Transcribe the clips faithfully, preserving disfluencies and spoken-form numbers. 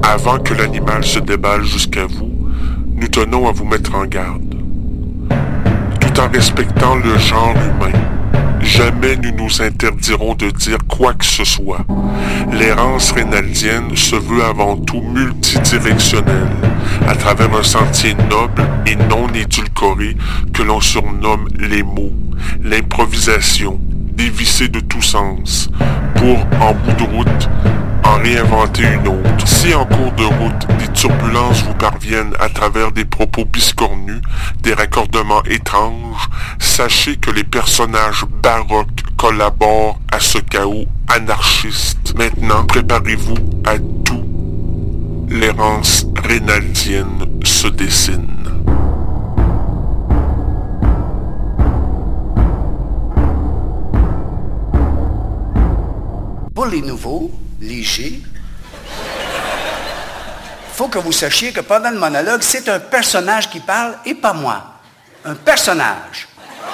Avant que l'animal se déballe jusqu'à vous, nous tenons à vous mettre en garde. Tout en respectant le genre humain, jamais nous nous interdirons de dire quoi que ce soit. L'errance rénaldienne se veut avant tout multidirectionnelle, à travers un sentier noble et non édulcoré que l'on surnomme les mots, l'improvisation, dévissée de tout sens, pour, en bout de route, en réinventer une autre. Si en cours de route, des turbulences vous parviennent à travers des propos biscornus, des raccordements étranges, sachez que les personnages baroques collaborent à ce chaos anarchiste. Maintenant, préparez-vous à tout. L'errance rénaldienne se dessine. Pour les nouveaux, légers, faut que vous sachiez que pendant le monologue, c'est un personnage qui parle et pas moi. Un personnage.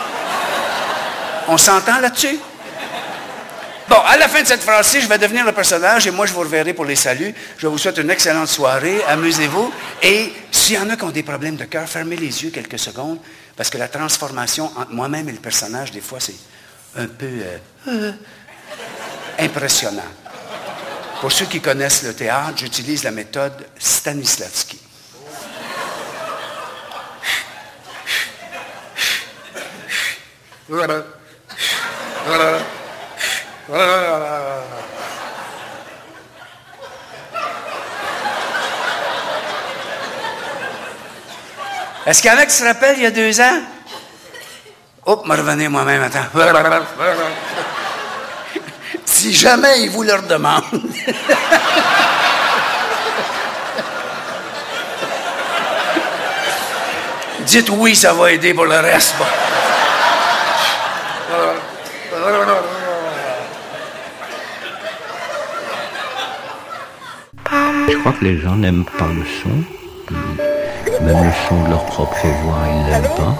On s'entend là-dessus? Bon, à la fin de cette phrase-ci, je vais devenir le personnage et moi, je vous reverrai pour les saluts. Je vous souhaite une excellente soirée. Amusez-vous. Et s'il y en a qui ont des problèmes de cœur, fermez les yeux quelques secondes parce que la transformation entre moi-même et le personnage, des fois, c'est un peu euh, euh, impressionnant. Pour ceux qui connaissent le théâtre, j'utilise la méthode Stanislavski. Est-ce qu'il y en a qui se rappellent il y a deux ans? Hop, me revenir moi-même, attends. Si jamais ils vous le redemandent. Dites oui, ça va aider pour le reste. Bon. Je crois que les gens n'aiment pas le son. Même le son de leur propre voix, ils l'aiment pas.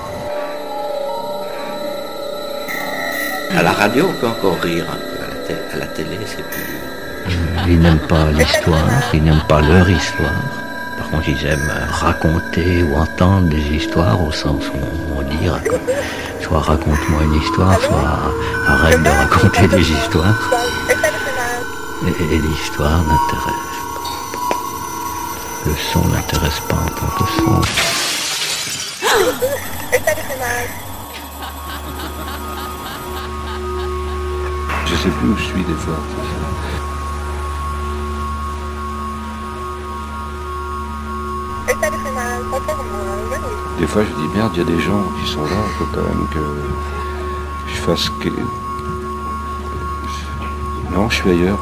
À la radio, on peut encore rire un peu. À la, té- à la télé, c'est plus dur. Ils n'aiment pas l'histoire, ils n'aiment pas leur histoire. Par contre, ils aiment raconter ou entendre des histoires au sens où on dit soit raconte-moi une histoire, soit arrête de raconter des histoires. Et, et l'histoire n'intéresse pas. Le son n'intéresse pas en tant que son. Je sais plus où je suis des fois. Des fois je dis merde, il y a des gens qui sont là, il faut quand même que je fasse que... Non, je suis ailleurs.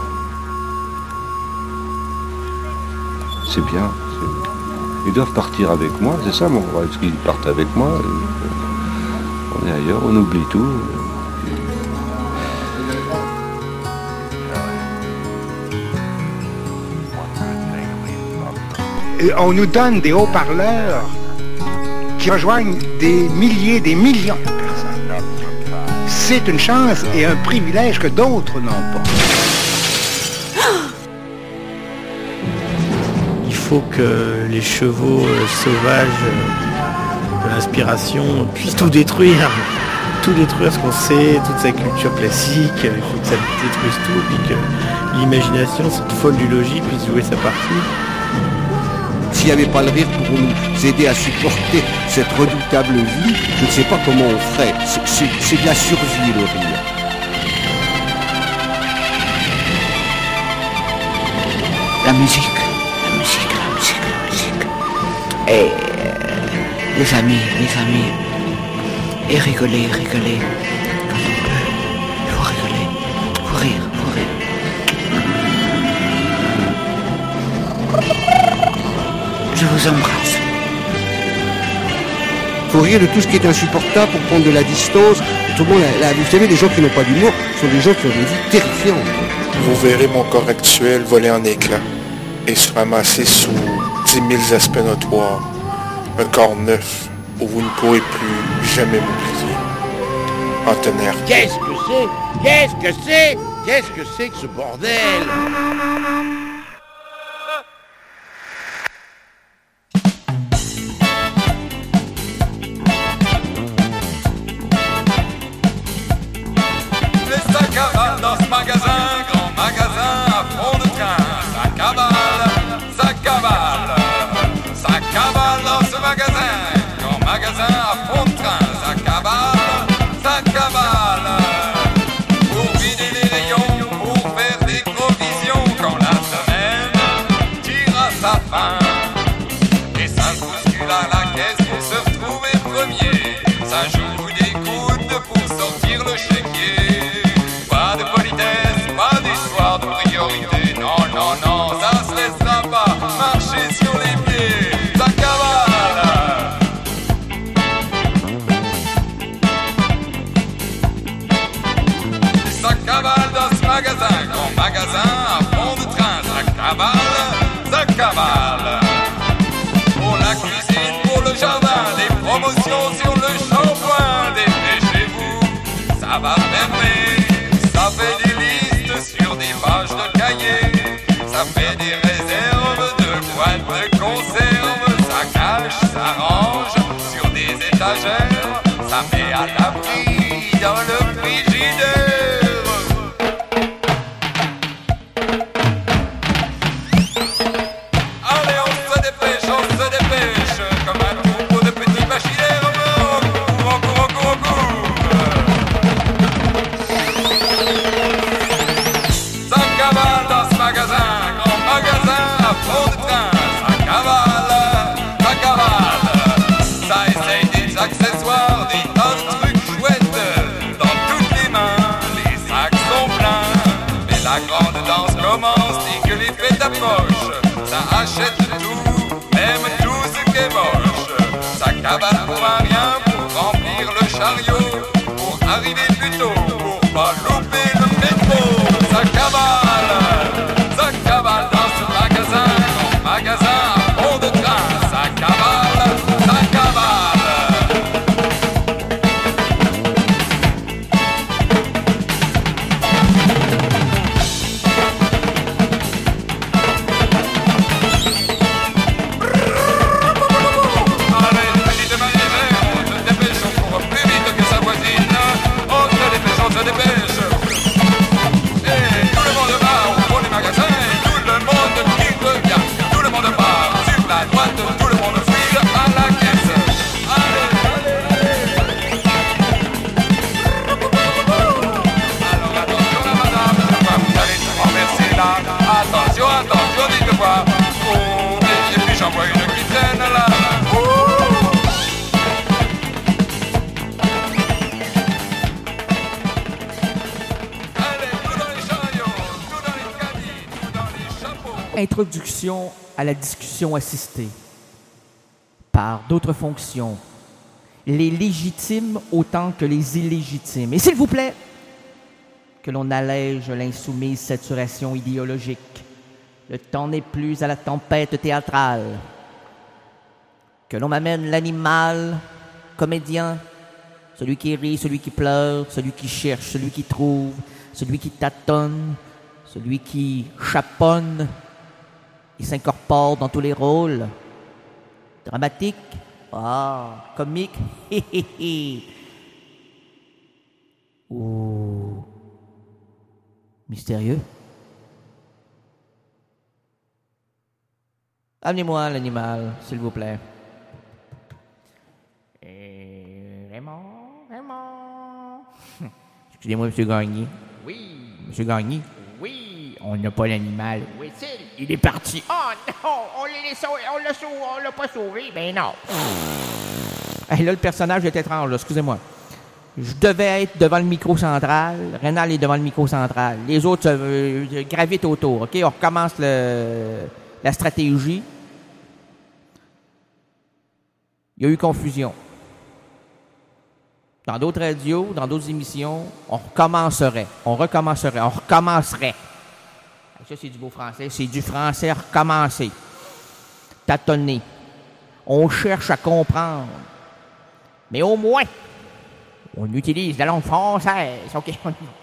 C'est bien. C'est... Ils doivent partir avec moi, c'est ça mon rêve, parce qu'ils partent avec moi. On est ailleurs, on oublie tout. On nous donne des haut-parleurs qui rejoignent des milliers, des millions de personnes. C'est une chance et un privilège que d'autres n'ont pas. Il faut que les chevaux euh, sauvages euh, de l'inspiration puissent tout détruire. Tout détruire ce qu'on sait, toute sa culture classique. Il faut que ça détruise tout, puis que l'imagination, cette folle du logis, puisse jouer sa partie. S'il n'y avait pas le rire pour nous aider à supporter cette redoutable vie, je ne sais pas comment on ferait. C'est, c'est, c'est de la survie, le rire. La musique, la musique, la musique, la musique. Et euh, les amis, les amis. Et rigoler, rigoler. Quand on peut, il faut rigoler. Il faut rire, il faut rire. Je vous embrasse. Il faut rire de tout ce qui est insupportable pour prendre de la distance. Autrement, la, la, vous savez, les gens qui n'ont pas d'humour sont des gens qui ont des vies terrifiantes. Vous verrez mon corps actuel voler en éclats et se ramasser sous dix mille aspects notoires. Un corps neuf où vous ne pourrez plus jamais m'oublier. Antonin. Qu'est-ce que c'est? Qu'est-ce que c'est? Qu'est-ce que c'est que ce bordel? dans ce magasin, grand magasin à fond de train. Ça cavale, ça cavale, ça cavale dans ce magasin, grand magasin à fond de train. Ça cavale, ça cavale, pour vider les rayons, pour faire des provisions quand la semaine tire à sa fin. Et ça se bouscule à la caisse pour se retrouver premier. Ça joue des coudes pour sortir le chéquier. Pas de politesse, pas d'histoire de priorité. Non, non, non, ça se laissera pas marcher sur les pieds. Ça cavale. Ça cavale dans ce magasin, grand magasin à fond de train. Ça cavale, ça cavale. Pour la cuisine, pour le jardin, des promotions sur le shampoing. Dépêchez-vous, ça va fermer. Ça fait des listes sur des pages de cahiers. Ça fait des réserves de boîtes de conserve. Ça cache, ça range sur des étagères. Ça met à l'abri dans le frigidaire. Allez, on se dépêche, on se dépêche, comme un troupeau de petits machinaires. On court, on court, on court, on court. Ça cavale dans ce magasin, grand magasin à fond de train. Ça cavale, ça cavale. Ça essaye des accessoires, des tas de trucs chouettes. Dans toutes les mains, les sacs sont pleins. Mais la grande danse commence dès que les fêtes approchent. Ça achète tout, même tout ce qui est moche. Ça cavale pour un rien, pour remplir le chariot, pour arriver plus tôt, pour pas louper le métro. Ça cavale, ça cavale dans ce magasin, grand magasin à fond de train. Ça cavale, ça cavale. Attention, attention, dites-moi. Oh, et puis j'envoie une qui traîne là. Allez, tout dans les chariots, tout dans les caddies, tout dans les chapeaux. Introduction à la discussion assistée. Par d'autres fonctions. Les légitimes autant que les illégitimes. Et s'il vous plaît, que l'on allège l'insoumise saturation idéologique. Le temps n'est plus à la tempête théâtrale. Que l'on m'amène l'animal, comédien, celui qui rit, celui qui pleure, celui qui cherche, celui qui trouve, celui qui tâtonne, celui qui chaponne et s'incorpore dans tous les rôles. Dramatique, ah, comique, hé hé hé. Ou mystérieux. Amenez-moi l'animal, s'il vous plaît. Et Raymond, Raymond. Excusez-moi, M. Gagné. Oui. M. Gagné. Oui. On n'a pas l'animal. Où est-il? Il est parti. Oh non, on l'a sauvé, on l'a sauvé, on l'a pas sauvé. Ben non. Hey, là, le personnage est étrange, là, excusez-moi. Je devais être devant le micro central. Rénal est devant le micro central. Les autres euh, gravitent autour. OK? On recommence le, la stratégie. Il y a eu confusion. Dans d'autres radios, dans d'autres émissions, on recommencerait. On recommencerait. On recommencerait. Ça, c'est du beau français. C'est du français recommencer. Tâtonner. On cherche à comprendre. Mais au moins, on utilise la langue française. OK.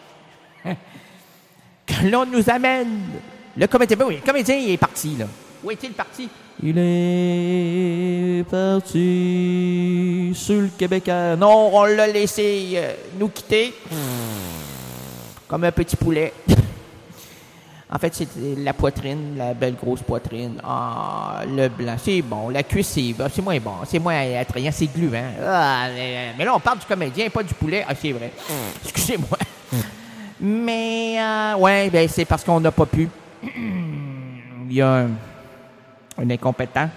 Que l'on nous amène. Le comédien, oui, le comédien il est parti, là. Où est-il parti? Il est parti sur le Québécois. Non, on l'a laissé euh, nous quitter. comme un petit poulet. En fait, c'est la poitrine, la belle grosse poitrine. Ah, le blanc, c'est bon. La cuisse, c'est, c'est moins bon. C'est moins attrayant, c'est gluant. Ah, mais, mais là, on parle du comédien, pas du poulet. Ah, c'est vrai. Excusez-moi. Mais, euh, ouais, ben, c'est parce qu'on n'a pas pu. Il y a un, un incompétent.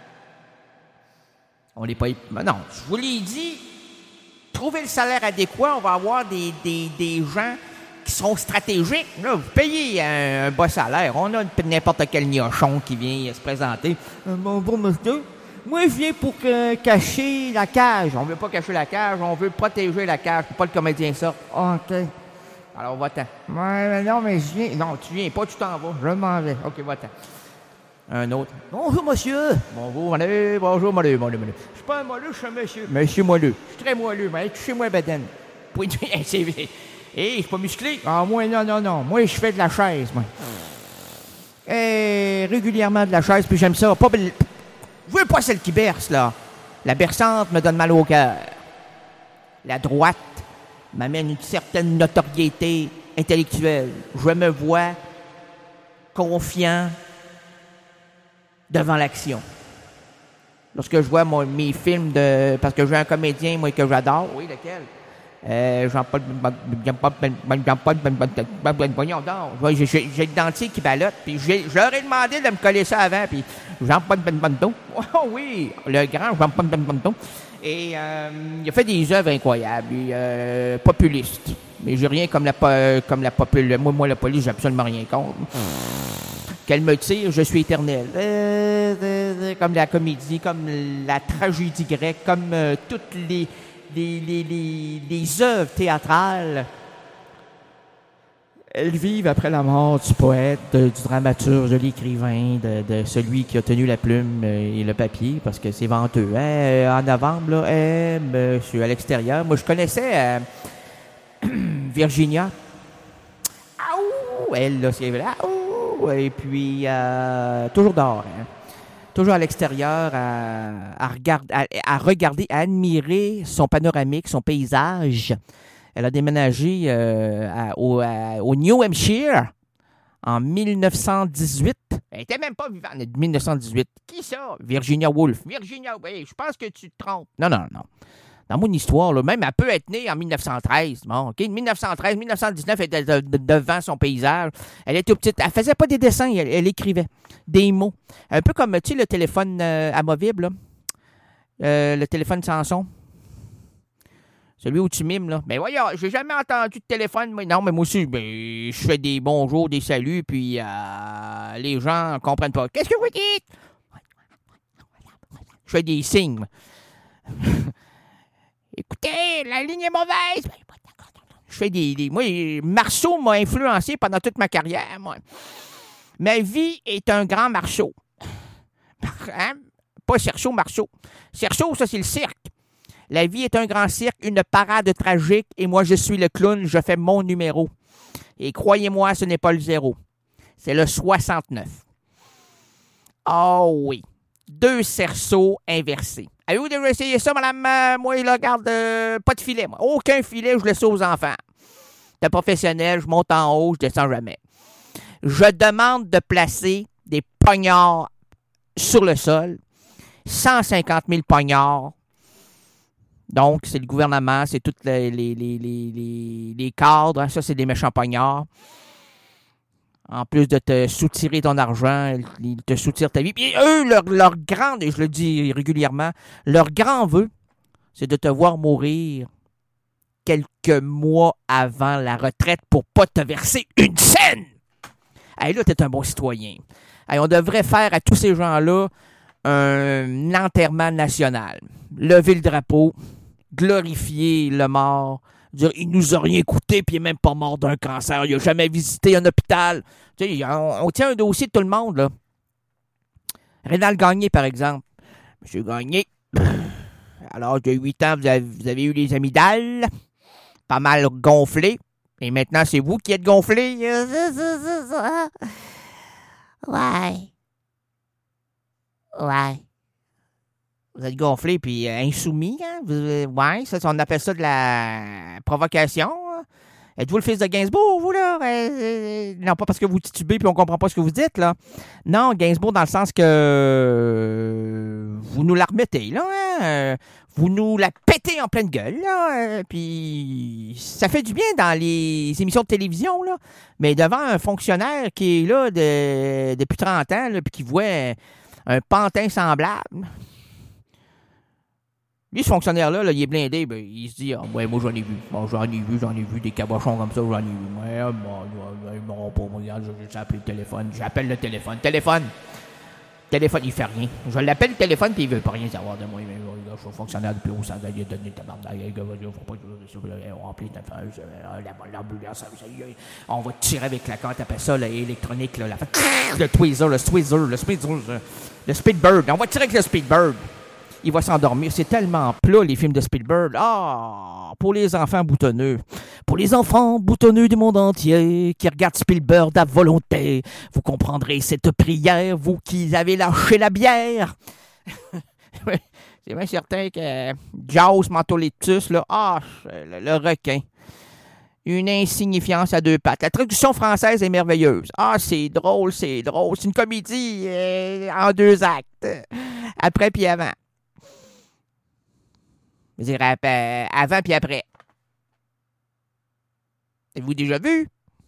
On n'est pas... Non, je vous l'ai dit. Trouver le salaire adéquat, on va avoir des, des, des gens qui seront stratégiques. Là, vous payez un, un bas salaire. On a n'importe quel niochon qui vient se présenter. Euh, bonjour, monsieur. Moi, je viens pour que, cacher la cage. On veut pas cacher la cage, on veut protéger la cage pour pas le comédien sorte. Ah, OK. Alors, va-t'en. Ouais, mais non, mais je viens. Non, tu viens pas, tu t'en vas. Je m'en vais. OK, va-t'en. Un autre. Bonjour, monsieur. Bonjour, madame. Bonjour, madame. Bonjour, madame. Je suis pas un moelleux, je suis un monsieur. Monsieur moelleux. Je suis très moelleux, mais touchez-moi, Baden. Point de vue, c'est vrai. Hé, je suis pas musclé. Ah, moi, non, non, non. Moi, je fais de la chaise, moi. Eh, régulièrement de la chaise, puis j'aime ça. Pas... Je veux pas celle qui berce, là. La berçante me donne mal au cœur. La droite m'amène une certaine notoriété intellectuelle. Je me vois confiant devant l'action. Lorsque je vois mon, mes films de... Parce que j'ai un comédien, moi, que j'adore. Oui, lequel? Euh, Jean-Paul... Jean-Paul... Voyons donc. J'ai, j'ai, j'ai le dentier qui ballotte, puis j'ai, je leur ai demandé de me coller ça avant, puis Jean-Paul... Oh oui, le grand Jean-Paul... Et euh, il a fait des œuvres incroyables, et, euh, populistes. Mais j'ai rien comme la, comme la popule. Moi, moi, la police, j'ai absolument rien contre. Qu'elle me tire, je suis éternel. Euh, euh, euh, comme la comédie, comme la tragédie grecque, comme euh, toutes les, les, les, les, les œuvres théâtrales. Elles vivent après la mort du poète, de, du dramaturge, de l'écrivain, de, de celui qui a tenu la plume et le papier, parce que c'est venteux. Hein? En novembre, là, hein, je suis à l'extérieur. Moi, je connaissais euh, Virginia. Aouh! Elle, là, c'est vrai. Aouh! Et puis, euh, toujours dehors. Hein? Toujours à l'extérieur, à, à, regard, à, à regarder, à admirer son panoramique, son paysage. Elle a déménagé euh, à, au, à, au New Hampshire en dix-neuf cent dix-huit. Elle était même pas vivante en dix-neuf cent dix-huit. Qui ça? Virginia Woolf. Virginia, oui, je pense que tu te trompes. Non, non, non. Dans mon histoire, là, même, elle peut être née en dix-neuf cent treize. Bon, OK? dix-neuf cent treize, dix-neuf cent dix-neuf, elle était de, de, devant son paysage. Elle était petite. Elle faisait pas des dessins, elle, elle écrivait des mots. Un peu comme, tu sais, le téléphone euh, amovible, là. Euh, le téléphone Samsung. Celui où tu mimes, là. Mais voyons, j'ai jamais entendu de téléphone. Mais non, mais moi aussi, ben, je fais des bonjours, des saluts, puis euh, les gens comprennent pas. Qu'est-ce que vous dites? Je fais des signes. Écoutez, la ligne est mauvaise. Je fais des... des moi, Marceau m'a influencé pendant toute ma carrière, moi. Ma vie est un grand Marceau. Hein? Pas Cerceau, Marceau. Cerceau, ça, c'est le cirque. La vie est un grand cirque, une parade tragique, et moi, je suis le clown, je fais mon numéro. Et croyez-moi, ce n'est pas le zéro. C'est le soixante-neuf. Oh oui. Deux cerceaux inversés. Avez-vous déjà essayé ça, madame? Euh, moi, là, regarde, euh, pas de filet, moi. Aucun filet, je laisse ça aux enfants. De professionnel, je monte en haut, je descends jamais. Je demande de placer des poignards sur le sol. cent cinquante mille poignards. Donc, c'est le gouvernement, c'est tous les, les, les, les, les cadres. Hein, ça, c'est des méchants poignards. En plus de te soutirer ton argent, ils te soutirent ta vie. Puis eux, leur, leur grand, et je le dis régulièrement, leur grand vœu, c'est de te voir mourir quelques mois avant la retraite pour pas te verser une scène. Hey, là, t'es un bon citoyen. Hey, on devrait faire à tous ces gens-là un enterrement national. Lever le drapeau, glorifier le mort, dire il nous a rien coûté puis il n'est même pas mort d'un cancer, il n'a jamais visité un hôpital. Tu sais, on, on tient un dossier de tout le monde, là. Rénal Gagné, par exemple. Monsieur Gagné, à l'âge de huit ans, vous avez, vous avez eu les amygdales, pas mal gonflées, et maintenant c'est vous qui êtes gonflé. Ouais. Ouais. Vous êtes gonflé puis euh, insoumis, hein? Vous, euh, ouais, ça, on appelle ça de la provocation. Hein? Êtes-vous le fils de Gainsbourg, vous, là? Euh, euh, non, pas parce que vous titubez puis on comprend pas ce que vous dites, là. Non, Gainsbourg dans le sens que euh, vous nous la remettez, là. Hein? Euh, vous nous la pétez en pleine gueule, là. Euh, puis ça fait du bien dans les émissions de télévision, là. Mais devant un fonctionnaire qui est là de, depuis trente ans, là, puis qui voit un pantin semblable... Lui, ce fonctionnaire-là, là, il est blindé, ben, il se dit, ah, ouais, moi, j'en ai vu. Bon, j'en ai vu, j'en ai vu des cabochons comme ça, j'en ai vu. Ouais, bon, ils m'auront pas, moi, regarde, j'ai appelé le téléphone. J'appelle le téléphone. Téléphone! Téléphone, il fait rien. Je l'appelle le téléphone, puis il veut pas rien savoir de moi. Mais, je suis fonctionnaire du bureau, ça va lui donner ta bardaille. Faut pas que on remplit ta feuille, l'ambulance, on va tirer avec la carte, après ça, l'électronique, là, la le tweezer, le tweezer, le speedbird, le speedbird. On va tirer avec le speedbird. Il va s'endormir. C'est tellement plat, les films de Spielberg. Ah, pour les enfants boutonneux. Pour les enfants boutonneux du monde entier qui regardent Spielberg à volonté, vous comprendrez cette prière, vous qui avez lâché la bière. C'est bien certain que Jaws Mantoletus, là, ah, le, le requin. Une insignifiance à deux pattes. La traduction française est merveilleuse. Ah, c'est drôle, c'est drôle. C'est une comédie euh, en deux actes. Après puis avant. Je veux dire, euh, avant puis après. Avez-vous déjà vu?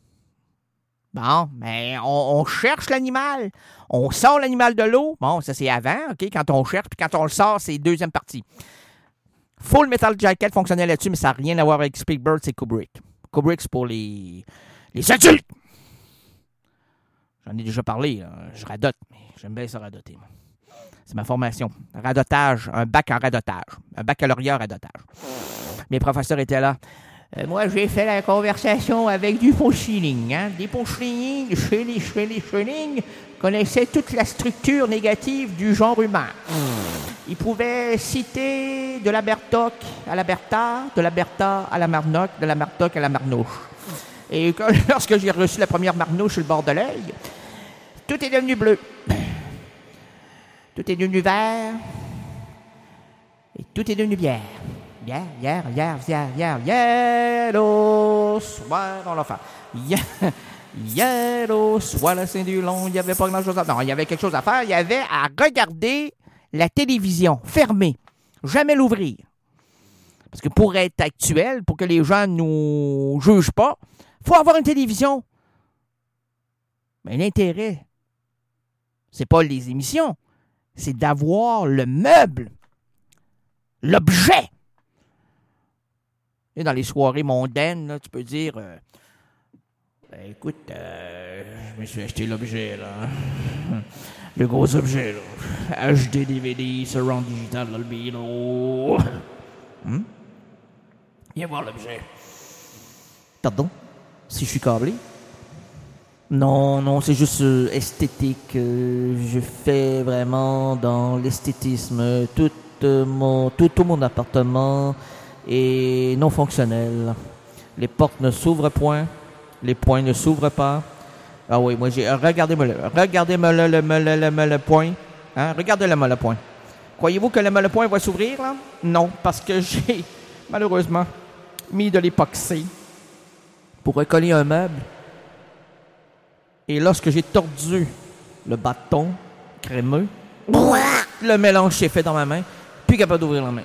Bon, mais on, on cherche l'animal. On sort l'animal de l'eau. Bon, ça c'est avant, OK? Quand on cherche, puis quand on le sort, c'est deuxième partie. Full Metal Jacket fonctionnait là-dessus, mais ça n'a rien à voir avec Spielberg, c'est Kubrick. Kubrick, c'est pour les, les adultes. J'en ai déjà parlé, là. Je radote, mais j'aime bien ça radoter, moi. C'est ma formation. Radotage, un bac en radotage. Un baccalauréat en radotage. Mes professeurs étaient là. Euh, moi, j'ai fait la conversation avec du Pochilling. Hein? Des Pochilling, Schelling, Schelling, Schelling, connaissaient toute la structure négative du genre humain. Ils pouvaient citer de la Bertoc à la Bertha, de la Bertha à la Marnoc, de la Martoc à la Marnouche. Et quand, lorsque j'ai reçu la première Marnouche sur le bord de l'œil, tout est devenu bleu. Tout est devenu vert. Et tout est devenu bière. Bière, bière, bière, bière, bière, yellow, soir, on l'a fait. Yellow, soit la Saint-Dulon, il n'y avait pas grand-chose à faire. Non, il y avait quelque chose à faire. Il y avait à regarder la télévision, fermée. Jamais l'ouvrir. Parce que pour être actuel, pour que les gens ne nous jugent pas, il faut avoir une télévision. Mais l'intérêt, c'est pas les émissions. C'est d'avoir le meuble, l'objet. Et dans les soirées mondaines, là, tu peux dire, euh, ben, écoute, euh, je me suis acheté l'objet, là. Le gros objet, là. H D, D V D, Surround Digital, Albino. Hum? Viens voir l'objet. Pardon? Si je suis câblé? Non, non, c'est juste euh, esthétique. Euh, je fais vraiment dans l'esthétisme. Tout, euh, mon, tout, tout mon appartement est non fonctionnel. Les portes ne s'ouvrent point. Les points ne s'ouvrent pas. Ah oui, moi j'ai... Regardez-moi le... Regardez-moi le, le, le, le, le, le point. Hein? Regardez-le-moi le point. Croyez-vous que le, le point va s'ouvrir, là? Non, parce que j'ai, malheureusement, mis de l'époxy pour recoller un meuble. Et lorsque j'ai tordu le bâton crémeux, le mélange s'est fait dans ma main, plus capable d'ouvrir la main.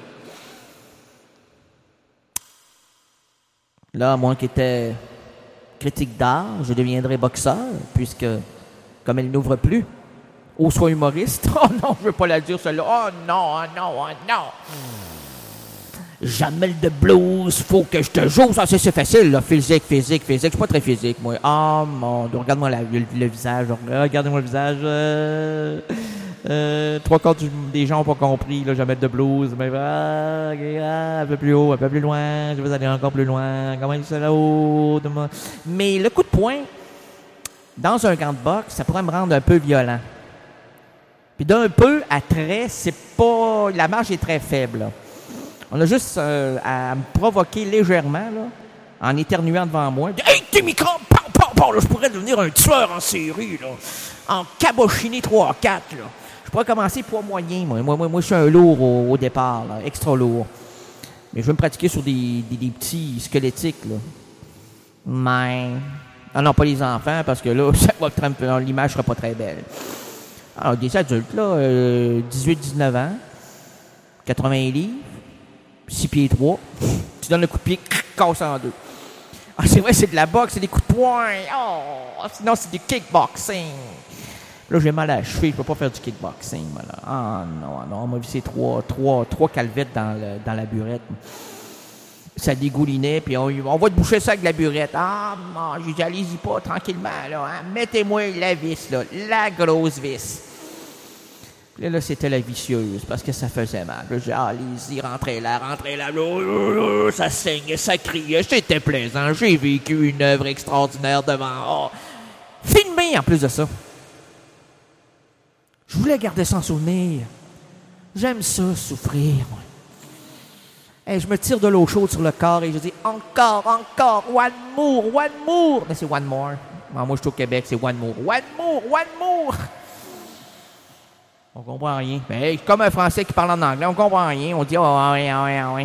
Là, moi qui étais critique d'art, je deviendrai boxeur, puisque, comme elle n'ouvre plus, ou soit humoriste. Oh non, je veux pas la dire celle-là. Oh non, oh non, oh non. Jamel de blues, faut que je te joue. Ça, c'est, c'est facile, là. Physique, physique, physique. Je suis pas très physique, moi. Ah, oh, mon Dieu, regarde-moi la, le, le visage. Regardez-moi le visage. Euh, euh, trois quarts du, des gens n'ont pas compris, là, Jamel de blues. Mais, ah, okay, ah, un peu plus haut, un peu plus loin. Je vais aller encore plus loin. Comment il c'est là-haut? Mais le coup de poing, dans un camp de boxe, ça pourrait me rendre un peu violent. Puis d'un peu à très, c'est pas... La marge est très faible, là. On a juste euh, à me provoquer légèrement, là, en éternuant devant moi. Hey, tes microbes! Pow, pow, pow, là, je pourrais devenir un tueur en série, là. En cabochini trois quatre, là. Je pourrais commencer poids moyen, moi. Moi, moi, moi je suis un lourd au, au départ, là, extra lourd. Mais je vais me pratiquer sur des, des, des petits squelettiques, là. Mais... Ah non, pas les enfants, parce que là, ça va être un peu- l'image sera pas très belle. Alors, des adultes, là, euh, dix-huit dix-neuf ans, quatre-vingts livres, six pieds trois, tu donnes le coup de pied, casse en deux. Ah, c'est vrai, c'est de la boxe, c'est des coups de poing. Oh, sinon, c'est du kickboxing. Là, j'ai mal à la cheville, je peux pas faire du kickboxing, moi, là. Ah non, ah non, on m'a vu ces trois, trois, trois calvettes dans, le, dans la burette. Ça dégoulinait, puis on, on va te boucher ça avec la burette. Ah, non, j'ai dit, allez-y pas, tranquillement, là, hein. Mettez-moi la vis, là, la grosse vis. Puis là, là, c'était la vicieuse, parce que ça faisait mal. Là, j'ai dit, allez-y, rentrez là, rentrez là, là, là, là, ça saignait, ça criait, c'était plaisant, j'ai vécu une œuvre extraordinaire devant. Oh. Filmé, en plus de ça. Je voulais garder ça en souvenir. J'aime ça, souffrir, moi. Hey, je me tire de l'eau chaude sur le corps et je dis encore, encore, one more, one more. Mais c'est one more. Non, moi, je suis au Québec, c'est one more. One more, one more. On comprend rien. Mais hey, comme un Français qui parle en anglais, on comprend rien. On dit, oh, oui, oui, oui.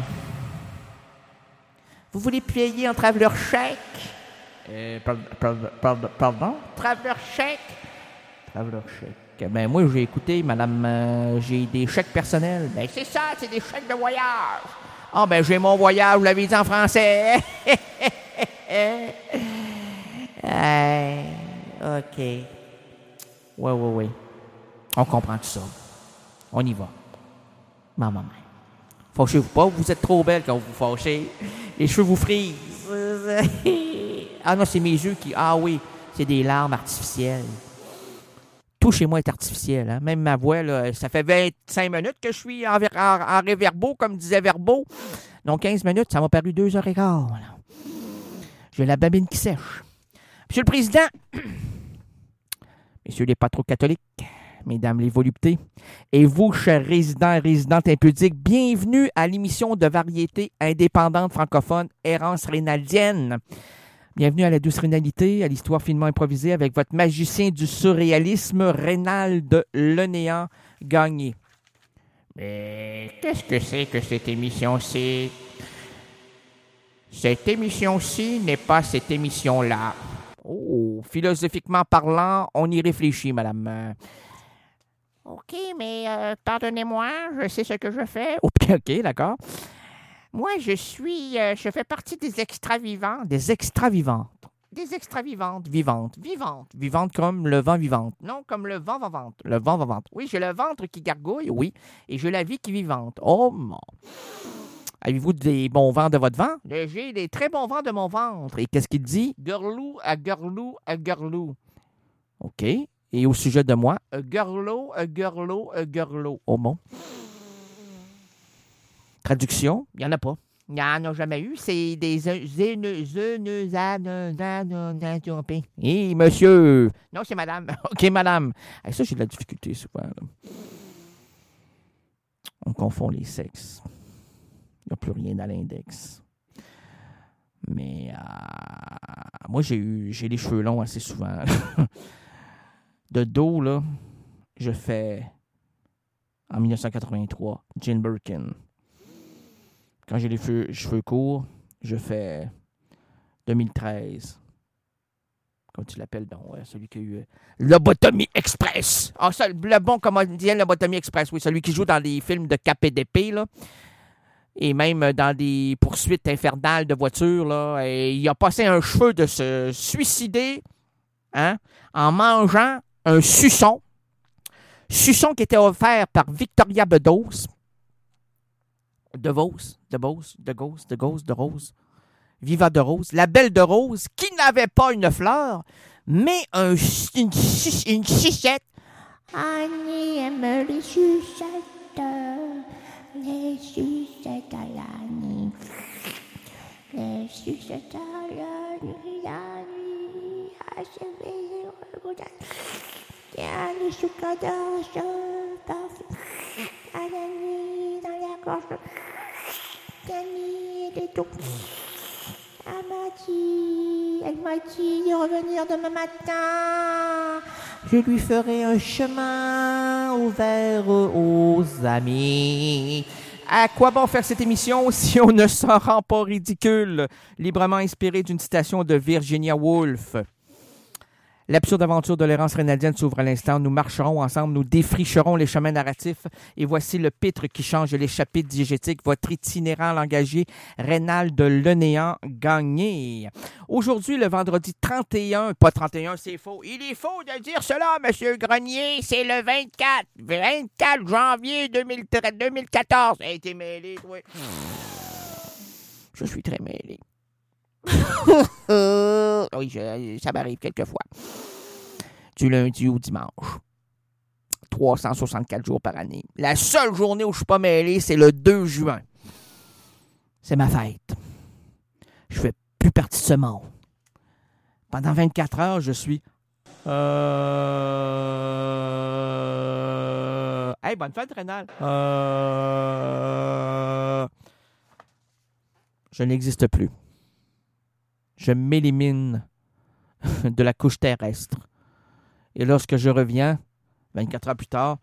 Vous voulez payer en traveler chèque? Euh, pardon? Traveler chèque? Traveler chèque. Ben, moi, j'ai écouté, madame, euh, j'ai des chèques personnels. Ben, c'est ça, c'est des chèques de voyage. Ah, ben, j'ai mon voyage, vous l'avez dit en français. euh, OK. Oui, oui, oui. On comprend tout ça. On y va. Maman, maman. Fâchez-vous pas, vous êtes trop belle quand vous vous fâchez. Les cheveux vous frisent. Ah non, c'est mes yeux qui... Ah oui, c'est des larmes artificielles. Tout chez moi est artificiel. Hein? Même ma voix, là, ça fait vingt-cinq minutes que je suis en, en, en réverbo, comme disait Verbo. Donc quinze minutes, ça m'a paru deux heures et quart. Voilà. J'ai la babine qui sèche. Monsieur le Président, messieurs les patrons catholiques, mesdames les voluptés, et vous, chers résidents et résidentes impudiques, bienvenue à l'émission de variété indépendante francophone Errance Rénaldienne. Bienvenue à la douce rénalité, à l'histoire finement improvisée avec votre magicien du surréalisme, Rénald Le Néant Gagné. Mais qu'est-ce que c'est que cette émission-ci? Cette émission-ci n'est pas cette émission-là. Oh, philosophiquement parlant, on y réfléchit, madame. OK, mais euh, pardonnez-moi, je sais ce que je fais. OK, OK, d'accord. Moi, je suis... Euh, je fais partie des extra-vivantes. Des extra-vivantes. Des extra-vivantes, vivantes, vivantes. Vivantes comme le vent vivante. Non, comme le vent vivante. Le vent vivante. Oui, j'ai le ventre qui gargouille, oui. Et j'ai la vie qui vivante. Oh, mon... Avez-vous des bons vents de votre vent? J'ai des très bons vents de mon ventre. Et qu'est-ce qu'il dit? Girlou à girlou à girlou. OK. Et au sujet de moi, a girlo, a girlo, a girlo. Oh, mon... Traduction, il n'y en a pas. Il n'y en a jamais eu. C'est des... Hé, monsieur! Non, c'est madame. OK, madame. Et ça, j'ai de la difficulté souvent. Là. On confond les sexes. Il n'y a plus rien dans l'index. Mais euh, moi, j'ai eu j'ai les cheveux longs assez souvent. De dos, là, je fais, en dix-neuf cent quatre-vingt-trois, Jane Birkin. Quand j'ai les cheveux, cheveux courts, je fais deux mille treize. Comment tu l'appelles donc? Ouais, celui qui a eu... Lobotomie Express! Ah, ça, le bon comédien Lobotomie Express, oui, celui qui joue dans des films de cap et d'épée, là. Et même dans des poursuites infernales de voitures, là. Et il a passé un cheveu de se suicider, hein, en mangeant un suçon. Suçon qui était offert par Victoria Bedos. De Vos, de Vos, de Gauss, de Gauss, de Rose, Viva de Rose, la belle de Rose, qui n'avait pas une fleur, mais un, une, une sucette. Annie aime les sucettes, les sucettes à l'année, les sucettes à l'année, la nuit, à se veiller au bout tiens, les choucadors se parfum, à la nuit, dans la gorge. Camille et tout. Elle m'a dit, elle m'a dit de revenir demain matin. Je lui ferai un chemin ouvert aux amis. À quoi bon faire cette émission si on ne s'en rend pas ridicule? Librement inspiré d'une citation de Virginia Woolf. L'absurde aventure de l'errance rénadienne s'ouvre à l'instant. Nous marcherons ensemble, nous défricherons les chemins narratifs. Et voici le pitre qui change les chapitres diégétiques. Votre itinérant langagier rénal de Lenéant gagné. Aujourd'hui, le vendredi trente et un, pas trente et un, c'est faux. Il est faux de dire cela, Monsieur Grenier. C'est le vingt-quatre, vingt-quatre janvier deux mille quatorze. Hey, t'es mêlé, toi. Je suis très mêlé. Oui, je, ça m'arrive quelquefois. Du lundi au dimanche. trois cent soixante-quatre jours par année. La seule journée où je suis pas mêlé, c'est le deux juin. C'est ma fête. Je fais plus partie de ce monde. Pendant vingt-quatre heures, je suis... Euh... Hey, bonne fête, Rénal. Euh... Je n'existe plus. Je m'élimine de la couche terrestre. Et lorsque je reviens, vingt-quatre heures plus tard,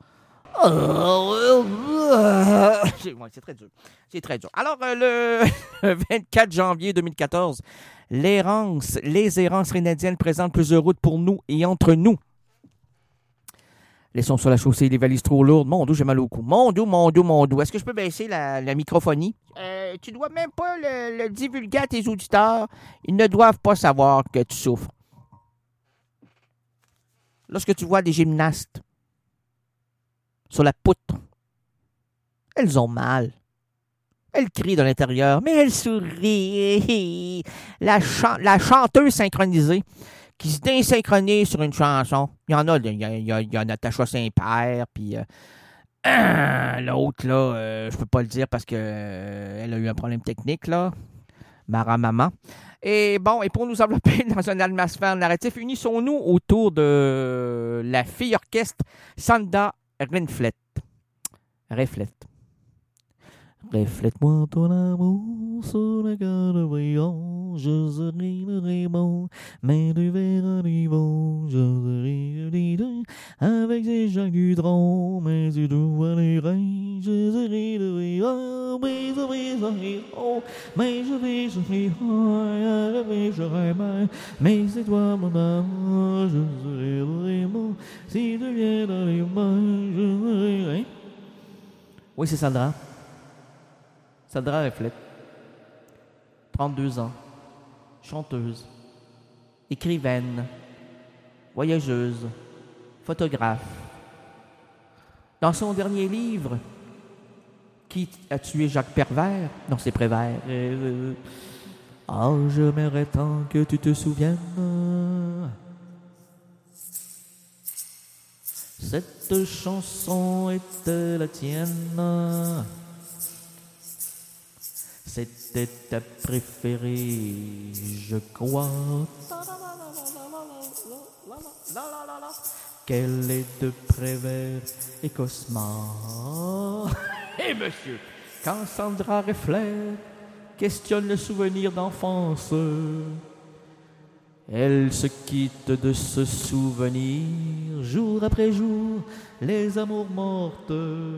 c'est, ouais, c'est très dur. C'est très dur. Alors, euh, le vingt-quatre janvier deux mille quatorze, l'errance, les errances rénadiennes présentent plusieurs routes pour nous et entre nous. Laissons sur la chaussée les valises trop lourdes. Mon Dieu, j'ai mal au cou. Mon Dieu, mon Dieu, mon Dieu. Est-ce que je peux baisser la, la microphonie? Euh, tu dois même pas le, le divulguer à tes auditeurs. Ils ne doivent pas savoir que tu souffres. Lorsque tu vois des gymnastes sur la poutre, elles ont mal. Elles crient de l'intérieur, mais elles sourient. La, chan- la chanteuse synchronisée qui se désynchronise sur une chanson. Il y en a, il y a, il y a, il y a Natacha Saint-Père, puis euh, euh, l'autre, là, euh, je peux pas le dire parce que euh, elle a eu un problème technique, là. Mara Maman. Et bon, et pour nous envelopper dans une atmosphère narrative, unissons-nous autour de la fille orchestre Sanda Renflet. Reflet. Reflète-moi ton amour sur la garde brillant, je serai le raymond, mais du verre à niveau, je serai le leader, avec ses jacques du tronc, mais du doigt les reins, je serai le rayon, mais je vais sortir haut, mais je vais sortir haut, mais je rêve, mais c'est toi mon amour, je serai le raymond, si tu viens dans les mains, je serai rien. Oui, c'est Sandra. Sandra Reflet, trente-deux ans, chanteuse, écrivaine, voyageuse, photographe. Dans son dernier livre, Qui a tué Jacques Prévert? Non, c'est Prévert. Euh, ah, oh, j'aimerais tant que tu te souviennes. Cette chanson était la tienne. C'était ta préférée, je crois. Qu'elle est de Prévert et Cosma. Et monsieur, quand Sandra Reflet questionne le souvenir d'enfance, elle se quitte de ce souvenir. Jour après jour, les amours mortes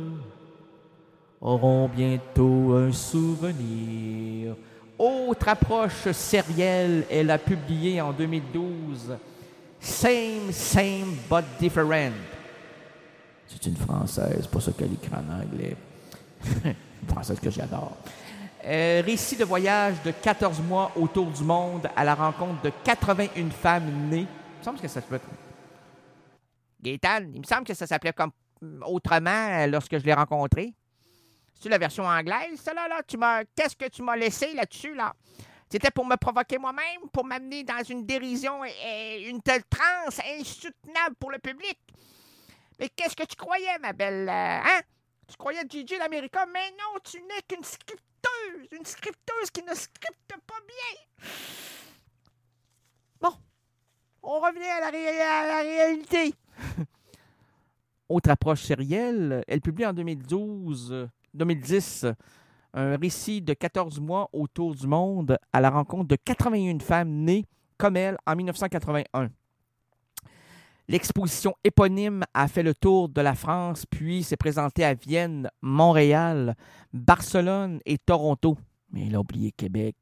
auront bientôt un souvenir. Autre approche sérielle, elle a publié en deux mille douze Same, Same, but Different. C'est une Française, pour ça qu'elle écrit en anglais. Une Française que j'adore. Euh, récit de voyage de quatorze mois autour du monde à la rencontre de quatre-vingt-une femmes nées. Il me semble que ça s'appelait... Gaétane, il me semble que ça s'appelait comme autrement lorsque je l'ai rencontré. C'est la version anglaise, ça là, là? Tu m'as... Qu'est-ce que tu m'as laissé là-dessus, là? C'était pour me provoquer moi-même, pour m'amener dans une dérision et, et une telle transe insoutenable pour le public. Mais qu'est-ce que tu croyais, ma belle... Euh, hein? Tu croyais Gigi l'Américain? Mais non, tu n'es qu'une scripteuse! Une scripteuse qui ne scripte pas bien! Bon, on revient à la, ré- à la réalité. Autre approche sérielle, elle publie en deux mille douze... deux mille dix, un récit de quatorze mois autour du monde à la rencontre de quatre-vingt-une femmes nées comme elle en mille neuf cent quatre-vingt-un. L'exposition éponyme a fait le tour de la France, puis s'est présentée à Vienne, Montréal, Barcelone et Toronto. Mais il a oublié Québec.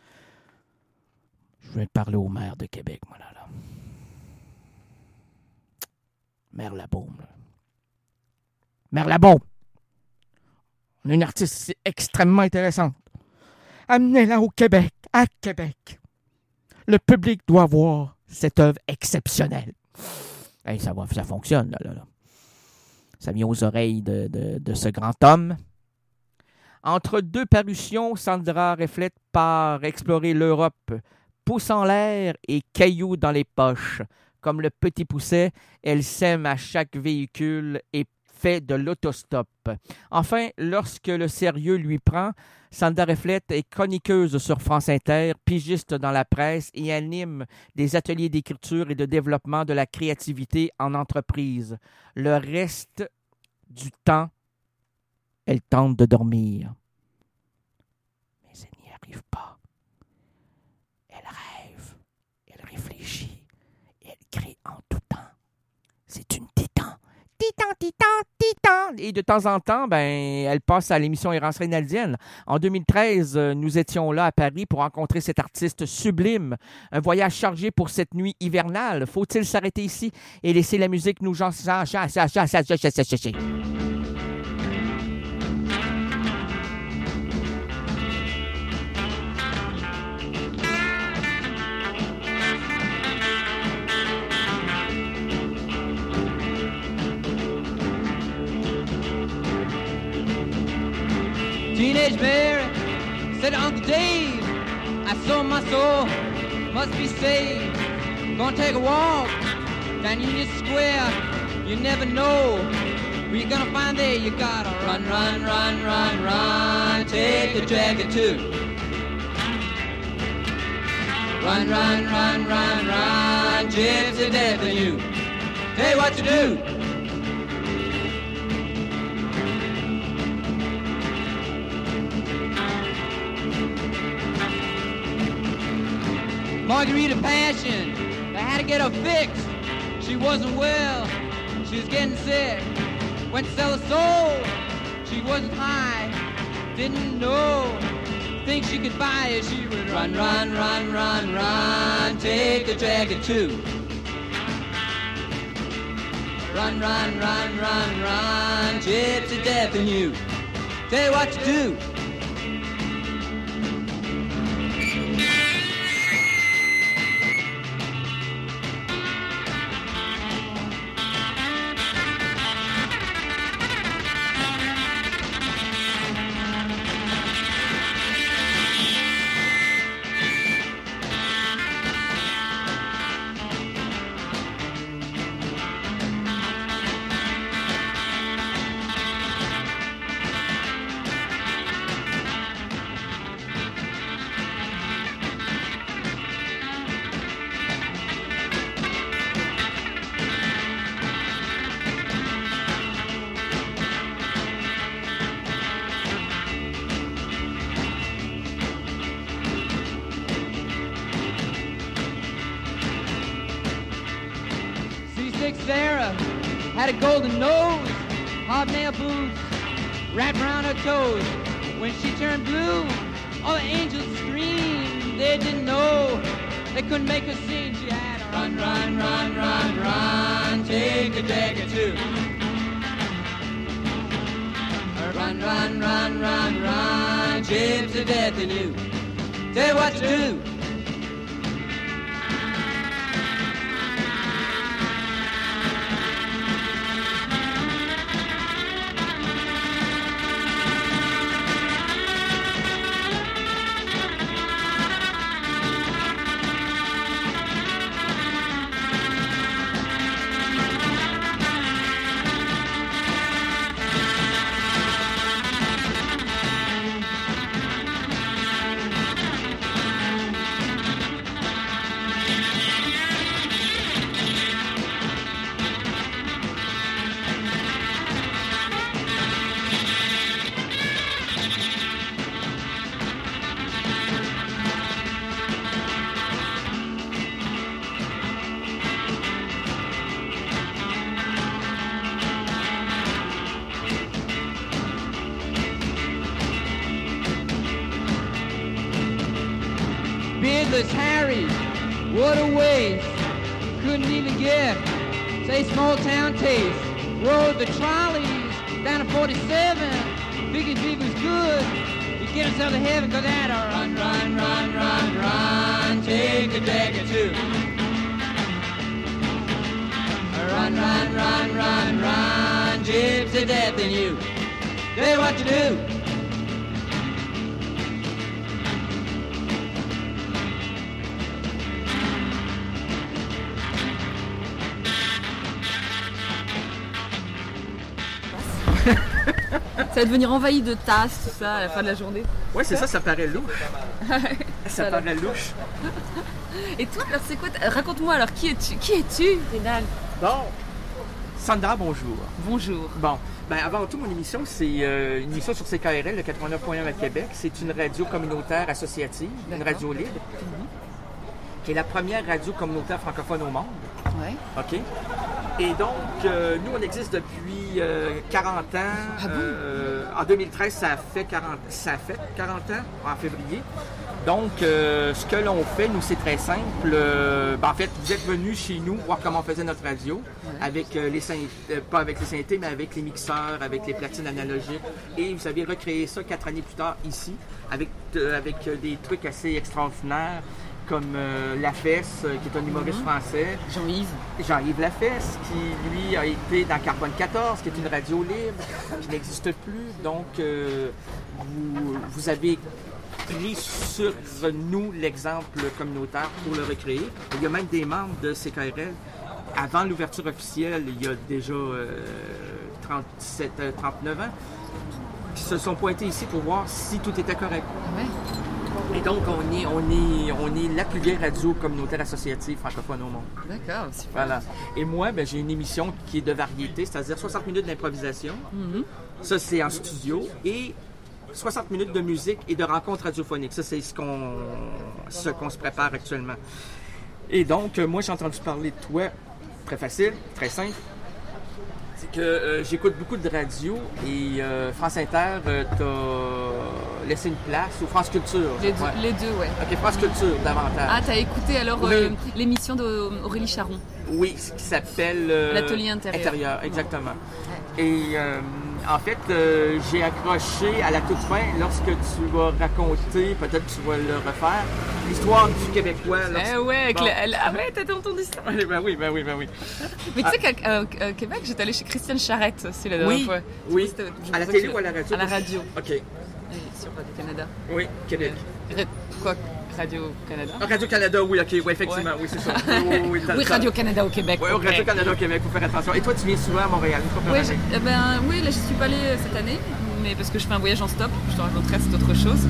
Je vais parler au maire de Québec, moi, là. là. Maire Labaume, là. Maire Labaume! On a une artiste extrêmement intéressante. Amenez-la au Québec, à Québec. Le public doit voir cette œuvre exceptionnelle. Hey, ça, va, ça fonctionne, là, là, là. Ça vient aux oreilles de, de, de ce grand homme. Entre deux parutions, Sandra Reflet part explorer l'Europe, pouce en l'air et cailloux dans les poches. Comme le petit pousset, elle sème à chaque véhicule et fait de l'autostop. Enfin, lorsque le sérieux lui prend, Sandra Reflet est chroniqueuse sur France Inter, pigiste dans la presse et anime des ateliers d'écriture et de développement de la créativité en entreprise. Le reste du temps, elle tente de dormir. Mais elle n'y arrive pas. Elle rêve, elle réfléchit, et elle crée en tout temps. C'est une titan. Titan, titan, titan! Et de temps en temps, ben, elle passe à l'émission Errance Reynaldienne. En deux mille treize, nous étions là à Paris pour rencontrer cet artiste sublime. Un voyage chargé pour cette nuit hivernale. Faut-il s'arrêter ici et laisser la musique nous jan- jan- jan- jan- jan- jan- jan- jan- jan- jan- Teenage Mary said to Uncle Dave, I sold my soul, must be saved. Gonna take a walk down Union Square, you never know where you're gonna find there. You gotta run, run, run, run, run, take the dragon too. Run, run, run, run, run, gypsy death in you. Tell you what to do. Margarita Passion, they had to get her fixed. She wasn't well, she was getting sick. Went to sell her soul, she wasn't high, didn't know. Think she could buy it, she would run, run, run, run, run, take the dragon too. Run, run, run, run, run, gypsy death in you. Tell you what to do. Sarah had a golden nose, hobnail boots wrapped around her toes. When she turned blue, all the angels screamed. They didn't know, they couldn't make her sing. She had a run, run, run, run, run, take a dagger too. Run, run, run, run, run, gypsy death in you. Tell you what to do. Douglas, Harry, what a waste. Couldn't even get, say, small town taste. Rode the trolleys down to forty-seven. Figured if it was good, you get yourself to heaven, cause that a run, run, run, run, run, take a deck or two. Run, run, run, run, run, gypsy death in you. Tell you what to do. Ça va devenir envahi de tasses, tout ça, à la fin de la journée. Ouais, c'est ça, ça paraît louche. Ça Voilà. paraît louche. Et toi, alors, c'est quoi ta- raconte-moi, alors, qui es-tu Qui es-tu, Rénal? Bon, Sandra, bonjour. Bonjour. Bon, ben avant tout, mon émission, c'est euh, une émission sur C K R L, le quatre-vingt-neuf point un à Québec. C'est une radio communautaire associative, une radio libre, qui est la première radio communautaire francophone au monde. Ouais. OK? Et donc, euh, nous, on existe depuis euh, quarante ans. Ah bon? Euh, en deux mille treize, ça a fait quarante, ça a fait quarante ans, en février. Donc, euh, ce que l'on fait, nous, c'est très simple. Euh, ben, en fait, vous êtes venus chez nous voir comment on faisait notre radio, ouais. avec euh, les synthés, euh, pas avec les synthés, mais avec les mixeurs, avec les platines analogiques. Et vous avez recréé ça quatre années plus tard ici, avec, euh, avec euh, des trucs assez extraordinaires, comme euh, Lafesse, euh, qui est un humoriste mm-hmm. français. Jean-Yves. Jean-Yves Lafesse, qui, lui, a été dans Carbone quatorze, qui est une radio libre, qui n'existe plus. Donc, euh, vous, vous avez pris sur nous l'exemple communautaire pour le recréer. Il y a même des membres de C K R L. Avant l'ouverture officielle, il y a déjà euh, trente-sept, trente-neuf ans, qui se sont pointés ici pour voir si tout était correct. Ouais. Et donc, on est, on est, on est la plus vieille radio communautaire associative francophone au monde. D'accord, super. Voilà. Et moi, ben, j'ai une émission qui est de variété, c'est-à-dire soixante minutes d'improvisation. Mm-hmm. Ça, c'est en studio. Et soixante minutes de musique et de rencontres radiophoniques. Ça, c'est ce qu'on, ce qu'on se prépare actuellement. Et donc, moi, j'ai entendu parler de toi. Très facile, très simple. C'est que euh, j'écoute beaucoup de radio et euh, France Inter euh, t'a laissé une place, ou France Culture. Les deux, ouais. les deux, ouais. OK, France Culture, davantage. Ah, t'as écouté alors oui. euh, l'émission d'Aurélie Charon? Oui, ce qui s'appelle... Euh, L'atelier intérieur. Intérieur, exactement. Ouais. Et euh, en fait, euh, j'ai accroché à la toute fin, lorsque tu vas raconter, peut-être que tu vas le refaire, l'histoire du Québécois. Eh ouais, avec bon. la, la... Ah ouais, t'as entendu ça? Ben oui, ben oui, ben oui. Mais tu sais qu'à euh, Québec, j'étais allée chez Christiane Charette aussi la dernière oui, fois. Oui, oui. À la télé ou à la radio? À la radio. OK. Et sur Radio-Canada. Oui, Québec. Euh, quoi? Radio-Canada? Ah, Radio-Canada, oui, OK, oui, effectivement, ouais. oui, c'est ça. Oui, oui, oui Radio-Canada au Québec. Oui, okay. Radio-Canada au Québec, il faut faire attention. Et toi, tu viens souvent à Montréal? Oui, eh ben, oui, là, je suis pas allée cette année, mais parce que je fais un voyage en stop, je te raconterai, c'est autre chose.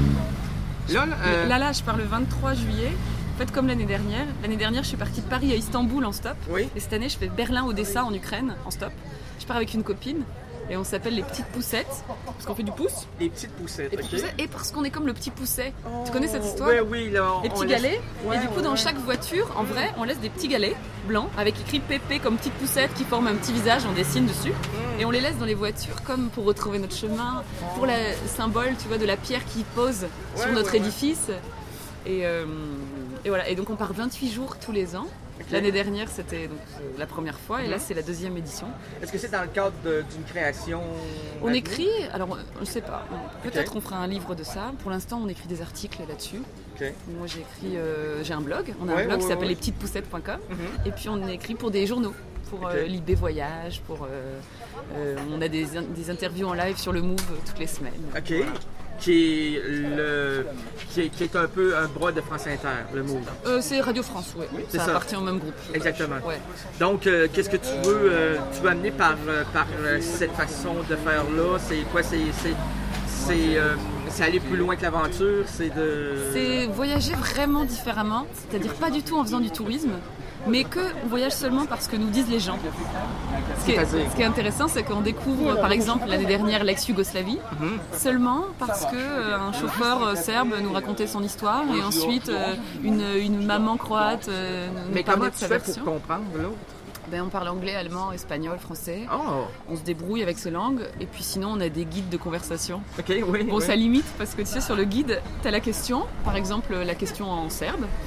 Là, là, euh... là, là, je pars le vingt-trois juillet. En fait, comme l'année dernière, l'année dernière, je suis partie de Paris à Istanbul en stop. Oui. Et cette année, je fais Berlin-Odessa en Ukraine en stop. Je pars avec une copine. Et on s'appelle les petites poussettes, parce qu'on fait du pouce. Les petites poussettes, les petites okay. poussettes, et parce qu'on est comme le petit pousset. Oh, tu connais cette histoire? Oui, oui. Là, les petits galets. Laisse... Ouais, et du coup, ouais, dans ouais. chaque chaque voiture, en vrai, on laisse des petits galets blancs avec écrit P P comme petite poussette qui forment un petit visage, on dessine dessus. Mm. Et on les laisse dans les voitures comme pour retrouver notre chemin, oh. pour le symbole, tu vois, de la pierre qui pose ouais, sur notre ouais, édifice. Ouais. Et, euh, et voilà. Et donc, on part vingt-huit jours tous les ans. Okay. L'année dernière, c'était donc la première fois, et mmh. là, c'est la deuxième édition. Est-ce que c'est dans le cadre de, d'une création? On écrit, alors je ne sais pas, peut-être okay. qu'on fera un livre de ça. Pour l'instant, on écrit des articles là-dessus. Okay. Moi, j'ai écrit, euh, j'ai un blog, on a ouais, un blog ouais, qui s'appelle ouais. les petites poussettes point com, mmh. et puis on écrit pour des journaux, pour okay. euh, Libé Voyage, pour, euh, euh, on a des, des interviews en live sur le Move toutes les semaines. Ok. Voilà. Qui est, le, qui, est, qui est un peu un bras de France Inter, le Move. Euh, c'est Radio France, oui. C'est ça, ça appartient au même groupe. Exactement. Ouais. Donc, euh, qu'est-ce que tu veux, euh, tu veux amener par, par euh, cette façon de faire-là? C'est quoi? C'est, c'est, c'est, euh, c'est aller plus loin que l'aventure? C'est de... C'est voyager vraiment différemment, c'est-à-dire pas du tout en faisant du tourisme, mais qu'on voyage seulement parce que nous disent les gens. Ce qui est, ce qui est intéressant, c'est qu'on découvre, par exemple, l'année dernière, l'ex-Yougoslavie, mm-hmm. seulement parce qu'un euh, chauffeur euh, serbe nous racontait son histoire, et ensuite euh, une, une maman croate euh, nous mais parlait de sa version. Mais comment tu fais pour comprendre l'autre? Ben, on parle anglais, allemand, espagnol, français. Oh. On se débrouille avec ces langues, et puis sinon, on a des guides de conversation. Ok, oui. Bon, oui. ça limite, parce que tu sais, sur le guide, tu as la question, par exemple, la question en serbe.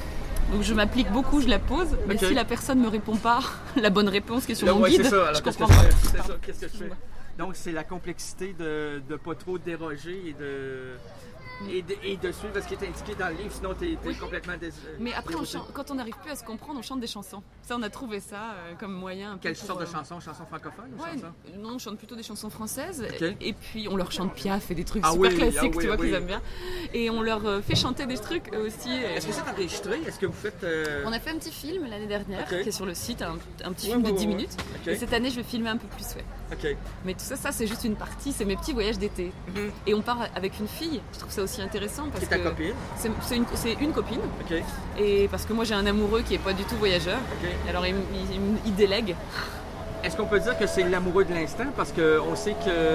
Donc je m'applique beaucoup, je la pose, mais Ok. si la personne me répond pas la bonne réponse qui est sur Là, mon ouais, guide, c'est ça. Alors, je qu'est-ce comprends que pas. je fais? C'est ça, qu'est-ce que je fais? Donc, c'est la complexité de ne pas trop déroger et de, et, de, et de suivre ce qui est indiqué dans le livre, sinon tu es Oui. complètement dés... Mais après, on dérouté. chante- quand on n'arrive plus à se comprendre, on chante des chansons. Ça, on a trouvé ça euh, comme moyen. un peu Quelle pour, sorte de euh, chansons? Chansons francophones ou Ouais, chansons? non, on chante plutôt des chansons françaises. Ok. Et puis, on leur chante Piaf et des trucs Ah super oui, classiques, ah oui, tu vois, oui. qu'ils aiment bien. Et on leur euh, fait chanter des trucs eux aussi. Est-ce que c'est enregistré? Est-ce que vous faites... euh, On a fait un petit film l'année dernière Ok. qui est sur le site, un, un petit Ouais, film ouais, de dix ouais, minutes. ok. Et cette année, je vais filmer un peu plus, ouais. Ok. Mais tout ça, ça c'est juste une partie, c'est mes petits voyages d'été. Mhm. Et on part avec une fille. Je trouve ça aussi intéressant parce C'est ta que copine? c'est c'est une, c'est une copine. Ok. Et parce que moi j'ai un amoureux qui est pas du tout voyageur. Ok. Alors il, il- il- il délègue. Est-ce qu'on peut dire que c'est l'amoureux de l'instant? Parce qu'on sait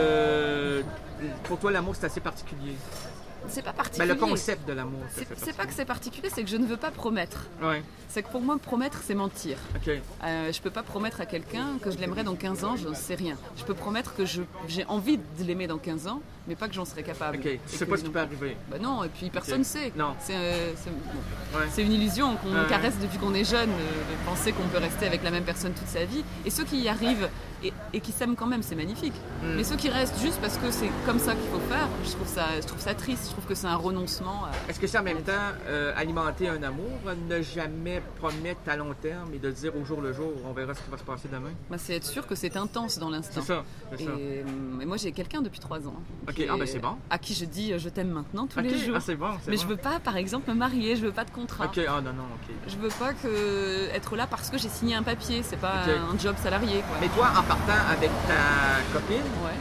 que pour toi, l'amour, c'est assez particulier. C'est pas Ben, particulier. le concept de l'amour, C'est assez c'est pas que c'est particulier, c'est que je ne veux pas promettre. Ouais. C'est que pour moi, promettre, c'est mentir. Ok. Euh, je peux pas promettre à quelqu'un que je l'aimerais dans quinze ans, je ne sais rien. Je peux promettre que je- j'ai envie de l'aimer dans quinze ans, mais pas que j'en serais capable. Ok. Et Tu sais que pas ce qui non. peut arriver. Bah non, et puis personne Ok. sait. Non. C'est euh, c'est- bon. Ouais. C'est une illusion qu'on Ouais. caresse depuis qu'on est jeune, euh, de penser qu'on peut rester avec la même personne toute sa vie. Et ceux qui y arrivent et, et qui s'aiment quand même, c'est magnifique. Mm. Mais ceux qui restent juste parce que c'est comme ça qu'il faut faire, je trouve ça, je trouve ça triste. Je trouve que c'est un renoncement. à- Est-ce que c'est en même temps euh, alimenter un amour, ne jamais promettre à long terme et de dire au jour le jour, on verra ce qui va se passer demain? Bah, c'est être sûr que c'est intense dans l'instant. C'est ça, c'est Et, ça. euh, et moi j'ai quelqu'un depuis trois ans. Ok, qui ah, ben, est- c'est bon. À qui je dis euh, je t'aime maintenant tous Ok, les jours. ah, c'est bon, c'est Mais bon. je veux pas, par exemple, me marier. Je veux pas de contrat. Ok, ah non, non, ok. Je veux pas que être là parce que j'ai signé un papier. C'est pas Ok. un job salarié. Quoi. Mais toi, en partant avec ta copine, Ouais.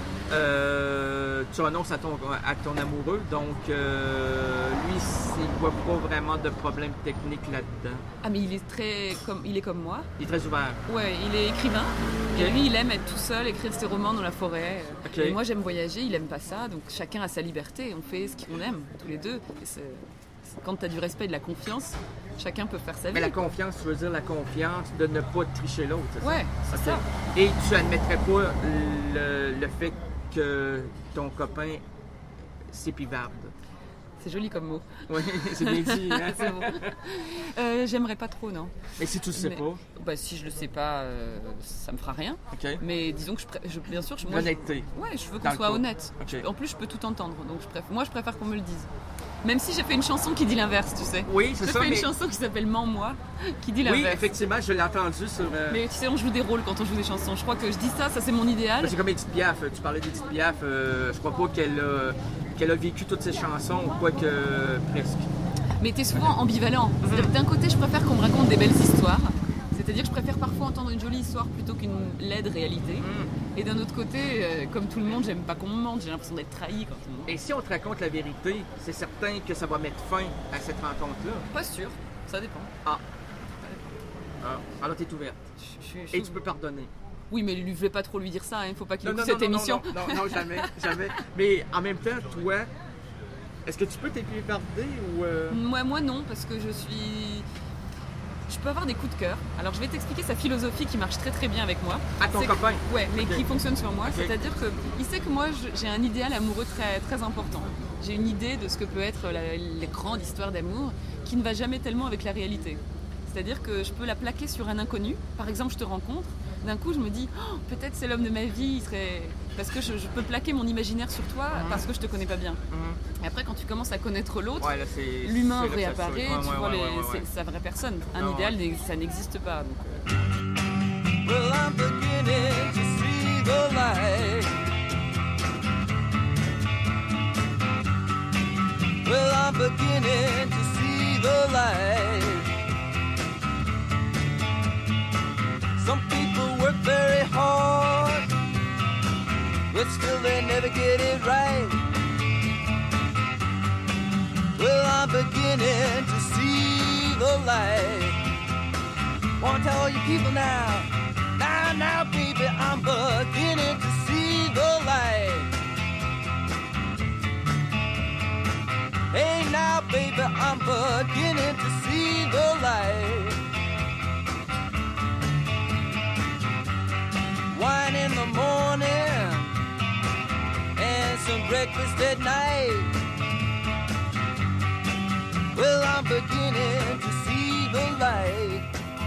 euh, tu annonces à ton, à ton amoureux, donc euh, lui, il voit pas vraiment de problème technique là-dedans. Ah mais il est très comme il est comme moi. Il est très ouvert. Ouais, il est écrivain. Ok. Et lui, il aime être tout seul, écrire ses romans dans la forêt. Ok. Et moi, j'aime voyager. Il aime pas ça. Donc chacun a sa liberté. On fait ce qu'on aime tous les deux. Et c'est- c'est- quand tu as du respect et de la confiance, chacun peut faire sa vie. Mais la confiance, tu veux dire la confiance de ne pas tricher l'autre, c'est ça? Ouais, c'est Ok. ça. Et tu admettrais pas le, le fait que ton copain s'épivarde? C'est joli comme mot. Oui, c'est bien dit. Hein? C'est bon. Euh, J'aimerais pas trop, non. Mais si tu le sais Mais- pas? Bah, si je le sais pas, euh, ça me fera rien. Ok. Mais disons que je, pré- je- bien sûr, je, moi, je- L'honnêteté. ouais, je veux Dans qu'on le soit couple. honnête. Ok. Je- en plus, je peux tout entendre. Donc, je préfère, moi, je préfère qu'on me le dise. Même si j'ai fait une chanson qui dit l'inverse, tu sais. Oui, c'est J'ai ça, fait mais- une chanson qui s'appelle Mens-moi, qui dit Oui, l'inverse. effectivement, je l'ai entendu sur... euh, Mais tu sais, on joue des rôles quand on joue des chansons. Je crois que je dis ça, ça c'est mon idéal. Ben, c'est comme Edith Piaf, tu parlais d'Edith Piaf, euh, je crois pas qu'elle a, qu'elle a vécu toutes ses chansons, ou quoi que presque. Mais t'es souvent ambivalent. C'est-à-dire que d'un côté, je préfère qu'on me raconte des belles histoires. C'est-à-dire que je préfère parfois entendre une jolie histoire plutôt qu'une laide réalité. Et d'un autre côté, euh, comme tout le monde, j'aime pas qu'on me mente. J'ai l'impression d'être trahi quand on me ment. Et si on te raconte la vérité, c'est certain que ça va mettre fin à cette rencontre-là. Pas sûr, ça dépend. Ah. Ah. Alors t'es ouverte. Je- je- je- Et tu peux pardonner. Oui, mais lui, je vais pas trop lui dire ça. Il faut pas qu'il Non, écoute non, cette non, non, émission. Non, non, non, jamais, jamais. Mais en même temps, toi, est-ce que tu peux t'épivarder ou... euh, Moi, moi non, parce que je suis. Je peux avoir des coups de cœur. Alors je vais t'expliquer sa philosophie qui marche très très bien avec moi. À ton C'est que- copain? Ouais, mais Ok. qui fonctionne sur moi. Ok. C'est-à-dire que il sait que moi je- j'ai un idéal amoureux très très important. J'ai une idée de ce que peut être la, les grandes histoires d'amour qui ne va jamais tellement avec la réalité. C'est-à-dire que je peux la plaquer sur un inconnu. Par exemple, je te rencontre. D'un coup, je me dis, oh, peut-être c'est l'homme de ma vie. Il serait... Parce que je, je peux plaquer mon imaginaire sur toi parce que je te connais pas bien. Et après, quand tu commences à connaître l'autre, Ouais, là, c'est- l'humain c'est là que ça réapparaît, saute. Ouais, tu ouais, vois ouais, les- ouais, ouais, ouais. c'est sa vraie personne. Un Ouais, idéal, ouais. n'est- ça n'existe pas. Donc, euh, Well, I'm beginning to see the light. Well, I'm beginning to see the light. Some people work very hard, but still they never get it right. Well, I'm beginning to see the light. Wanna tell all you people now, now, now, baby, I'm beginning to see the light. Hey, now, baby, I'm beginning to see the light. Wine in the morning and some breakfast at night. Well, I'm beginning to see the light.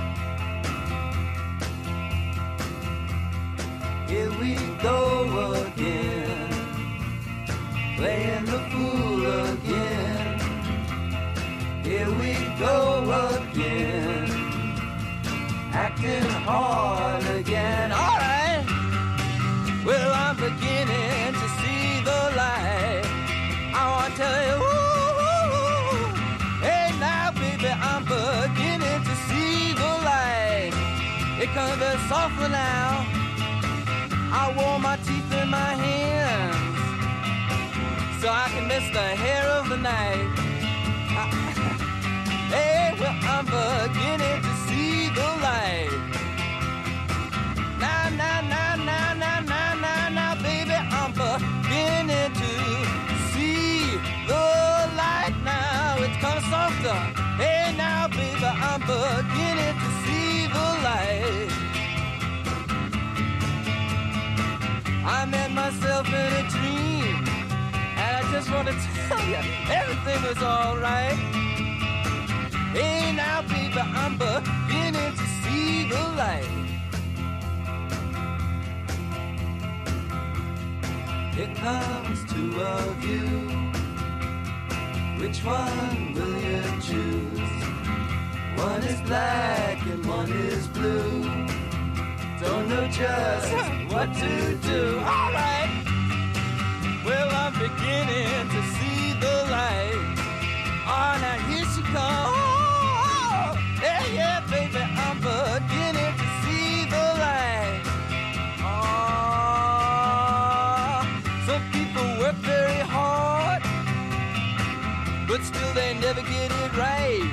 Here we go again, playing the fool again. Here we go again, acting hard again. All right. Well, I'm beginning to see the light. I want to tell you, ooh, hey now, baby, I'm beginning to see the light. It comes very softly now. I wore my teeth in my hands so I can miss the hair of the night. I, hey, well, I'm beginning to see the light. Now, now, now, now, now, now, now, now, baby, I'm beginning to see the light now. It's kind of softer. Hey, now, baby, I'm beginning to see the light. I met myself in a dream, and I just want to tell you, everything was alright. Hey now, baby, I'm beginning to see the light. Here comes two of you. Which one will you choose? One is black and one is blue. Don't know just what to do. All right. Well, I'm beginning to see the light. Oh, now here she comes. Oh, yeah, yeah, baby, I'm beginning to see the light. Oh, some people work very hard, but still they never get it right.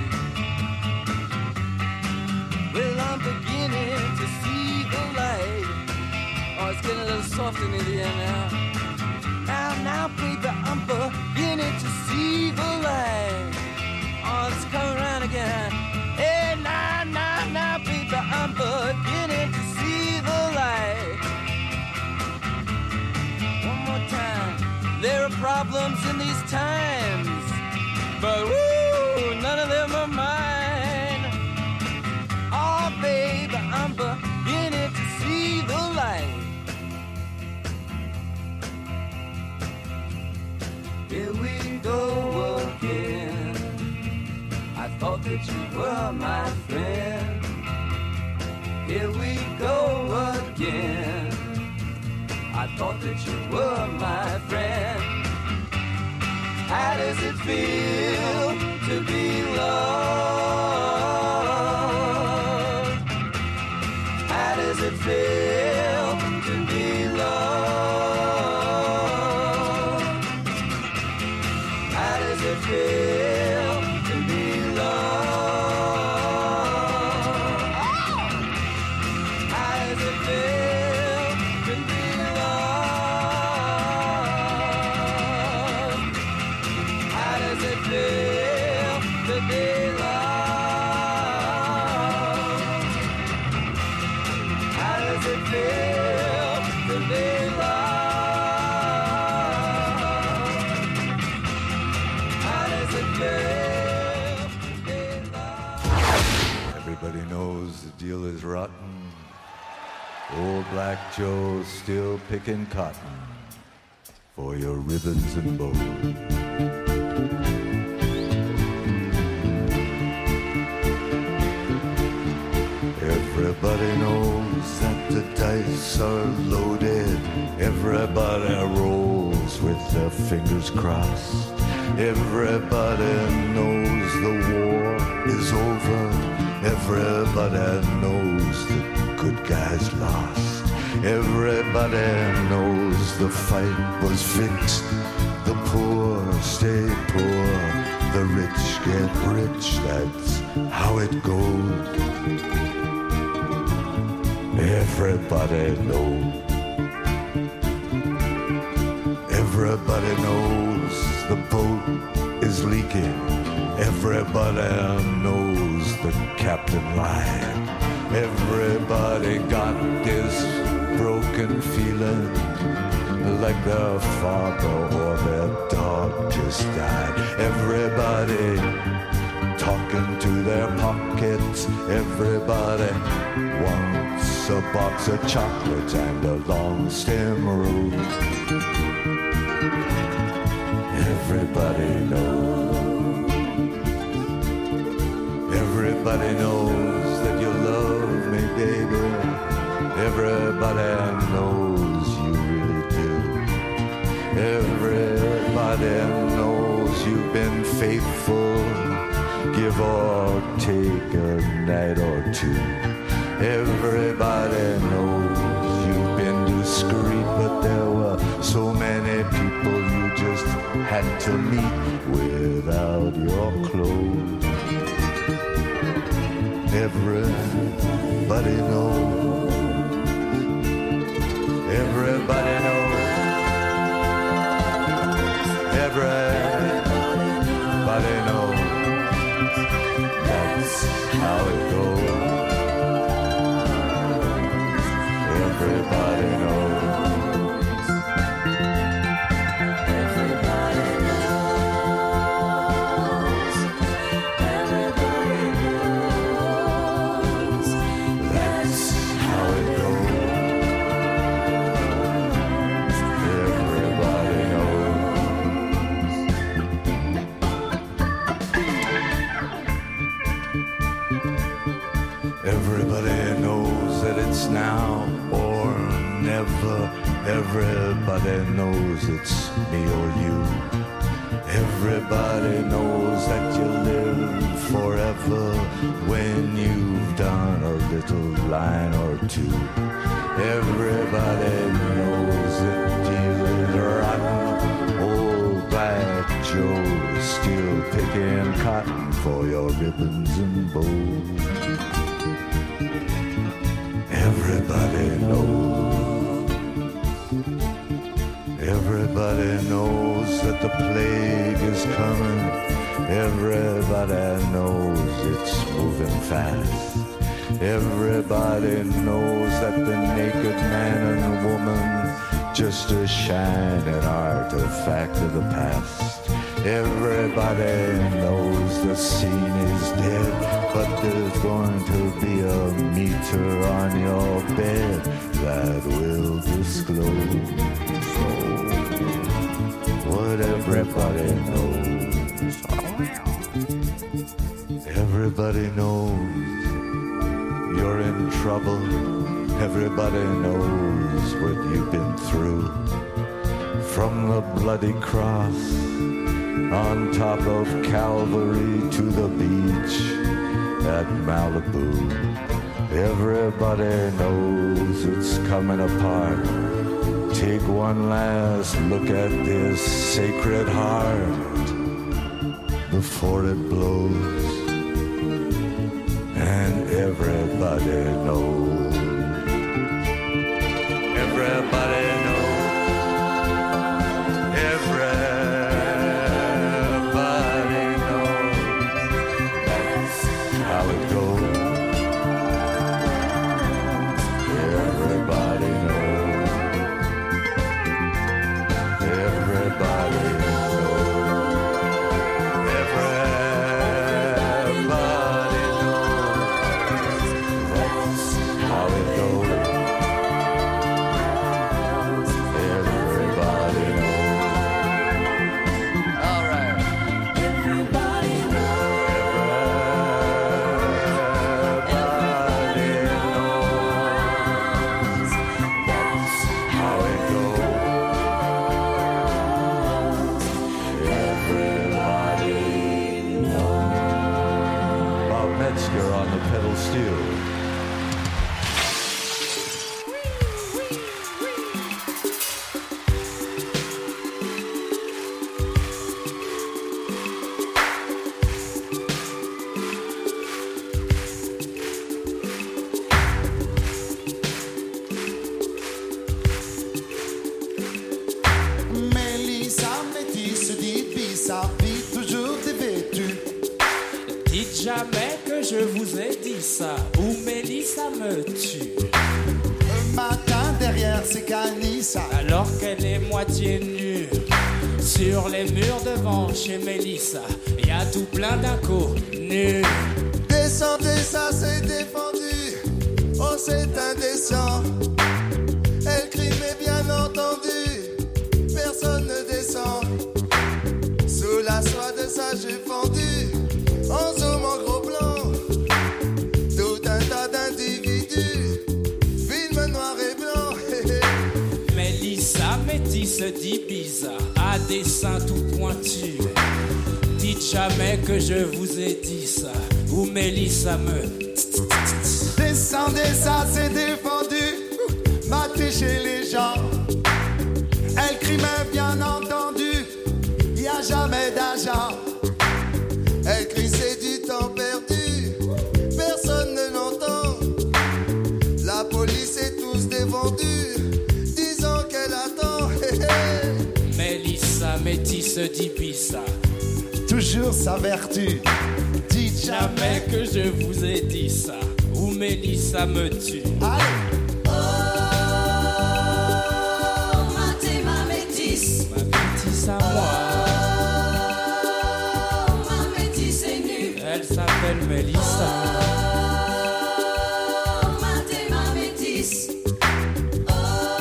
Well, I'm beginning to see the light. Oh, it's getting a little soft in the air now. Now, now, baby, I'm beginning to see the light. Oh, it's coming around again. Hey, now, now, now, baby, I'm beginning to see the light. One more time. There are problems in these times, but woo, none of them are mine. Oh, baby, I'm beginning to see the light. Here we go again. I thought that you were my friend. Here we go again. I thought that you were my friend. How does it feel to be loved? How does it feel to be loved? How does it feel to be loved? How does it feel to be loved? How does it feel to be loved? How does it feel to be loved? How does it feel to be loved? Everybody knows the deal is rotten. Old Black Joe's still picking cotton for your ribbons and bows. Everybody knows that the dice are loaded. Everybody rolls with their fingers crossed. Everybody knows the war is over. Everybody knows the good guys lost. Everybody knows the fight was fixed. The poor stay poor. The rich get rich. That's how it goes. Everybody knows. Everybody knows the boat is leaking. Everybody knows the captain lied. Everybody got this broken feeling like their father or their dog just died. Everybody talking to their pockets. Everybody wants a box of chocolates and a long stem rose. Everybody knows. Everybody knows that you love me, baby. Everybody knows you really do. Everybody knows you've been faithful. Give or take a night or two. Everybody knows you've been discreet, but there were so many people you just had to meet without your clothes. Everybody knows. Everybody knows. Everybody knows. That's how it goes. Everybody knows. Everybody knows. Everybody knows. That's how it goes. Everybody knows. Everybody knows that it's now or never. Everybody knows it's me or you. Everybody knows that you live forever when you've done a little line or two. Everybody knows that dealing rotten old Black Joe's still picking cotton for your ribbons and bows. Everybody knows. Everybody knows that the plague is coming. Everybody knows it's moving fast. Everybody knows that the naked man and woman just a shining artifact of the past. Everybody knows the scene is dead, but there's going to be a meter on your bed that will disclose what everybody knows. Everybody knows you're in trouble. Everybody knows what you've been through. From the bloody cross on top of Calvary to the beach at Malibu. Everybody knows it's coming apart. Take one last look at this sacred heart before it blows. And everybody knows. Everybody knows. Everybody knows. That's how it goes. Everybody knows. Everybody knows. Everybody knows. That's how it goes. Everybody knows. All right. Everybody knows. Everybody knows. That's how it goes. Everybody knows. Bob Metzger on the pedal steel. Mélissa, métisse d'Ibiza, vit toujours dévêtue. Dites jamais que je vous ai dit ça, ou Mélissa me tue. Un matin derrière ses canissas, alors qu'elle est moitié nue, Sur les murs devant chez Mélissa, y a tout plein d'inconnus. Descendez, ça c'est défendu. Oh, c'est indécent. Elle crie, mais bien entendu, personne ne descend. Sous la soie de sa jupe fendue, en zoom en gros plan, tout un tas d'individus, film noir et blanc. Mélissa métisse d'Ibiza, à des seins tout pointus. Dites jamais que je vous ai dit ça, ou Mélissa me... Descendez, ça c'est défendu, maté chez les gens. Elle crie, mais bien entendu, y a jamais d'argent. Elle crie, c'est du temps perdu, personne ne l'entend. La police est tous défendus, disant qu'elle attend. Mélissa métisse d'Ibiza, toujours sa vertu. dites jamais que je vous ai dit ça, ou Mélissa me tue. Allez. À moi. Oh, ma métisse est nue. Elle s'appelle Mélissa. Oh, ma t'es ma métisse. Oh,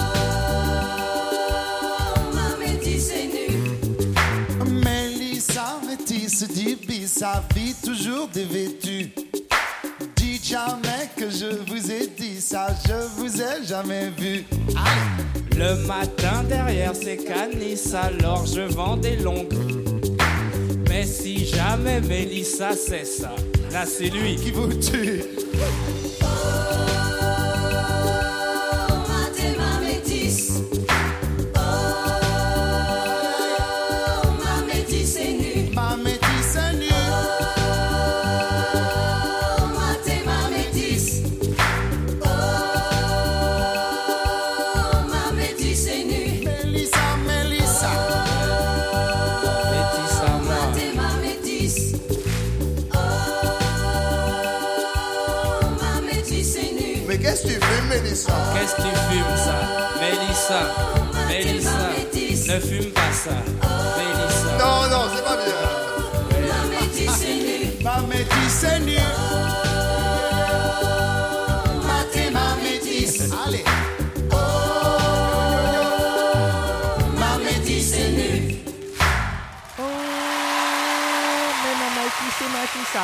ma métisse est nue. Mélissa, métisse d'Ibiza, vit toujours dévêtue. Dites jamais que je vous ai dit ça, je vous ai jamais vu. Allez. Le matin derrière ces canisses, alors je vends des longues. Mais si jamais Mélissa c'est ça, là c'est lui qui vous tue. Oh, ma t'es ma métisse. Oh, ma métisse est nue. Ma métisse est nue. Oh, ma t'es ma métisse. Qu'est-ce que tu fumes, Mélissa? Qu'est-ce que tu fumes, ça? Mélissa, Mélissa, ne fume pas ça. Mélissa. Non, non, c'est pas bien. Ma métisse est nue. Ma métisse est nue. Ma t'es ma métisse. Allez. Oh, ma métisse est nue. Oh, mais ma métisse est Matissa.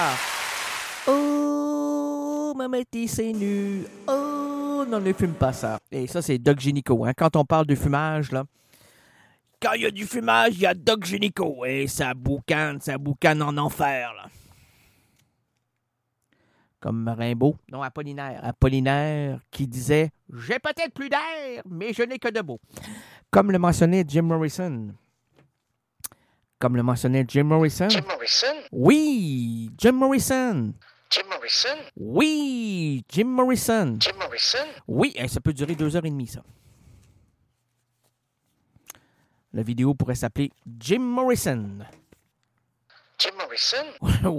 Oh, ma métisse est nue. Oh, non, ne fume pas ça. Et ça, c'est Doc Gynéco. Hein. Quand on parle de fumage, là, quand il y a du fumage, il y a Doc Gynéco. Et ça boucane, ça boucane en enfer, là. Comme Rimbaud, non, Apollinaire. Apollinaire qui disait « J'ai peut-être plus d'air, mais je n'ai que de beau. » Comme le mentionnait Jim Morrison. Comme le mentionnait Jim Morrison. Jim Morrison? Oui, Jim Morrison. Jim Morrison? Oui, Jim Morrison. Jim Morrison? Oui, ça peut durer deux heures et demie, ça. La vidéo pourrait s'appeler Jim Morrison. Jim Morrison?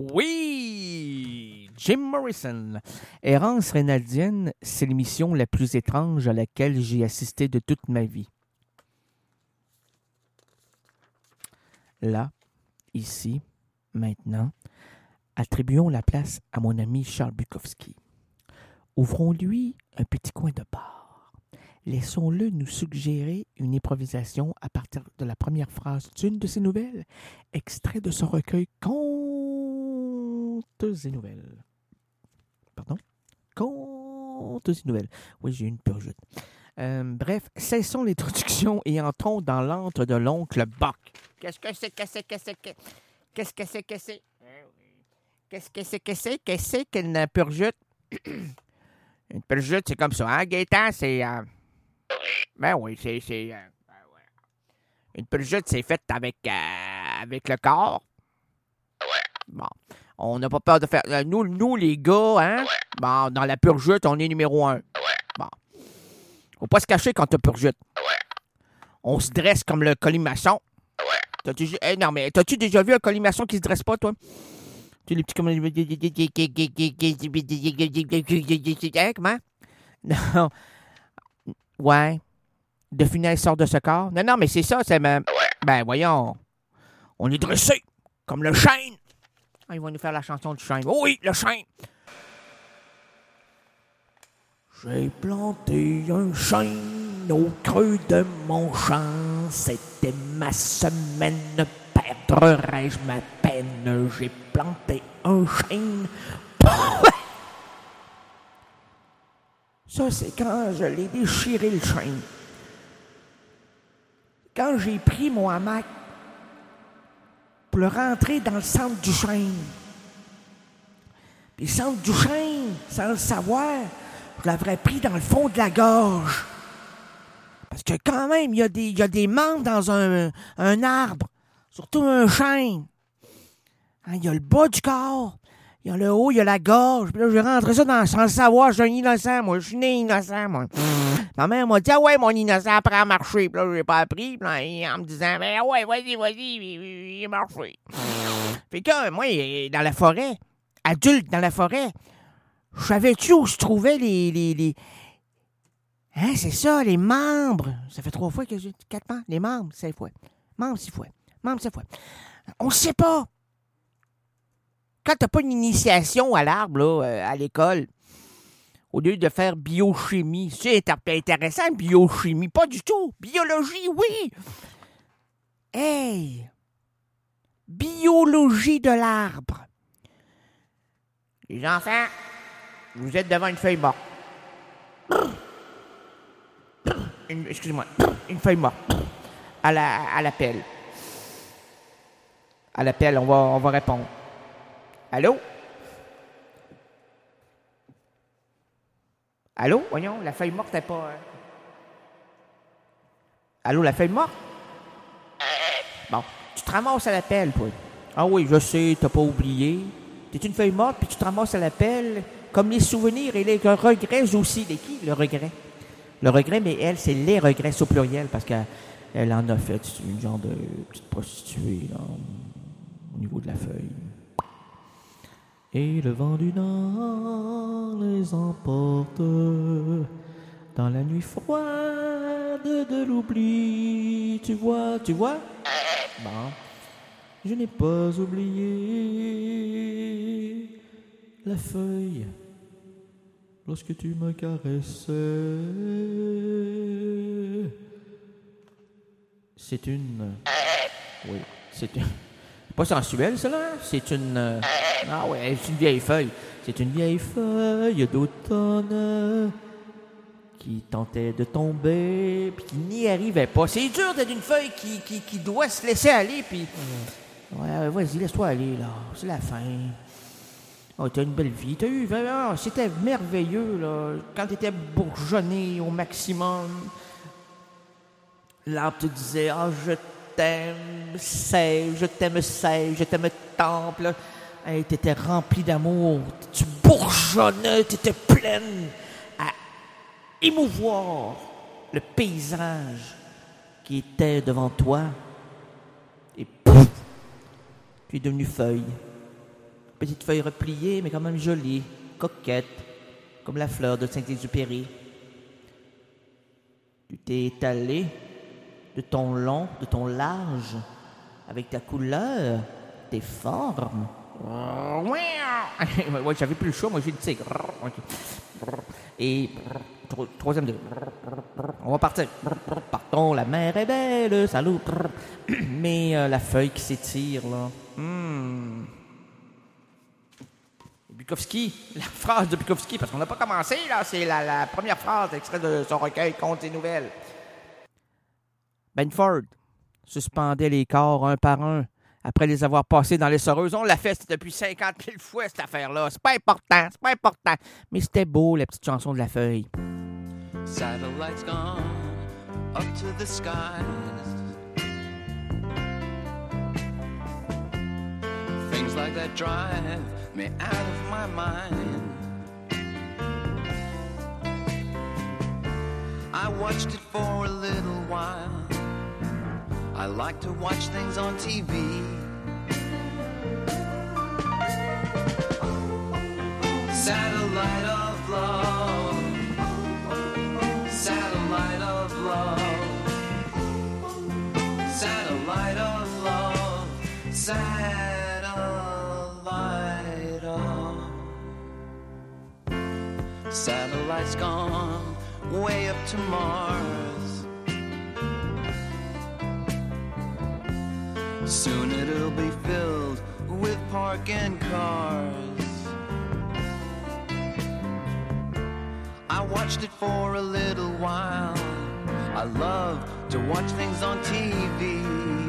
Oui, Jim Morrison. Errance Reynaldienne, c'est l'émission la plus étrange à laquelle j'ai assisté de toute ma vie. Là, ici, maintenant, attribuons la place à mon ami Charles Bukowski. Ouvrons-lui un petit coin de bar. Laissons-le nous suggérer une improvisation à partir de la première phrase d'une de ses nouvelles, extrait de son recueil Contes et nouvelles. Pardon? Contes et nouvelles. Oui, j'ai une purgute. Euh, bref, cessons l'introduction et entrons dans l'antre de l'oncle Bock. Qu'est-ce que c'est, qu'est-ce que c'est, qu'est-ce que c'est, qu'est-ce que c'est, qu'est-ce que c'est, qu'est-ce que c'est, qu'est-ce que c'est, qu'est-ce que c'est qu'une purgute? Une purgute, c'est comme ça, hein, Gaétan? C'est... Euh... Ben oui, c'est... c'est euh... Une purgute, c'est faite avec, euh, avec le corps. Bon, on n'a pas peur de faire... Nous, nous les gars, hein? Bon, dans la purgute, on est numéro un. Bon. Faut pas se cacher quand t'as purgute. On se dresse comme le colimaçon. T'as-tu... Eh, non, mais t'as-tu déjà vu un colimaçon qui se dresse pas, toi? Tu les petits comme... Hein, comment? Non. Ouais. De funeste sort de ce corps. Non, non, mais c'est ça, c'est... Ma... Ben, voyons. On est dressé, comme le chêne. Ah, ils vont nous faire la chanson du chêne. Oh oui, le chêne. J'ai planté un chêne au creux de mon champ. C'était ma semaine. Perdrais-je ma peine? J'ai planté un chêne. Ça, c'est quand je l'ai déchiré le chêne. Quand j'ai pris mon hamac pour le rentrer dans le centre du chêne. Puis le centre du chêne, sans le savoir, je l'aurais pris dans le fond de la gorge. Parce que quand même, il y a des, il y a des membres dans un, un arbre, surtout un chêne. Hein, il y a le bas du corps, il y a le haut, il y a la gorge. Puis là, j'ai rentré ça dans, sans le savoir, je suis un innocent, moi. Je suis né innocent, moi. Ma mère m'a dit, ah ouais, mon innocent apprend à marcher. Puis là, j'ai pas appris. Puis là, en me disant, ben ouais, vas-y, vas-y, j'ai marché. Fait que, moi, dans la forêt, adulte dans la forêt, je savais-tu où se trouvaient les, les, les... Hein, c'est ça, les membres. Ça fait trois fois que j'ai... Quatre membres? Les membres, cinq fois. Membres, six fois. Membres, sept fois. On sait pas. Quand t'as pas une initiation à l'arbre, là, euh, à l'école, au lieu de faire biochimie, c'est intéressant, biochimie, pas du tout. Biologie, oui. Hey! Biologie de l'arbre. Les enfants, vous êtes devant une feuille morte. Une, excusez-moi, une feuille morte. À la, à l'appel. À l'appel, on va, on va répondre. Allô? Allô? Voyons, la feuille morte n'est pas... Euh... Allô, la feuille morte? Bon, tu te ramasses à l'appel, toi. Ah oui, je sais, t'as pas oublié. T'es une feuille morte, puis tu te ramasses à l'appel, comme les souvenirs et les regrets aussi. Les qui? Le regret. Le regret, mais elle, c'est les regrets au pluriel, parce qu'elle en a fait une genre de petite prostituée, là, au niveau de la feuille. Et le vent du nord les emporte dans la nuit froide de l'oubli. Tu vois, tu vois? Bon. Je n'ai pas oublié la feuille lorsque tu me caressais. C'est une... Oui, c'est une... Pas sensuel, ça, là. C'est une... Ah ouais, c'est une vieille feuille. C'est une vieille feuille d'automne qui tentait de tomber, puis qui n'y arrivait pas. C'est dur d'être une feuille qui, qui, qui doit se laisser aller, puis... Ouais, vas-y, laisse-toi aller, là. C'est la fin. Oh, t'as une belle vie. T'as eu... Oh, c'était merveilleux, là. Quand t'étais bourgeonné au maximum, l'arbre te disait « Ah, oh, je t'aime, sais, je t'aime, sais, je t'aime tant. » Là, hey, t'étais rempli d'amour. Tu bourgeonnais, t'étais pleine à émouvoir le paysage qui était devant toi. Et pouf! Tu es devenue feuille. Petite feuille repliée, mais quand même jolie, coquette, comme la fleur de Saint-Exupéry. Tu t'es étalé de ton long, de ton large, avec ta couleur, tes formes. Ouais, j'avais plus le choix, moi j'ai le tigre. Et troisième de... On va partir. Partons, la mer est belle, salut. Mais euh, la feuille qui s'étire, là. Hmm. Bukowski, la phrase de Bukowski, parce qu'on n'a pas commencé, là, c'est la, la première phrase extrait de son recueil Contes et nouvelles. Benford suspendait les corps un par un après les avoir passés dans les soreuses. On l'a fait depuis cinquante mille fois, cette affaire-là. C'est pas important, c'est pas important. Mais c'était beau, la petite chanson de la feuille. Satellites gone up to the skies. Things like that drive me out of my mind. I watched it for a little while. I like to watch things on T V. Satellite of love. Satellite of love. Satellite satellite off. Satellite's gone way up to Mars. Soon it'll be filled with parking cars. I watched it for a little while. I love to watch things on T V.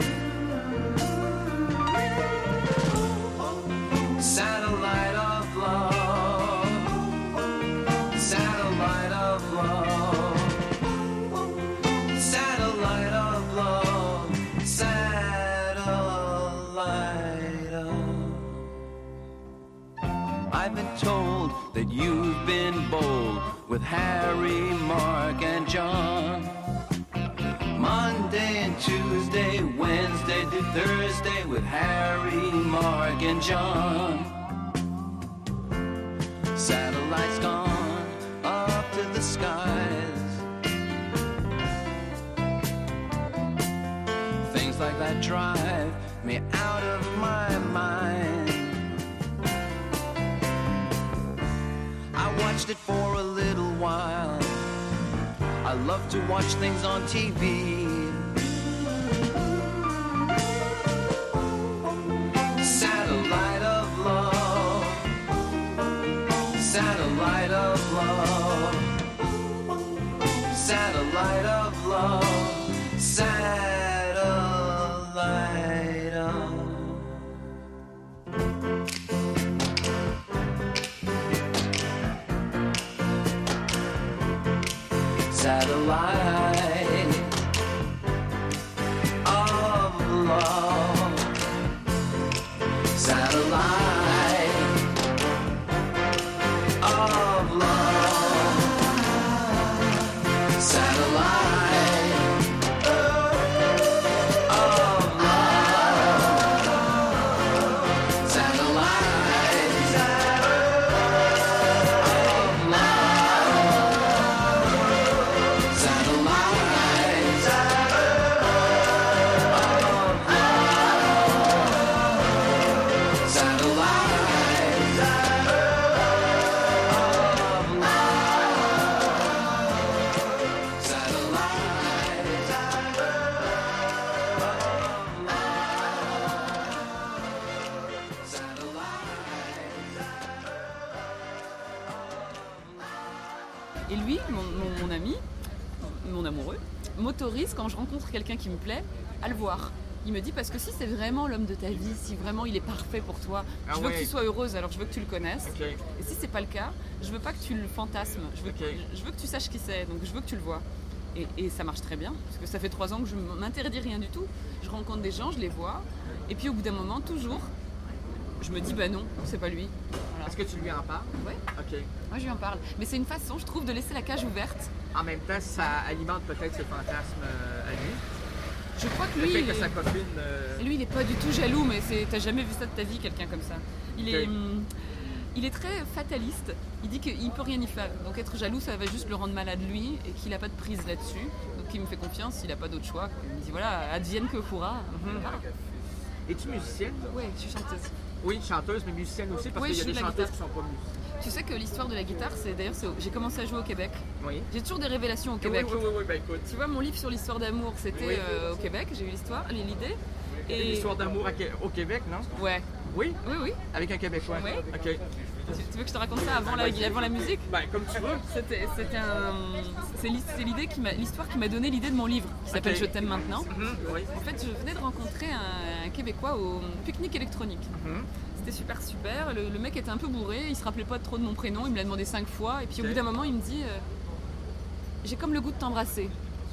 Satellite of love. Satellite of love. Satellite of love. Satellite of. I've been told that you've been bold with Harry, Mark, and John. Monday and Tuesday, Wednesday to Thursday with Harry, Mark, and John. Satellites gone up to the skies. Things like that drive me out of my mind. I watched it for a little while. I love to watch things on T V. Satellite of love. Satellite of love. Satellite of love. Satellite of. Satellite of love. Satellite of love. Satellite of love. Et lui, mon, mon, mon ami, mon amoureux, m'autorise, quand je rencontre quelqu'un qui me plaît, à le voir. Il me dit, parce que si c'est vraiment l'homme de ta vie, si vraiment il est parfait pour toi, Ah je veux ouais. que tu sois heureuse, alors je veux que tu le connaisses. Ok. Et si c'est pas le cas, je veux pas que tu le fantasmes, je veux, Ok. que, je veux que tu saches qui c'est, donc je veux que tu le vois. Et, et ça marche très bien, parce que ça fait trois ans que je m'interdis rien du tout. Je rencontre des gens, je les vois, et puis au bout d'un moment, toujours, je me dis, bah non, c'est pas lui. Voilà. Est-ce que tu lui en parles? Ouais. Ok. Moi je lui en parle. Mais c'est une façon, je trouve, de laisser la cage ouverte. En même temps, ça alimente peut-être ce fantasme euh, à lui. Je crois que Le lui, fait il que est- sa copine... euh, Et lui, il est pas du tout jaloux, mais c'est... t'as jamais vu ça de ta vie, quelqu'un comme ça. Il est, Ok. hum, il est très fataliste. Il dit qu'il peut rien y faire. Donc être jaloux, ça va juste le rendre malade lui, et qu'il a pas de prise là-dessus. Donc il me fait confiance, il a pas d'autre choix. Il me dit voilà, advienne que pourra. Voilà. Es-tu musicienne? Oui, je suis chanteuse. Oui, chanteuse, mais musicienne aussi, parce Oui, qu'il y a je des joue de la chanteuses guitare. qui sont pas musiciennes. Tu sais que l'histoire de la guitare, c'est d'ailleurs, c'est- j'ai commencé à jouer au Québec. Oui. J'ai toujours des révélations au Oui, Québec. oui, oui, oui, ben écoute. Tu vois, mon livre sur l'histoire d'amour, c'était Oui. euh, au Québec. J'ai eu l'histoire, l'idée. Et l'histoire d'amour à Qué- au Québec, non? Ouais. Oui? Oui, oui. Avec un Québécois? Oui. Ok. Tu, tu veux que je te raconte ça avant la, avant la musique? Ben, comme tu veux. C'était, c'était un, c'est l'hi- c'est l'idée qui m'a, l'histoire qui m'a donné l'idée de mon livre, qui s'appelle Ok. Je t'aime maintenant. Mhm, oui. En fait, je venais de rencontrer un, un Québécois au pique-nique électronique. Mhm. C'était super super. Le, le mec était un peu bourré, il se rappelait pas trop de mon prénom, il me l'a demandé cinq fois. Et puis au Ok. bout d'un moment, il me dit euh, j'ai comme le goût de t'embrasser.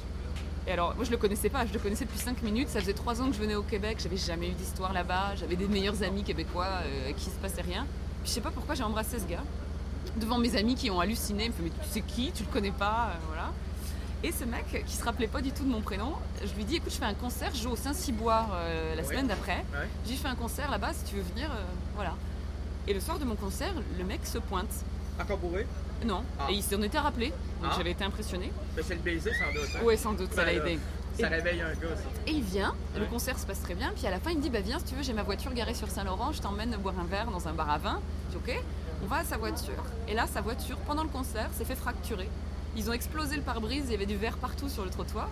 Et alors, moi je le connaissais pas, je le connaissais depuis cinq minutes. Ça faisait trois ans que je venais au Québec, j'avais jamais eu d'histoire là-bas, j'avais des meilleurs amis québécois euh, avec qui il se passait rien. Puis je sais pas pourquoi j'ai embrassé ce gars devant mes amis qui ont halluciné. Il me fait mais tu sais qui, tu le connais pas, euh, voilà. Et ce mec qui se rappelait pas du tout de mon prénom, je lui dis écoute, je fais un concert, je joue au Saint-Cyboire euh, la Ouais. semaine d'après. Ouais. J'ai dit, je fais un concert là-bas, si tu veux venir, euh, voilà. Et le soir de mon concert, le mec se pointe. Encore bourré? Non, Ah. et il s'en était rappelé, donc Ah. j'avais été impressionnée. Ben, c'est le baiser sans doute. Hein? Oui, sans doute, ça Ben, l'a là, aidé. Ça Et- réveille un gars, ça. Et il vient, le Ouais. concert se passe très bien, puis à la fin il me dit bah viens si tu veux, j'ai ma voiture garée sur Saint-Laurent, je t'emmène boire un verre dans un bar à vin. Je dis ok, on va à sa voiture. Et là sa voiture, pendant le concert, s'est fait fracturer. Ils ont explosé le pare-brise, il y avait du verre partout sur le trottoir.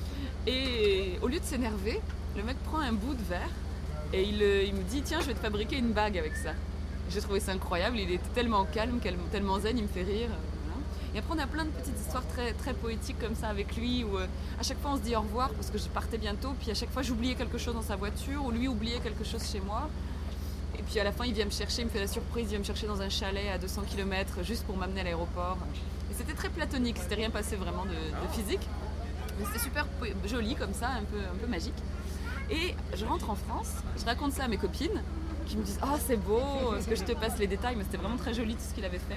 Et au lieu de s'énerver, le mec prend un bout de verre et il, euh, il me dit tiens je vais te fabriquer une bague avec ça. J'ai trouvé ça incroyable, il était tellement calme, quel- tellement zen, il me fait rire. euh, voilà. Et après on a plein de petites histoires très, très poétiques comme ça avec lui où euh, à chaque fois on se dit au revoir parce que je partais bientôt, puis à chaque fois j'oubliais quelque chose dans sa voiture ou lui oubliait quelque chose chez moi. Et puis à la fin il vient me chercher, il me fait la surprise, il vient me chercher dans un chalet à deux cents kilomètres juste pour m'amener à l'aéroport. Et c'était très platonique, c'était rien passé vraiment de, de physique. Mais c'était super po- joli comme ça, un peu, un peu magique. Et je rentre en France, je raconte ça à mes copines qui me disent « Ah, c'est beau, est-ce que je te passe les détails ?» Mais c'était vraiment très joli tout ce qu'il avait fait.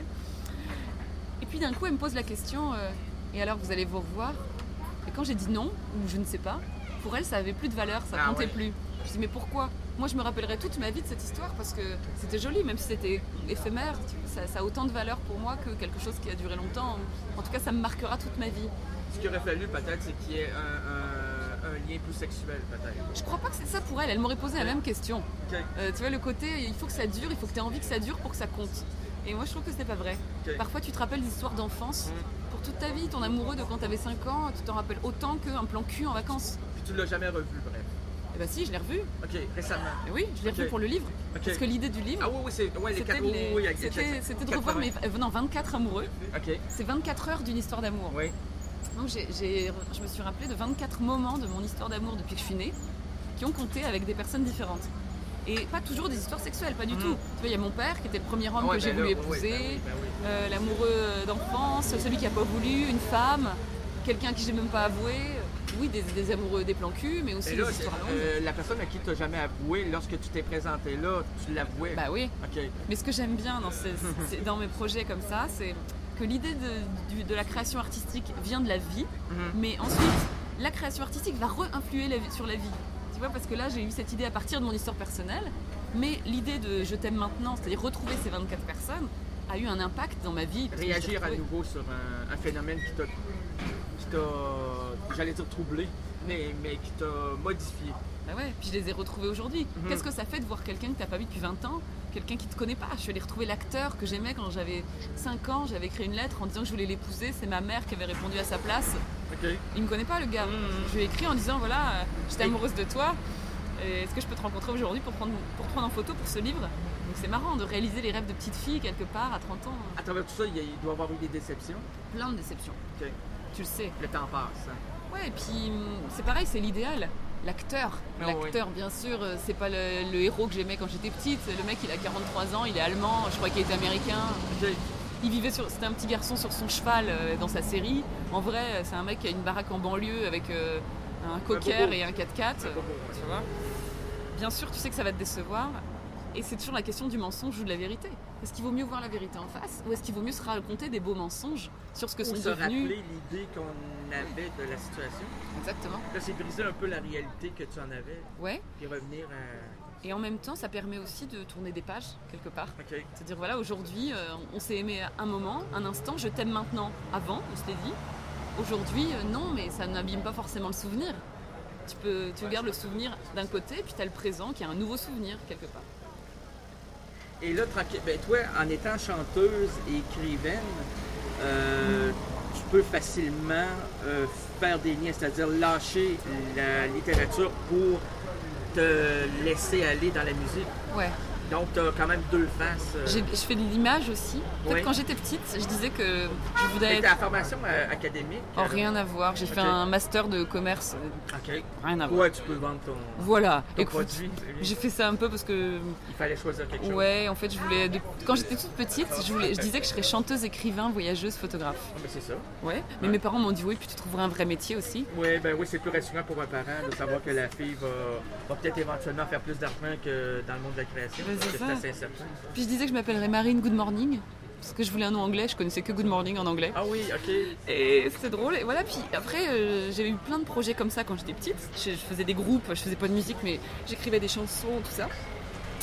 Et puis d'un coup, elle me pose la question euh, Et alors, vous allez vous revoir ?» Et quand j'ai dit non, ou je ne sais pas, pour elle, ça avait plus de valeur, ça Ah comptait ouais. plus. Je dis « Mais pourquoi ?» Moi, je me rappellerai toute ma vie de cette histoire parce que c'était joli, même si c'était éphémère. tu vois, Ça, ça a autant de valeur pour moi que quelque chose qui a duré longtemps. En tout cas, ça me marquera toute ma vie. Ce qu'il aurait fallu peut-être, c'est qu'il y ait un, un- un lien plus sexuel, peut-être. Je crois pas que c'est ça pour elle. Elle m'aurait posé la même question. Ok. Euh, tu vois, le côté, il faut que ça dure, il faut que tu aies envie que ça dure pour que ça compte. Et moi, je trouve que c'était pas vrai. Ok. Parfois, tu te rappelles des histoires d'enfance. Pour toute ta vie, ton amoureux de quand t'avais cinq ans, tu t'en rappelles autant qu'un plan cul en vacances. Puis tu l'as jamais revu, bref. Eh ben si, je l'ai revu. Ok, récemment. Et oui, je l'ai Ok. revu pour le livre. Ok. Parce que l'idée du livre, Ah oui, oui, c'est ouais, les c'était quatre de les- oui, oui, avec- c'était- c'était de quatre-vingts. revoir mes euh, non, vingt-quatre amoureux. Ok. C'est vingt-quatre heures d'une histoire d'amour. Oui. Donc j'ai, j'ai- je me suis rappelé de vingt-quatre moments de mon histoire d'amour depuis que je suis née, qui ont compté avec des personnes différentes. Et pas toujours des histoires sexuelles, pas du Mhm. tout. Tu vois, il y a mon père qui était le premier homme Ouais, que j'ai ben voulu là, épouser, ouais, ben oui, ben oui. euh, l'amoureux d'enfance, celui qui n'a pas voulu, une femme, quelqu'un qui j'ai même pas avoué. Oui, des, des amoureux des plans cul, mais aussi Et des là, histoires longues. euh, la personne à qui tu n'as jamais avoué, lorsque tu t'es présenté là, tu l'avouais. Bah oui. Ok. Mais ce que j'aime bien dans, ces- c'est- dans mes projets comme ça, c'est que l'idée de, du- de la création artistique vient de la vie, Mhm. mais ensuite, la création artistique va re-influer la vie- sur la vie. Tu vois, parce que là, j'ai eu cette idée à partir de mon histoire personnelle, mais l'idée de Je t'aime maintenant, c'est-à-dire retrouver ces vingt-quatre personnes, a eu un impact dans ma vie. parce que je l'ai Réagir à retrouvée. nouveau sur un, un phénomène qui t'a, qui t'a, j'allais dire troublé, mais, mais qui t'a modifié. Bah ouais, puis je les ai retrouvés aujourd'hui. Mhm. Qu'est-ce que ça fait de voir quelqu'un que t'as pas vu depuis vingt ans, quelqu'un qui te connaît pas? Je suis allée retrouver l'acteur que j'aimais quand j'avais cinq ans, j'avais écrit une lettre en disant que je voulais l'épouser, c'est ma mère qui avait répondu à sa place. Ok. Il me connaît pas le gars. Je lui ai écrit en disant voilà, euh, j'étais amoureuse de toi, et est-ce que je peux te rencontrer aujourd'hui pour prendre, pour te prendre en photo pour ce livre? Donc c'est marrant de réaliser les rêves de petite fille quelque part à trente ans. À travers tout ça, il, y a- il doit y avoir eu des déceptions. Plein de déceptions. Ok. Tu le sais. Le temps passe. hein. Ouais, et puis hum, c'est pareil, c'est l'idéal. L'acteur, Ah l'acteur, bien sûr, euh, c'est pas le, le héros que j'aimais quand j'étais petite. Le mec, il a quarante-trois ans, il est allemand, je crois qu'il était américain. Il vivait sur, c'était un petit garçon sur son cheval euh, dans sa série. En vrai, euh, c'est un mec qui a une baraque en banlieue avec euh, un cocker bobo. et un quatre-quatre. Un bobo, Tu vois. Bien sûr, tu sais que ça va te décevoir. Et c'est toujours la question du mensonge ou de la vérité. Est-ce qu'il vaut mieux voir la vérité en face ou est-ce qu'il vaut mieux se raconter des beaux mensonges sur ce que Ou sont se devenus... rappeler l'idée qu'on avait de la situation. Exactement. Là, c'est briser un peu la réalité que tu en avais. Ouais. Puis revenir à... Et en même temps, ça permet aussi de tourner des pages, quelque part. Ok. C'est-à-dire, voilà, aujourd'hui, euh, on s'est aimé à un moment, un instant, je t'aime maintenant. Avant, on se l'est dit. Aujourd'hui, euh, non, mais ça n'abîme pas forcément le souvenir. Tu, peux, tu gardes le souvenir d'un côté, puis tu as le présent qui est un nouveau souvenir, quelque part. Et là, tranquille, ben toi, en étant chanteuse et écrivaine, euh, tu peux facilement euh, faire des liens, c'est-à-dire lâcher la littérature pour te laisser aller dans la musique. Ouais. Donc, tu as quand même deux faces. euh. J'ai- Je fais de l'image aussi. En fait, Ouais. quand j'étais petite, je disais que je Mais voudrais t'as la être... formation euh, académique. Oh, euh, rien à voir. J'ai Ok. fait un master de commerce. OK. Rien à voir. Ouais, tu peux vendre ton, Voilà. ton Écoute, produit. j'ai fait ça un peu parce que... Il fallait choisir quelque chose. Ouais, en fait, je voulais. de- Quand j'étais toute petite, je, voulais... je disais que je serais chanteuse, écrivain, voyageuse, photographe. Ah, ben, c'est ça. Ouais. Mais mes parents m'ont dit oui, puis tu trouveras un vrai métier aussi. Oui, ben oui, c'est plus rassurant pour un parent de savoir que la fille va, va peut-être éventuellement faire plus d'argent que dans le monde de la création. Ben, c'est parce que ça. c'est assez incertain. Puis je disais que je m'appellerais Marine Good Morning. Parce que je voulais un nom anglais, je connaissais que Good Morning en anglais. Ah oui, ok. Et c'était drôle. Et voilà, puis après, euh, j'ai eu plein de projets comme ça quand j'étais petite. Je, je faisais des groupes, je faisais pas de musique, mais j'écrivais des chansons, tout ça.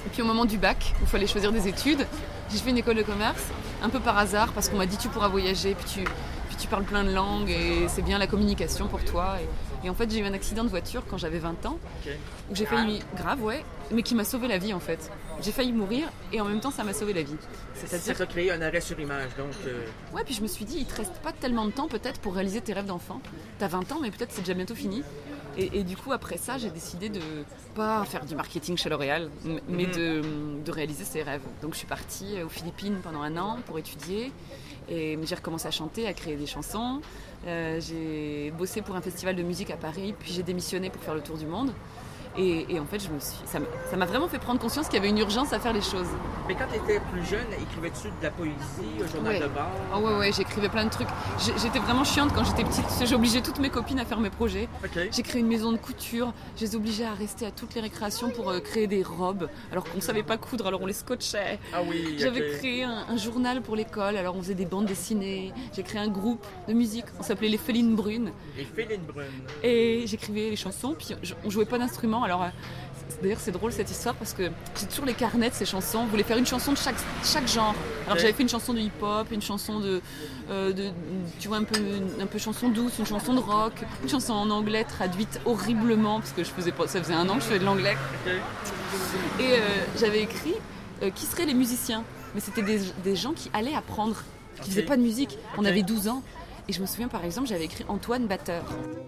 Et puis au moment du bac, où il fallait choisir des études, j'ai fait une école de commerce, un peu par hasard, parce qu'on m'a dit tu pourras voyager, puis tu, puis tu parles plein de langues, et c'est bien la communication pour toi. Et, et en fait, j'ai eu un accident de voiture quand j'avais vingt ans, Okay. où j'ai failli... Grave, ouais, mais qui m'a sauvé la vie en fait. J'ai failli mourir, et en même temps, ça m'a sauvé la vie. C'est-à-dire... Ça t'a créé un arrêt sur image, donc... Euh... Ouais, puis je me suis dit, il te reste pas tellement de temps peut-être pour réaliser tes rêves d'enfant. T'as vingt ans, mais peut-être c'est déjà bientôt fini. Et, et du coup, après ça, j'ai décidé de pas faire du marketing chez L'Oréal, mais Mm-hmm. de, de réaliser ses rêves. Donc je suis partie aux Philippines pendant un an pour étudier. Et j'ai recommencé à chanter, à créer des chansons. Euh, j'ai bossé pour un festival de musique à Paris, puis j'ai démissionné pour faire le tour du monde. Et, et en fait, je me suis, ça, m'a, ça m'a vraiment fait prendre conscience qu'il y avait une urgence à faire les choses. Mais quand tu étais plus jeune, écrivais-tu de la poésie, un journal ouais. de bord? Ah ouais, ouais, j'écrivais plein de trucs. J'ai, j'étais vraiment chiante quand j'étais petite. J'ai obligé toutes mes copines à faire mes projets. Okay. J'ai créé une maison de couture. Je les obligeais à rester à toutes les récréations pour euh, créer des robes, alors qu'on ne savait pas coudre, alors on les scotchait. Ah oui, J'avais okay. créé un, un journal pour l'école, alors on faisait des bandes dessinées. J'ai créé un groupe de musique, on s'appelait les Félines Brunes. Les Félines Brunes. Et j'écrivais les chansons, puis je, on jouait pas d'instruments. Alors... Euh, D'ailleurs, c'est drôle cette histoire parce que j'ai toujours les carnets de ces chansons. On voulait faire une chanson de chaque, chaque genre. Alors, okay. j'avais fait une chanson de hip-hop, une chanson de, euh, de tu vois, un peu, un peu chanson douce, une chanson de rock, une chanson en anglais traduite horriblement parce que je faisais pas, ça faisait un an que je faisais de l'anglais. Okay. Et euh, j'avais écrit euh, qui seraient les musiciens. Mais c'était des, des gens qui allaient apprendre, qui okay. faisaient pas de musique. On okay. avait douze ans. Et je me souviens, par exemple, j'avais écrit Antoine Batteur.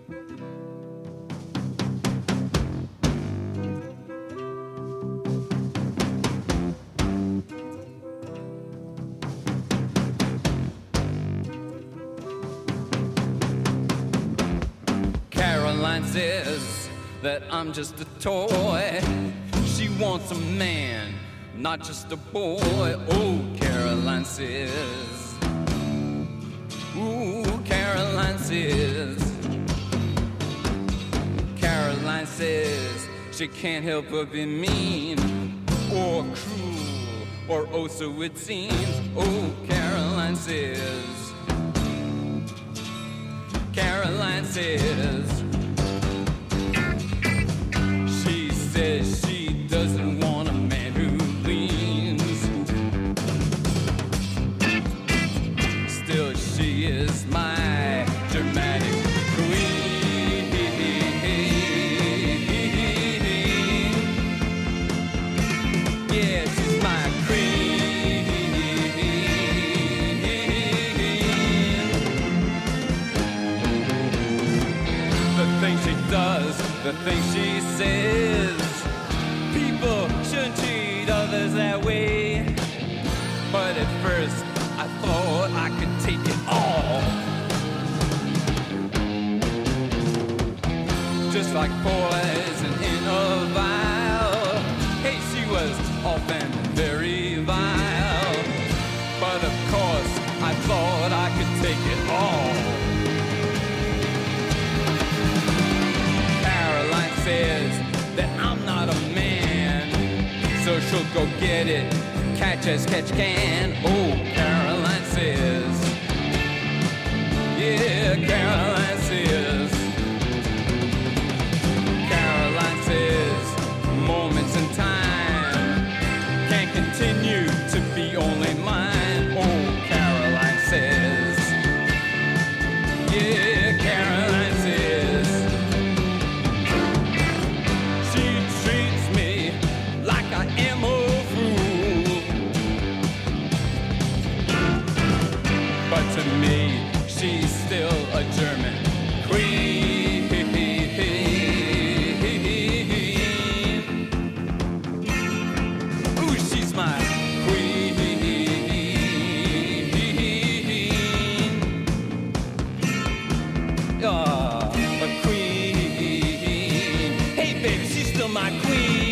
Says that I'm just a toy. She wants a man, not just a boy. Oh, Caroline says. Ooh, Caroline says. Caroline says she can't help but be mean or cruel or oh so it seems. Oh, Caroline says. Caroline says. Says she doesn't want a man who leans. Still, she is my dramatic queen. Yeah, she's my queen. The things she does, the things she says. People shouldn't treat others that way. But at first I thought I could take it all. Just like poison in a vial. Hey, she was often very vile. But of course I thought I could take it all. Caroline says that I'm not a man, so she'll go get it, catch as catch can. Oh, Caroline says. Yeah, Caroline says. Caroline says moments in time can't continue to be only mine. Oh, Caroline says. Yeah, Caroline says. I am a fool, but to me she's still a German queen. Ooh, she's my queen. Ah, oh, a queen. Hey baby, she's still my queen.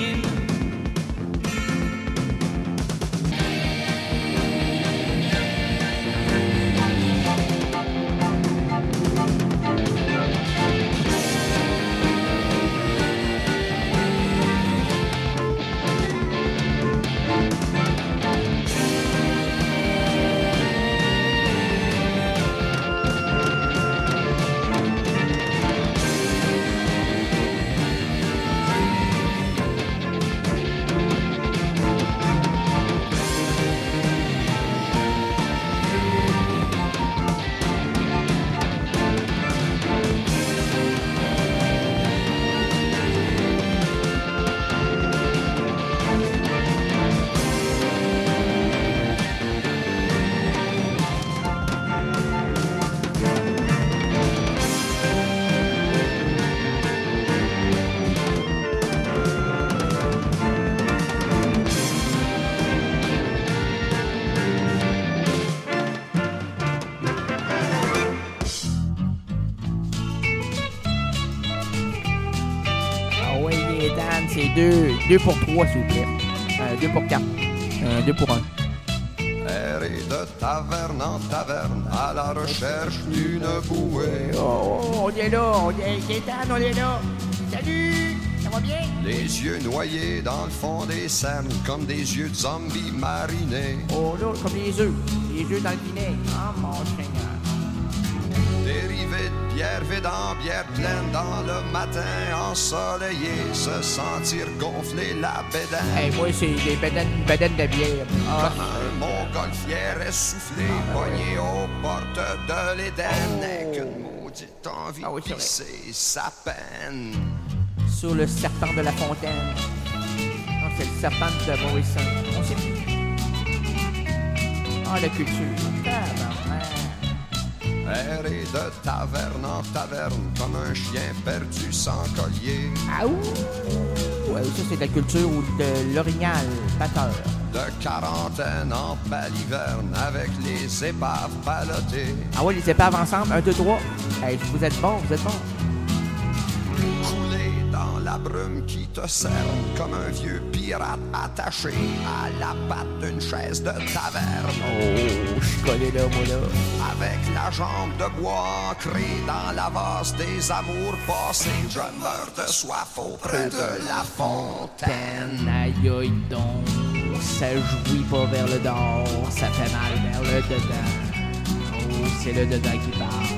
Morrison, c'est deux, deux pour trois, s'il vous plaît. Euh, deux pour quatre. Euh, deux pour un. Errer de taverne en taverne à la recherche d'une bouée. Oh, oh, on est là, on est Gaétane, on est là. Salut, ça va bien? Les yeux noyés dans le fond des cernes comme des yeux de zombies marinés. Oh là, comme les œufs. Les œufs dans le vinaigre. Ah, mon Seigneur. Dérivé de bière vide en bière pleine dans le matin ensoleillé, se sentir gonfler la bédaine. Hey, moi, c'est des bédaines, bédaines de bière. Ah. Comme un montgolfière essoufflé, pogné aux portes de l'Éden, n'est qu'une maudite envie Ah oui, de pisser sa peine. Sur le serpent de la fontaine. Non, c'est le serpent de Morrison. On sait plus. Ah, la culture. Tabarnak. Errer de taverne en taverne comme un chien perdu sans collier. Ah ouh! Ouais, ça c'est de la culture ou de l'orignal, batteur. De quarantaine en baliverne avec les épaves ballottées. Ah ouais, les épaves ensemble, un, deux, trois. Hey, vous êtes bon, vous êtes bon. Couler dans la brume qui te cerne comme un vieux pirate attaché à la patte d'une chaise de taverne. Oh, je suis collé là, moi là. Avec la jambe de bois ancrée dans la vase des amours passés, je meurs de soif auprès de la fontaine. Aïe aïe donc, ça jouit pas vers le dehors, ça fait mal vers le dedans. Oh, c'est le dedans qui parle.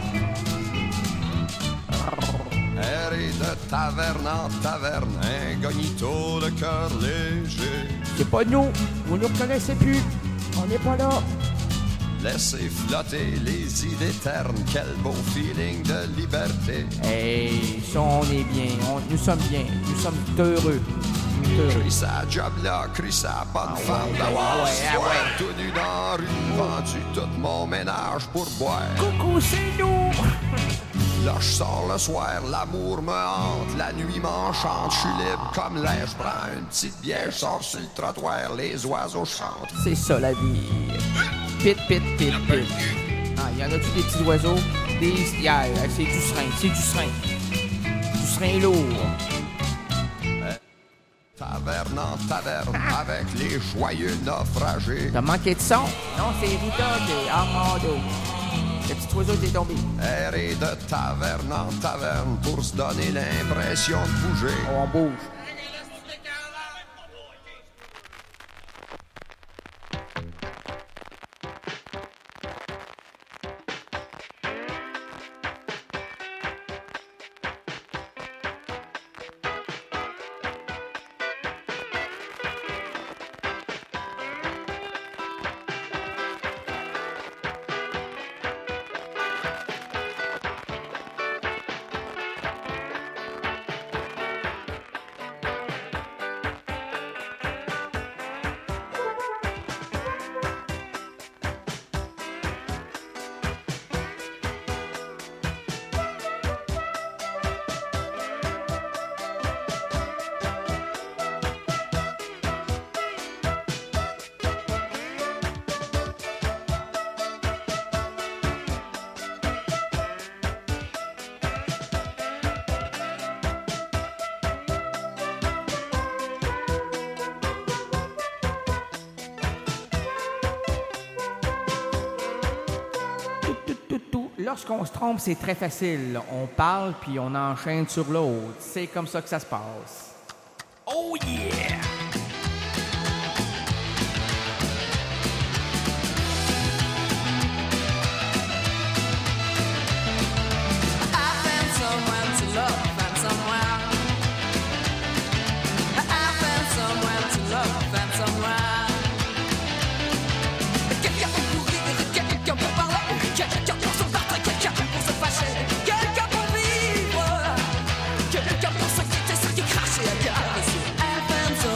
Errer de taverne en taverne, incognito de cœur léger. C'est pas nous, vous nous reconnaissez plus, on n'est pas là. Laissez flotter les idées ternes, quel beau feeling de liberté. Hey, ça on est bien, on, nous sommes bien, nous sommes heureux. Crie sa job là, crie sa bonne ah femme ouais, d'avoir ah ouais, ah soir, ouais. tout nu dans la rue, vendu tout mon ménage pour boire. Coucou, c'est nous! Là je sors le soir, l'amour me hante, la nuit m'enchante, je suis libre comme l'air, je prends une petite bière, je sors sur le trottoir, les oiseaux chantent. C'est ça la vie. Pit, pit, pit, pit. Ah, y en a-tu des petits oiseaux? Des... Yeah, c'est du serin, c'est du serin. Du serin lourd. Taverne en taverne, ah. avec les joyeux naufragés. T'as manqué de son? Non, c'est Rita de Armando. Le petit oiseau t'est tombé. Errer de taverne en taverne pour se donner l'impression de bouger. Oh, on bouge. Lorsqu'on se trompe, c'est très facile. On parle, puis on enchaîne sur l'autre. C'est comme ça que ça se passe. Oh yeah! Quelqu'un pour se quitter, ça qui crache et à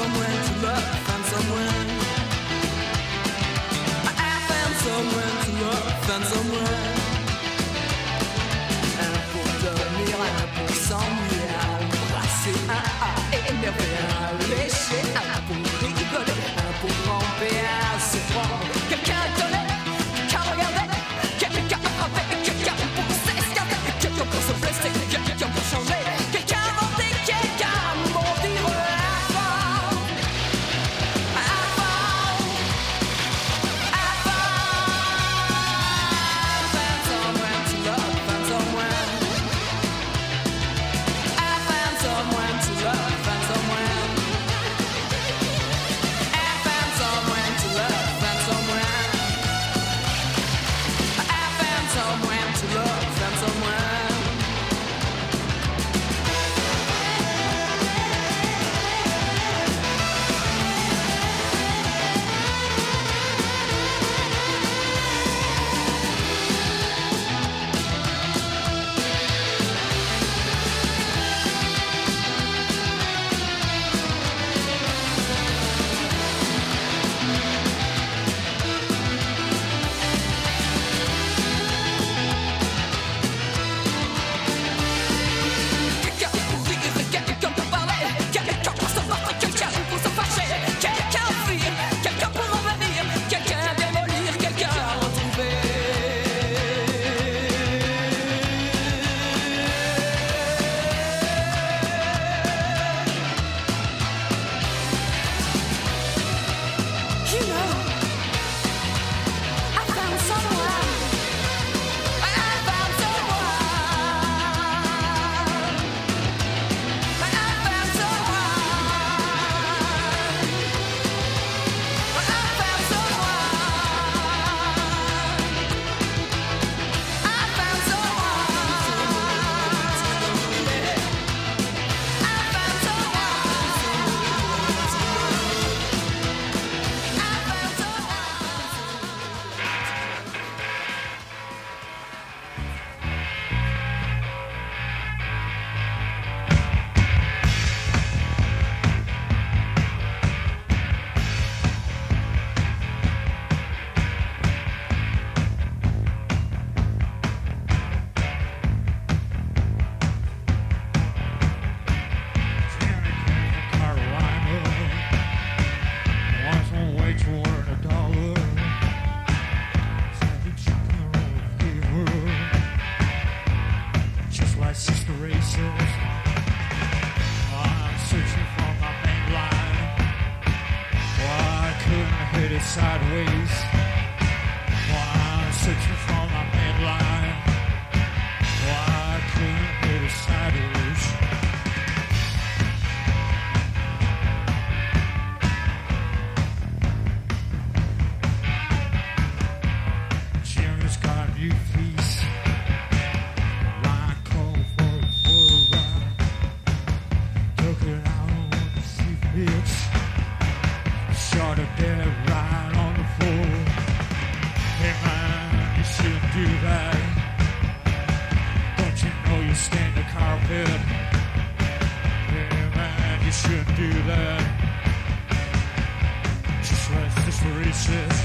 do that. Just restless for reaches.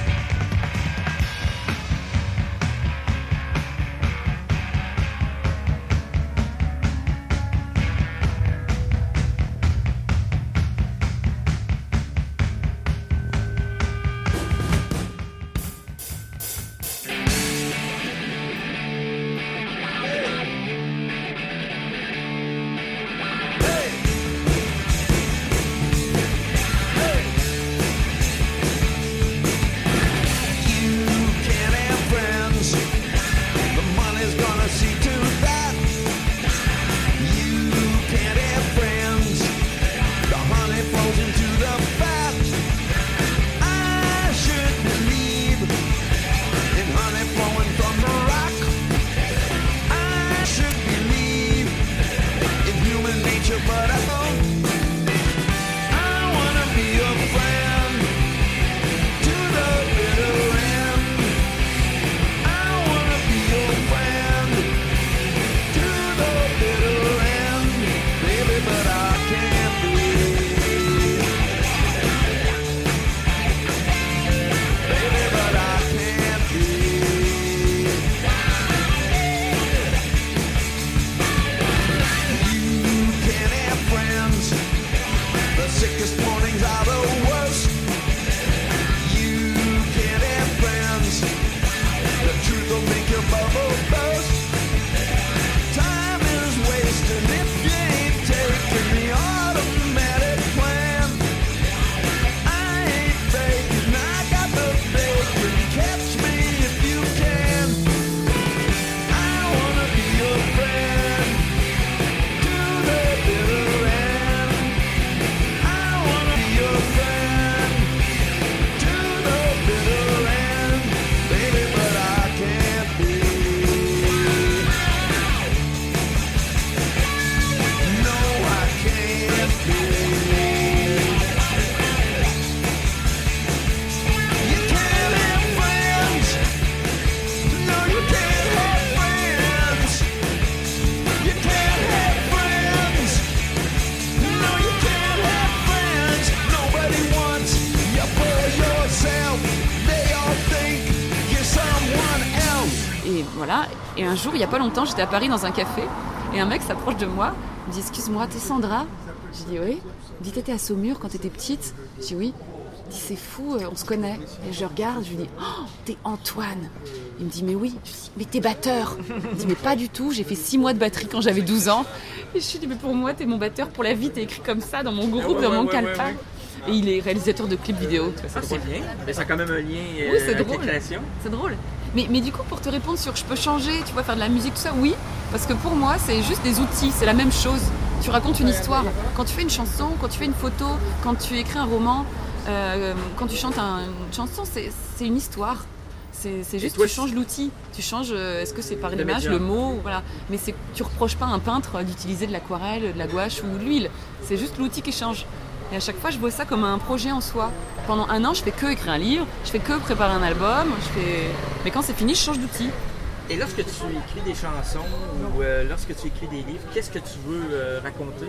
Voilà. Et un jour, il n'y a pas longtemps, j'étais à Paris dans un café et un mec s'approche de moi, il me dit « Excuse-moi, t'es Sandra ?» J'ai dit « Oui ». Il me dit « T'étais à Saumur quand t'étais petite ?» J'ai dit « Oui ». Il dit « C'est fou, on se connaît ». Et je regarde, je lui dis « Oh, t'es Antoine ». Il me dit « Mais oui ». Je lui dis « Mais t'es batteur ». Il me dit « Mais pas du tout, j'ai fait six mois de batterie quand j'avais douze ans ». Et je lui dis « Mais pour moi, t'es mon batteur pour la vie, t'es écrit comme ça dans mon groupe, ouais, dans ouais, mon ouais, calepin. ouais, ouais. » Et il est réalisateur de clips vidéo. Tu vois, ah, c'est bien. Mais ça a quand même un lien euh, oui, c'est avec drôle. les créations. C'est drôle. Mais, mais du coup, pour te répondre sur je peux changer, tu vois, faire de la musique, tout ça, oui. Parce que pour moi, c'est juste des outils, c'est la même chose. Tu racontes une histoire. Quand tu fais une chanson, quand tu fais une photo, quand tu écris un roman, euh, quand tu chantes un, une chanson, c'est, c'est une histoire. C'est, c'est juste toi, tu changes l'outil. Tu changes, euh, est-ce que c'est par l'image, le mot, voilà. Mais c'est, tu reproches pas à un peintre d'utiliser de l'aquarelle, de la gouache ou de l'huile. C'est juste l'outil qui change. Et à chaque fois, je vois ça comme un projet en soi. Pendant un an, je fais que écrire un livre, je fais que préparer un album, je fais... mais quand c'est fini, je change d'outil. Et lorsque tu écris des chansons ou euh, lorsque tu écris des livres, qu'est-ce que tu veux euh, raconter?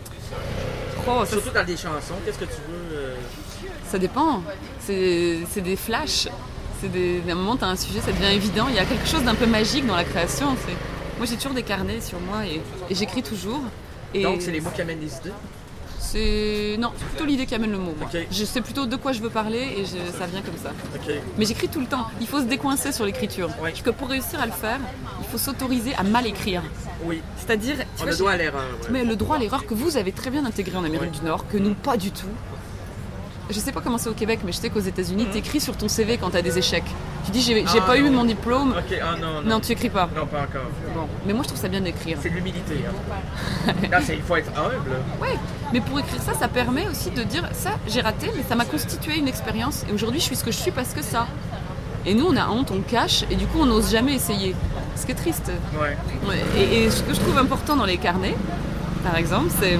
Oh, surtout dans des chansons, qu'est-ce que tu veux... Euh... Ça dépend. C'est, c'est des flashs. C'est des... D'un moment, tu as un sujet, ça devient évident. Il y a quelque chose d'un peu magique dans la création. C'est... Moi, j'ai toujours des carnets sur moi et, et j'écris toujours. Et... Donc, c'est les mots qui amènent des idées? C'est... Non, c'est plutôt l'idée qui amène le mot. Moi. Okay. Je sais plutôt de quoi je veux parler et je... ça vient comme ça. Okay. Mais j'écris tout le temps. Il faut se décoincer sur l'écriture. Oui. Parce que pour réussir à le faire, il faut s'autoriser à mal écrire. Oui. C'est-à-dire... On a le droit à l'erreur. Ouais. Mais le droit à l'erreur que vous avez très bien intégré en Amérique oui. du Nord, que nous, pas du tout. Je sais pas comment c'est au Québec, mais je sais qu'aux États-Unis, mmh. t'écris sur ton C V quand t'as des échecs. Tu dis j'ai, j'ai ah, pas non. eu mon diplôme. Ok, ah non, non. Non, tu écris pas. Non, pas encore. Bon, mais moi je trouve ça bien d'écrire. C'est de l'humilité. Hein. Là, c'est, il faut être humble. Oui, mais pour écrire ça, ça permet aussi de dire ça, j'ai raté, mais ça m'a constitué une expérience. Et aujourd'hui, je suis ce que je suis parce que ça. Et nous, on a honte, on cache, et du coup, on n'ose jamais essayer. Ce qui est triste. Ouais. Et, et ce que je trouve important dans les carnets, par exemple, c'est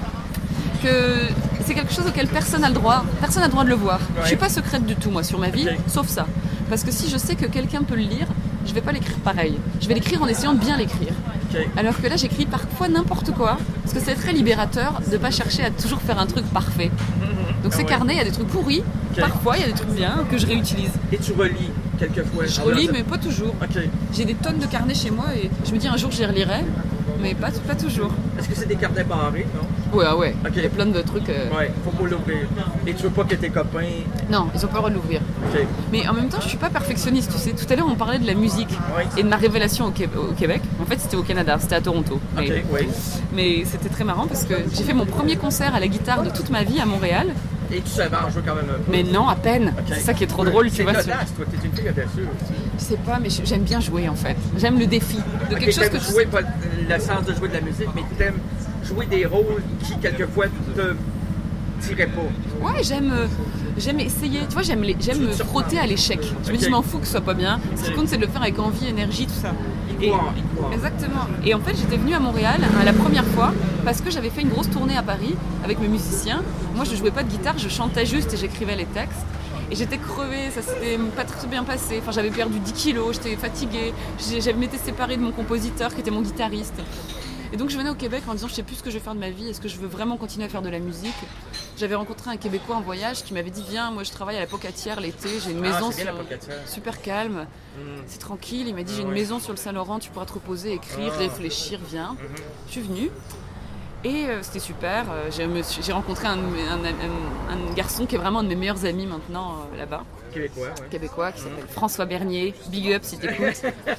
que c'est quelque chose auquel personne n'a le droit. Personne n'a le droit de le voir. Ouais. Je suis pas secrète du tout, moi, sur ma vie, okay. sauf ça. Parce que si je sais que quelqu'un peut le lire, je vais pas l'écrire pareil. Je vais l'écrire en essayant de bien l'écrire. Okay. Alors que là, j'écris parfois n'importe quoi, parce que c'est très libérateur de ne pas chercher à toujours faire un truc parfait. Donc ah ces ouais. carnets, il y a des trucs pourris, okay. Parfois il y a des trucs bien que je réutilise. Et tu relis quelquefois? Je relis, mais pas toujours. Okay. J'ai des tonnes de carnets chez moi et je me dis un jour je les relirai, mais pas, pas toujours. Est-ce que c'est des carnets barrés, non? Ouais, ouais. Okay. Il y a plein de trucs. Euh... Ouais, faut pas l'ouvrir. Et tu veux pas que tes copains... Non, ils ont pas le droit de l'ouvrir. Okay. Mais en même temps, je suis pas perfectionniste, tu sais. Tout à l'heure, on parlait de la musique ouais. et de ma révélation au, Qué- au Québec. En fait, c'était au Canada, c'était à Toronto. Okay, mais ouais. mais c'était très marrant parce que j'ai fait mon premier concert à la guitare de toute ma vie à Montréal. Et tu savais en jouer quand même un peu? Mais non, à peine. Okay. C'est ça qui est trop ouais. drôle, tu vois. C'est audace, toi. T'es une fille audacieuse aussi. Je sais pas, mais j'aime bien jouer en fait. J'aime le défi de okay, quelque chose que tu jouer, pas le sens de jouer de la musique, mais t'aimes jouer des rôles qui quelquefois te tiraient pas. Ouais, j'aime, j'aime essayer. Tu vois, j'aime, les, j'aime me frotter à l'échec. Je okay. me dis, je m'en fous que ce soit pas bien. Ce qui compte, c'est de le faire avec envie, énergie, tout ça. Et, exactement. Et en fait, j'étais venue à Montréal la première fois parce que j'avais fait une grosse tournée à Paris avec mes musiciens. Moi, je jouais pas de guitare, je chantais juste et j'écrivais les textes. Et j'étais crevée, ça s'était pas très bien passé. Enfin, j'avais perdu dix kilos, j'étais fatiguée. Je m'étais séparée de mon compositeur qui était mon guitariste. Et donc je venais au Québec en disant je sais plus ce que je vais faire de ma vie, est-ce que je veux vraiment continuer à faire de la musique? J'avais rencontré un Québécois en voyage qui m'avait dit viens, moi je travaille à la Pocatière l'été, j'ai une maison ah, sur... super calme, mm. c'est tranquille, il m'a dit j'ai une ouais. maison sur le Saint-Laurent, tu pourras te reposer, écrire, ah. réfléchir, viens. Mm-hmm. Je suis venue et euh, c'était super, euh, j'ai, monsieur, j'ai rencontré un, un, un, un garçon qui est vraiment un de mes meilleurs amis maintenant euh, là-bas. Québécois, ouais. Québécois qui s'appelle François Bernier, big up si t'écoutes.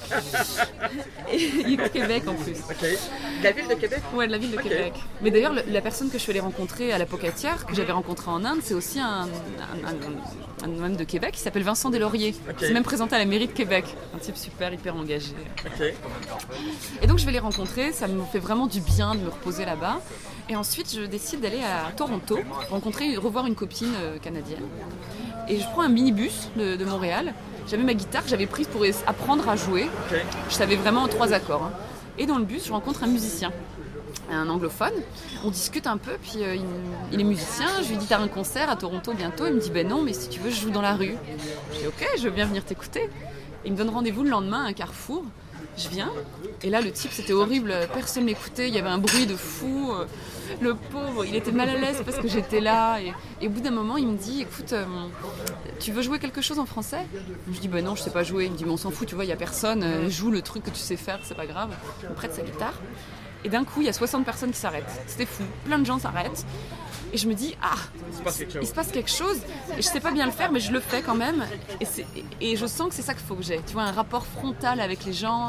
Et il est de Québec en plus. Ok. De la ville de Québec? Ouais, de la ville de okay. Québec. Mais d'ailleurs, le, la personne que je suis allée rencontrer à la Pocatière, que j'avais rencontrée en Inde, c'est aussi un, un, un, un homme de Québec qui s'appelle Vincent Deslauriers. Okay. Il s'est même présenté à la mairie de Québec. Un type super, hyper engagé. Ok. Et donc je vais les rencontrer, ça me fait vraiment du bien de me reposer là-bas. Et ensuite, je décide d'aller à Toronto, rencontrer, revoir une copine canadienne. Et je prends un minibus de, de Montréal. J'avais ma guitare que j'avais prise pour apprendre à jouer. Okay. Je savais vraiment en trois accords. Hein. Et dans le bus, je rencontre un musicien, un anglophone. On discute un peu, puis euh, il, il est musicien. Je lui dis t'as un concert à Toronto bientôt? Il me dit ben non, mais si tu veux, je joue dans la rue. Je dis ok, je veux bien venir t'écouter. Et il me donne rendez-vous le lendemain à un carrefour. Je viens, et là le type c'était horrible, personne m'écoutait, il y avait un bruit de fou, le pauvre, il était mal à l'aise parce que j'étais là, et, et au bout d'un moment il me dit écoute, euh, tu veux jouer quelque chose en français? Je dis bah non, je sais pas jouer. Il me dit mais on s'en fout, tu vois, il y a personne, euh, joue le truc que tu sais faire, c'est pas grave. Il me prête sa guitare, et d'un coup il y a soixante personnes qui s'arrêtent, c'était fou, plein de gens s'arrêtent. Et je me dis, ah, il se passe quelque chose. Il se passe quelque chose. Et je sais pas bien le faire, mais je le fais quand même. Et, c'est, et je sens que c'est ça qu'il faut que j'ai. Tu vois, un rapport frontal avec les gens.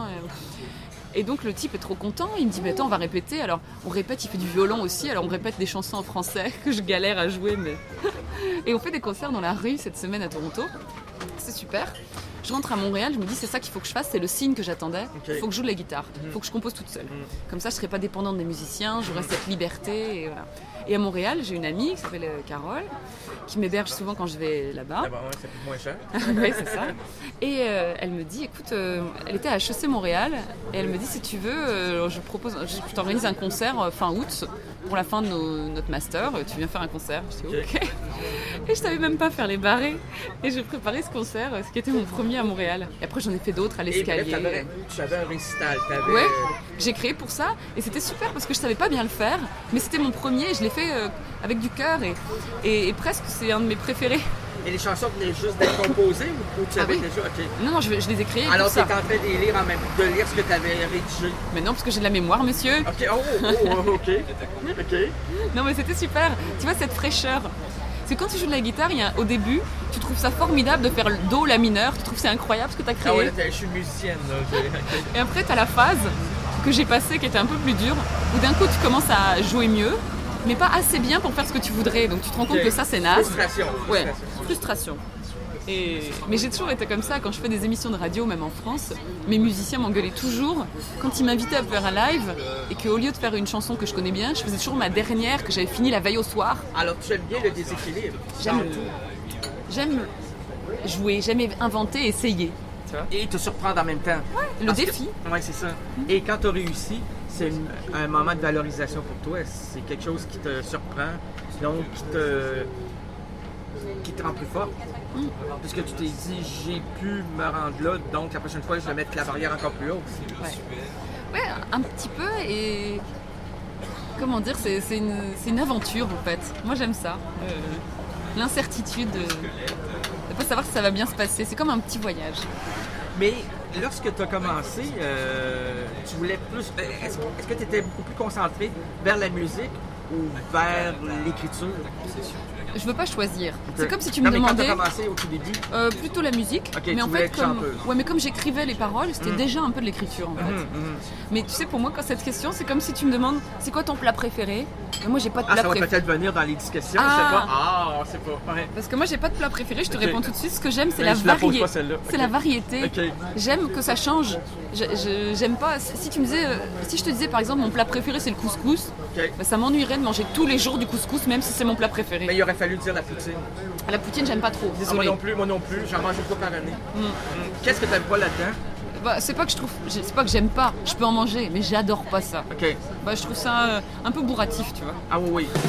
Et donc le type est trop content. Il me dit, mais attends, on va répéter. Alors on répète, il fait du violon aussi. Alors on répète des chansons en français que je galère à jouer. Mais... et on fait des concerts dans la rue cette semaine à Toronto. C'est super. Je rentre à Montréal, je me dis c'est ça qu'il faut que je fasse, c'est le signe que j'attendais. Il okay. faut que je joue de la guitare, il mmh. faut que je compose toute seule. Mmh. Comme ça, je ne serai pas dépendante des musiciens, j'aurai cette liberté. Et, voilà. Et à Montréal, j'ai une amie qui s'appelle Carole, qui m'héberge souvent quand je vais là-bas. Ah bah ouais, ça coûte moins cher. Oui, c'est ça. Et euh, elle me dit, écoute, euh, elle était à H E C Montréal, et elle me dit si tu veux, euh, je propose, je t'organise un concert euh, fin août pour la fin de nos, notre master. Tu viens faire un concert? Je dis ok. Et je savais même pas faire les barrés. Et j'ai préparé ce concert, ce qui était mon premier à Montréal. Et après, j'en ai fait d'autres à l'escalier. Et tu avais un récital. T'avais... Ouais, j'ai créé pour ça. Et c'était super parce que je savais pas bien le faire. Mais c'était mon premier et je l'ai fait euh, avec du cœur. Et, et, et presque, c'est un de mes préférés. Et les chansons venaient juste d'être composées ou, ou tu avais ah oui. déjà okay. Non, non, je, je les ai créées. Alors, tu étais en train de lire en même de lire ce que tu avais rédigé. Mais non, parce que j'ai de la mémoire, monsieur. Ok, oh, oh, oh ok. ok. Non, mais c'était super. Tu vois, cette fraîcheur. C'est quand tu joues de la guitare, il y a, au début, tu trouves ça formidable de faire le do, la mineure, tu trouves c'est incroyable ce que tu as créé. Ah ouais, je suis musicienne. Là. Et après, tu as la phase que j'ai passée qui était un peu plus dure, où d'un coup, tu commences à jouer mieux, mais pas assez bien pour faire ce que tu voudrais. Donc tu te rends compte okay. que ça, c'est naze. Frustration. Ouais, frustration. frustration. Et... Mais j'ai toujours été comme ça, quand je fais des émissions de radio, même en France, mes musiciens m'engueulaient toujours quand ils m'invitaient à faire un live et qu'au lieu de faire une chanson que je connais bien, je faisais toujours ma dernière que j'avais finie la veille au soir. Alors tu aimes bien le déséquilibre? J'aime, j'aime jouer, j'aime inventer, essayer. Tu vois? Et te surprendre en même temps. Ouais, le Parce défi. Que... Ouais, c'est ça. Mm-hmm. Et quand tu as réussi, c'est une, un moment de valorisation pour toi. C'est quelque chose qui te surprend, donc qui te... qui te rend plus fort. Mm. Parce que tu t'es dit, j'ai pu me rendre là, donc la prochaine fois, je vais mettre la barrière encore plus haute. Ouais. Ouais, un petit peu et... Comment dire, c'est, c'est, une, c'est une aventure en fait. Moi j'aime ça. Euh, l'incertitude de ne pas savoir si ça va bien se passer. C'est comme un petit voyage. Mais lorsque tu as commencé, euh, tu voulais plus... Est-ce, est-ce que tu étais beaucoup plus concentré vers la musique ou vers l'écriture? Je veux pas choisir. Okay. C'est comme si tu non, me mais demandais. Quand tu as commencé au tout début euh, Plutôt la musique. Okay, mais en fait, comme... Chanteuse. Ouais, mais comme j'écrivais les paroles, c'était mm. déjà un peu de l'écriture en fait. Mm, mm. Mais tu sais, pour moi, quand cette question, c'est comme si tu me demandes c'est quoi ton plat préféré? Et moi, j'ai pas de ah, plat préféré. Ah, ça va préféré. peut-être venir dans les discussions, ah. je sais pas. Ah, on sait pas. Ouais. Parce que moi, j'ai pas de plat préféré, je te okay. réponds tout de suite. Ce que j'aime, c'est mais la variété. La c'est okay. la variété. Okay. J'aime que ça change. Je, je, j'aime pas. Si tu me disais, euh, si je te disais par exemple, mon plat préféré, c'est le couscous, okay. bah, ça m'ennuierait de manger tous les jours du couscous, même si c'est mon plat préféré. Mais il aurait fallu dire la poutine. La poutine, j'aime pas trop. Ah, moi non plus, moi non plus. J'en mange une fois par année. Mm. Mm. Qu'est-ce que t'aimes pas là-dedans? Bah, c'est pas que je trouve, c'est pas que j'aime pas. Je peux en manger, mais j'adore pas ça. Ok. Bah, je trouve ça euh, un peu bourratif, tu vois. Ah oui, oui.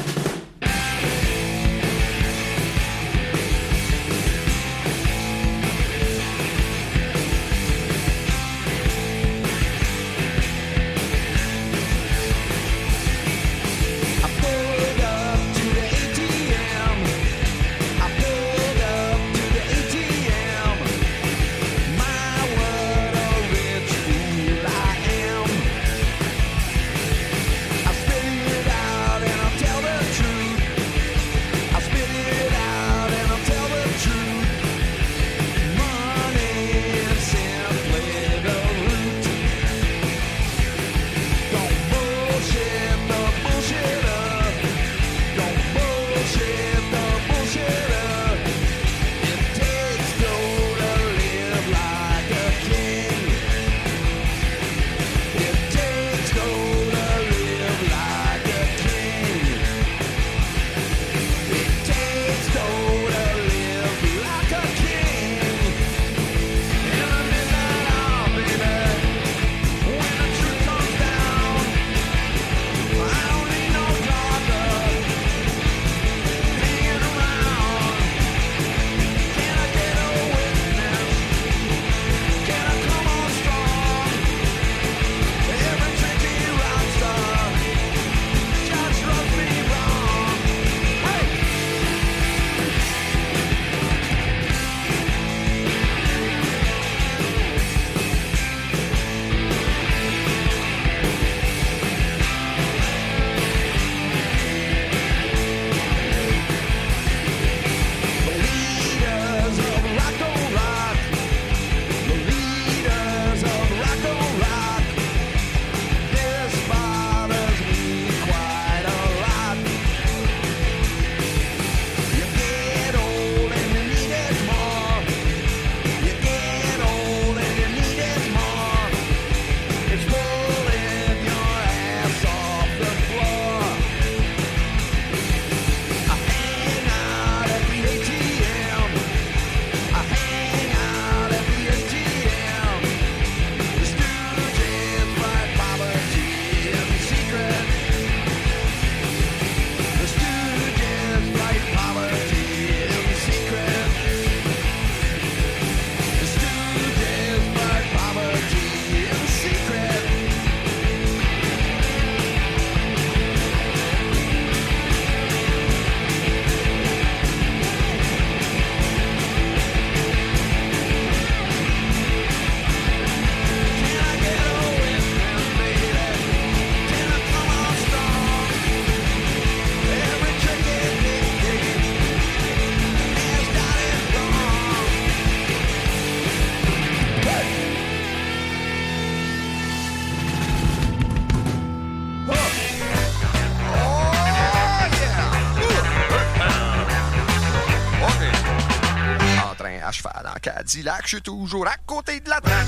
Cadillac, je suis toujours à côté de la traque.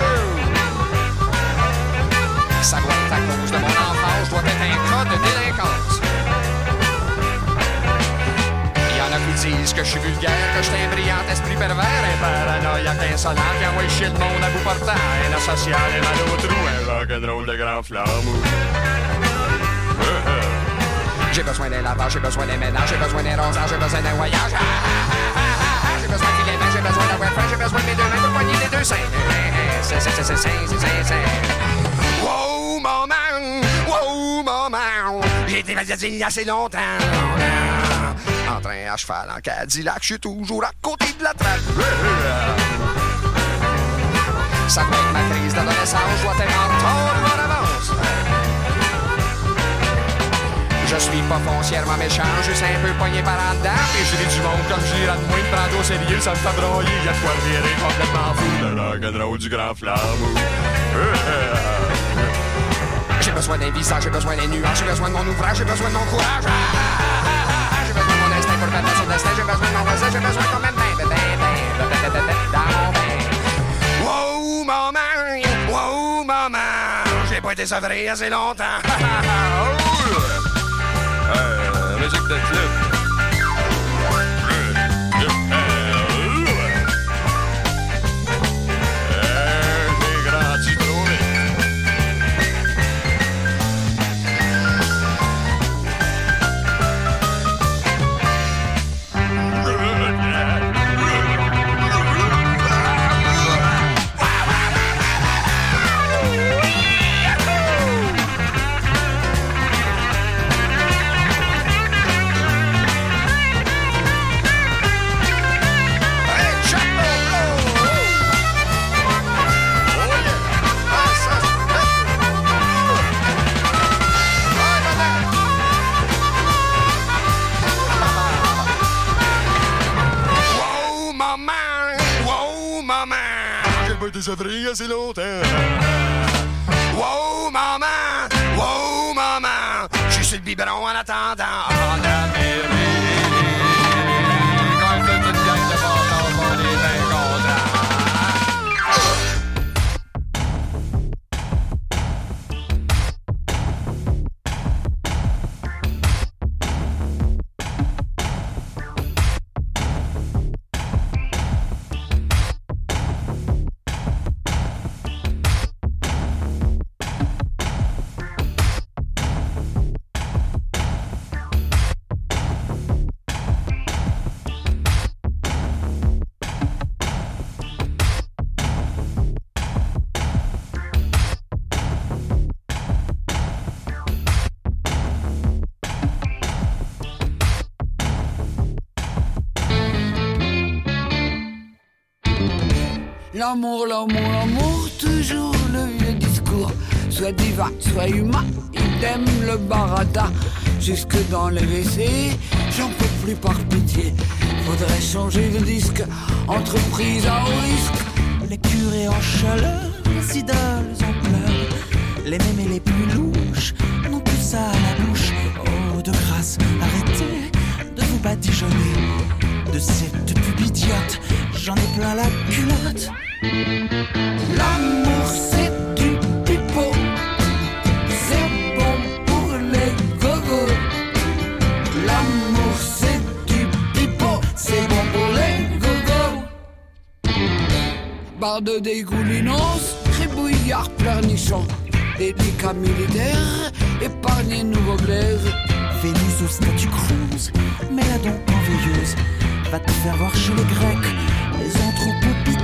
Ça doit être à cause de mon enfance, je dois être un cas de délinquance. Il y en a qui disent que je suis vulgaire, que je suis un brillant esprit pervers, un paranoïaque insolent qui envoie chier le monde à bout portant, un asocial et mal au trou, un rock'n'roll de grand flambeau. J'ai besoin d'un lavage, j'ai besoin d'un ménage, j'ai besoin d'un rosage, j'ai besoin d'un voyage. J'ai besoin de filet j'ai besoin d'un web j'ai besoin de mes deux mains pour poigner les deux seins. C'est, c'est, c'est, c'est, c'est, c'est, c'est. Wow! été il y a assez longtemps. En train à cheval en Cadillac, je suis toujours à côté de la traque. Ça doit être ma crise d'adolescence, je dois être en retard ou en avance. Je suis pas foncièrement méchant, juste un peu pogné par en dedans. Et je dis du monde comme je dirais de moi, de prendre au sérieux, ça me fait broyer. Y'a de quoi virer complètement fou, le rock'n'roll du grand flambeau. J'ai besoin d'un visage, j'ai besoin des nuages, j'ai besoin de mon ouvrage, j'ai besoin de mon courage. J'ai besoin de mon instinct pour le battre son destin, j'ai besoin de mon voisin, j'ai besoin quand même ben, ben, ben, ben, ben, ben, ben, dans mon bain. Wow, maman, wow, maman, j'ai pas été sevré assez longtemps. Euh, musique de club. J'ai grandi trop vite. Ça ferait assez longtemps. Wow, maman, wow, maman, je suis sur le biberon en attendant. En Amérique, quand toute une gang de bâtards, on est bien contents. L'amour, l'amour, l'amour, toujours le vieux discours. Soit divin, soit humain, idem le barata. Jusque dans les W C, j'en peux plus par pitié. Faudrait changer de disque, entreprise à haut risque. Les curés en chaleur, les idoles en pleurs. Les mêmes et les plus louches n'ont plus ça à la bouche. Oh, de grâce, arrêtez de vous badigeonner. De cette pub idiote, j'en ai plein la culotte. L'amour c'est du pipeau, c'est bon pour les gogos. L'amour c'est du pipeau, c'est bon pour les gogos. Barre de dégoulinos, crébouillard, pleurnichon. Délicat militaire, épargné nouveau glaise. Vénus au statut cruise, mais la donc enveilleuse va te faire voir chez les Grecs les anthropopithèques.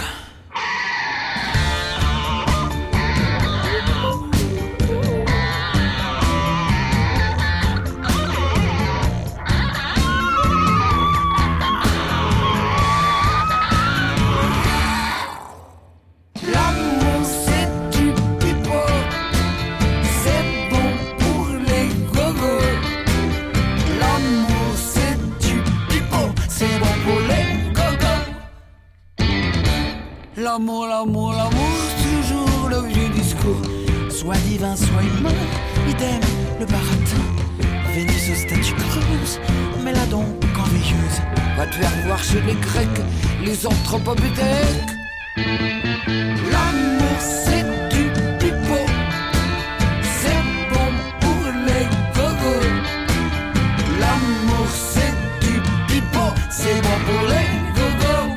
L'amour, l'amour, l'amour, toujours le vieux discours. Soit divin, soit humain, idem le baratin. Vénus au statut creuse, mais la donc enveilleuse va te faire voir chez les Grecs, les anthropopithèques. L'amour c'est du pipeau, c'est bon pour les gogos. L'amour c'est du pipeau, c'est bon pour les gogos.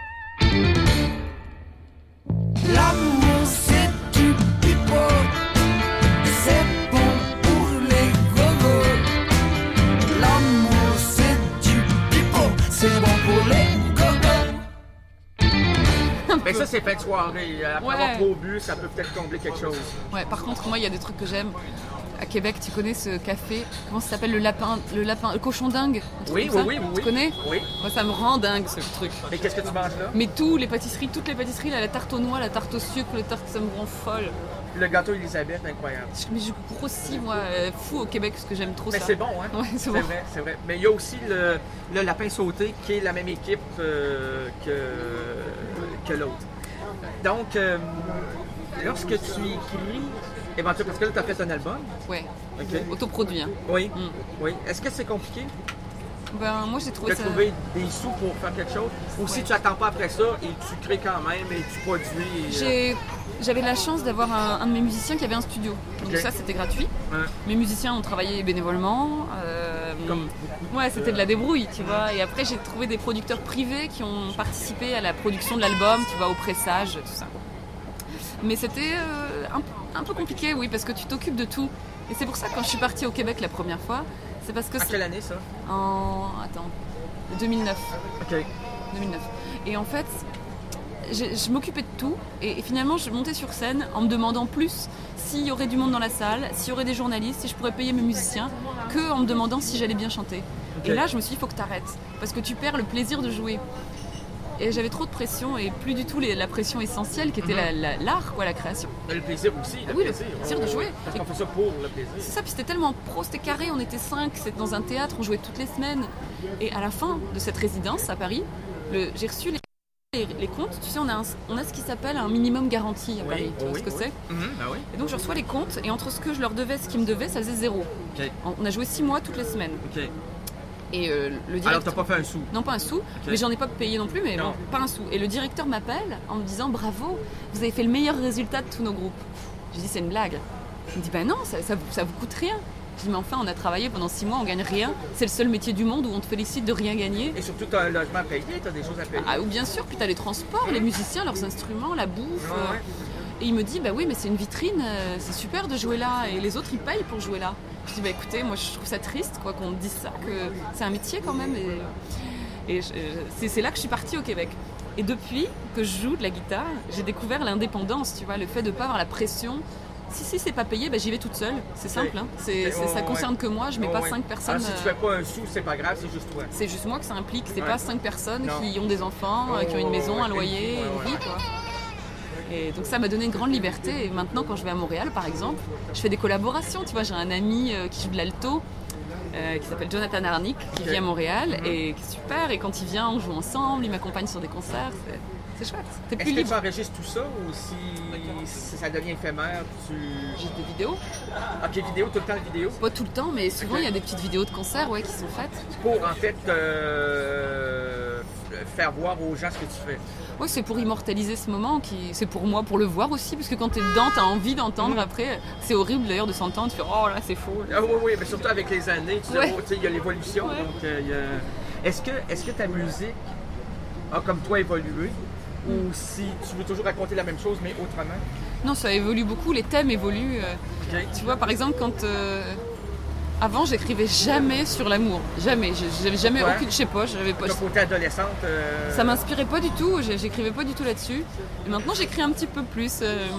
L'amour c'est du pipeau, c'est bon pour les gogos. L'amour c'est du pipeau, c'est bon pour les gogos. Ben ça c'est fin de soirée. Après Ouais. avoir trop bu, ça peut peut-être combler quelque chose. Ouais, par contre, moi, il y a des trucs que j'aime. à Québec, tu connais ce café, comment ça s'appelle, le lapin, le lapin, le cochon dingue, un truc Oui, comme oui, ça. oui, oui. Tu connais? Oui. Moi, ça me rend dingue ce truc. Et qu'est-ce que tu manges là? Mais tout, les pâtisseries, toutes les pâtisseries, là, la tarte aux noix, la tarte au sucre, le tarte, ça me rend folle. Le gâteau Elisabeth, incroyable. Mais je grossis, moi, euh, fou au Québec, parce que j'aime trop Mais ça. c'est bon, hein? Ouais, c'est c'est bon. vrai, c'est vrai. Mais il y a aussi le, le lapin sauté qui est la même équipe euh, que, que l'autre. Donc, euh, lorsque tu écris, éventuellement, parce que là, tu as fait un album. Ouais. OK. Autoproduit. Hein. Oui. Mm. Oui. Est-ce que c'est compliqué Ben, moi, j'ai trouvé de ça... trouver des sous pour faire quelque chose? Ou si Ouais. tu attends pas après ça et tu crées quand même et tu produis? Et, euh, J'ai... J'avais la chance d'avoir un, un de mes musiciens qui avait un studio. Donc Ok. ça, c'était gratuit. Ouais. Mes musiciens ont travaillé bénévolement. euh, Comme Ouais, c'était de la débrouille, tu vois. Et après, j'ai trouvé des producteurs privés qui ont participé à la production de l'album, tu vois, au pressage, tout ça. Mais c'était euh, un, un peu compliqué, oui, parce que tu t'occupes de tout. Et c'est pour ça que quand je suis partie au Québec la première fois, c'est parce que... À c'est- quelle année, ça? En... Attends. deux mille neuf. OK. deux mille neuf. Et en fait, je, je m'occupais de tout. Et, et finalement, je montais sur scène en me demandant plus s'il y aurait du monde dans la salle, s'il y aurait des journalistes, si je pourrais payer mes musiciens, que en me demandant si j'allais bien chanter. Ok. Et là, je me suis dit, il faut que tu arrêtes. Parce que tu perds le plaisir de jouer. Et j'avais trop de pression et plus du tout les- la pression essentielle qui était Mhm. la- la- l'art, quoi, la création. Mais le plaisir aussi. Ah Le oui, le plaisir, plaisir de Oh, jouer. Parce qu'on fait ça pour le plaisir. C'est ça, puis c'était tellement pro, c'était carré, on était cinq, c'était dans un théâtre, on jouait toutes les semaines. Et à la fin de cette résidence à Paris, le- j'ai reçu les, les, les comptes. Tu sais, on a, un- on a ce qui s'appelle un minimum garanti à Oui, Paris. Tu vois oui, ce que oui. c'est? Mhm, ben oui. Et donc je reçois les comptes, et entre ce que je leur devais et ce qu'ils me devaient, ça faisait zéro. OK. On a joué six mois toutes les semaines. OK. Et euh, le directeur... Alors, t'as pas fait un sou? Non, pas un sou, mais j'en ai pas payé non plus, mais Non. bon, pas un sou. Et le directeur m'appelle en me disant bravo, vous avez fait le meilleur résultat de tous nos groupes. Je dis c'est une blague. Il me dit bah non, ça, ça, ça vous coûte rien. Je dis mais enfin, on a travaillé pendant six mois, on gagne rien. C'est le seul métier du monde où on te félicite de rien gagner. Et surtout, t'as un logement à payer, t'as des choses à payer. Ah, ou bien sûr, puis t'as les transports, les musiciens, leurs instruments, la bouffe. Ouais, ouais. euh, Et il me dit bah oui, mais c'est une vitrine, euh, c'est super de jouer là. Et les autres ils payent pour jouer là. Je dis bah écoutez, moi je trouve ça triste quoi qu'on me dise ça, que c'est un métier quand même. Et, et je- c'est, c'est là que je suis partie au Québec. Et depuis que je joue de la guitare, j'ai découvert l'indépendance, tu vois, le fait de ne pas avoir la pression. Si, si c'est pas payé, bah, j'y vais toute seule. C'est simple, hein. c'est, Ok, c'est- ouais, ça ouais. concerne que moi, je mets Ouais, pas ouais. cinq personnes. Alors, si tu euh, fais pas un sou, c'est pas grave, c'est juste toi. C'est juste moi que ça implique, c'est Ouais. pas cinq personnes Non. qui ont des enfants, euh, qui ont une Ouais, maison, ouais, un loyer, ouais, ouais, une vie, quoi. Et donc ça m'a donné une grande liberté. Et maintenant, quand je vais à Montréal, par exemple, je fais des collaborations. Tu vois, j'ai un ami euh, qui joue de l'alto, euh, qui s'appelle Jonathan Arnick, qui Ok. vit à Montréal Mhm. et qui est super. Et quand il vient, on joue ensemble, il m'accompagne sur des concerts. C'est, c'est chouette. T'es plus Est-ce que libre. tu enregistres tout ça ou si, si ça devient éphémère, tu... J'ai des vidéos. Ok, vidéo, tout le temps vidéo? Pas tout le temps, mais souvent il y a des petites vidéos de concerts ouais, qui sont faites. Pour en fait euh, faire voir aux gens ce que tu fais. Ouais, c'est pour immortaliser ce moment, qui... c'est pour moi, pour le voir aussi, parce que quand t'es dedans, t'as envie d'entendre Mhm. après. C'est horrible d'ailleurs de s'entendre, tu fais oh là c'est faux. Ah oui, oui, mais surtout avec les années, tu sais, Ouais. oh, tu sais, il y a l'évolution. Ouais. Donc, euh, il y a- est-ce que, est-ce que ta musique a comme toi évolué ou si tu veux toujours raconter la même chose mais autrement? Non, ça évolue beaucoup, les thèmes évoluent. euh, Ok. Tu vois, par exemple, quand. euh, Avant, j'écrivais jamais sur l'amour. Jamais. J'ai- J'avais jamais Ouais. aucune. Je sais pas, j'avais pas. Ton côté adolescente. euh, Ça m'inspirait pas du tout, j'ai- j'écrivais pas du tout là-dessus. Et maintenant, j'écris un petit peu plus. euh,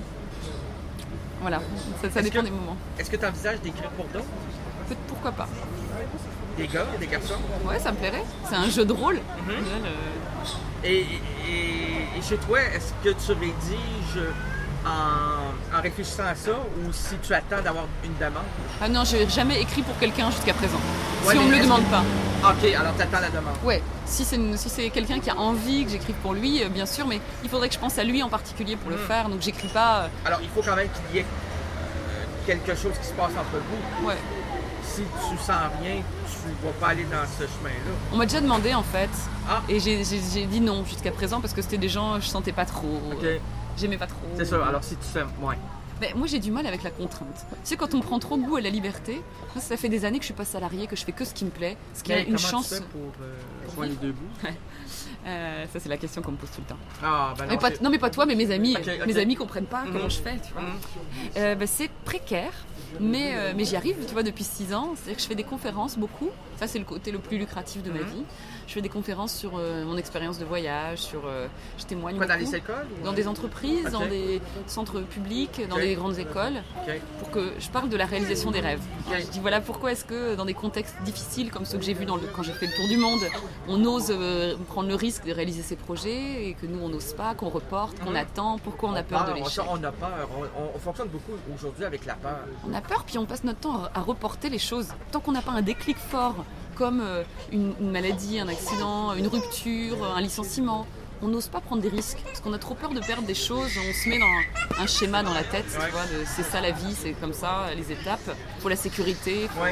Voilà, ça, ça Est-ce dépend que- des moments. Est-ce que tu envisages d'écrire pour d'autres? Peut- Pourquoi pas? Des gars, des garçons? Ouais, ça me plairait. C'est un jeu de rôle. Mhm. Là, le- Et, et- et chez toi, est-ce que tu rédiges en, en réfléchissant à ça ou si tu attends d'avoir une demande? Ah non, j'ai jamais écrit pour quelqu'un jusqu'à présent. Ouais, si on mais me le est-ce demande que- pas. Ok, alors tu attends la demande. Ouais, si c'est, une- si c'est quelqu'un qui a envie que j'écrive pour lui, euh, bien sûr, mais il faudrait que je pense à lui en particulier pour le Mhm. faire, donc j'écris pas. euh, Alors, il faut quand même qu'il y ait euh, quelque chose qui se passe entre vous. Ouais. Si tu sens rien, tu vas pas aller dans ce chemin-là. On m'a déjà demandé en fait, Ah. et j'ai, j'ai- j'ai dit non jusqu'à présent parce que c'était des gens que je sentais pas trop. Ok. euh, J'aimais pas trop. C'est ça, alors si tu sens... Ouais. Ben, moi j'ai du mal avec la contrainte. Tu sais, quand on prend trop de goût à la liberté, moi, ça fait des années que je suis pas salariée, que je fais que ce qui me plaît, ce qui Mais est une comment chance. tu fais pour euh, joindre les deux bouts? Euh, ça c'est la question qu'on me pose tout le temps. Ah, ben non, Mais pas- c'est- non mais pas toi, mais mes amis. Ok, ok. Mes amis comprennent pas Mhm. comment je fais, tu vois. Mhm. Euh, ben, c'est précaire, mais, euh, mais j'y arrive, tu vois, depuis six ans. C'est-à-dire que je fais des conférences beaucoup. Ça c'est le côté le plus lucratif de ma Mhm. vie. Je fais des conférences sur euh, mon expérience de voyage, sur, euh, je témoigne Quoi, dans beaucoup. les écoles ou- Dans des entreprises, Ok. dans des centres publics, dans Ok. des les grandes écoles Okay. pour que je parle de la réalisation des rêves. Okay. Je dis voilà pourquoi est-ce que dans des contextes difficiles comme ceux que j'ai vus dans le, quand j'ai fait le tour du monde, on ose euh, prendre le risque de réaliser ses projets et que nous on n'ose pas, qu'on reporte, qu'on Mhm. attend, pourquoi on a peur de on, l'échec. on a peur. On, on- on fonctionne beaucoup aujourd'hui avec la peur. On a peur, puis on passe notre temps à, à reporter les choses. Tant qu'on n'a pas un déclic fort, comme euh, une, une maladie, un accident, une rupture, un licenciement, on n'ose pas prendre des risques. Parce qu'on a trop peur de perdre des choses. On se met dans un schéma dans la tête, tu vois, de c'est ça la vie, c'est comme ça, les étapes. Il faut la sécurité. faut- Ouais.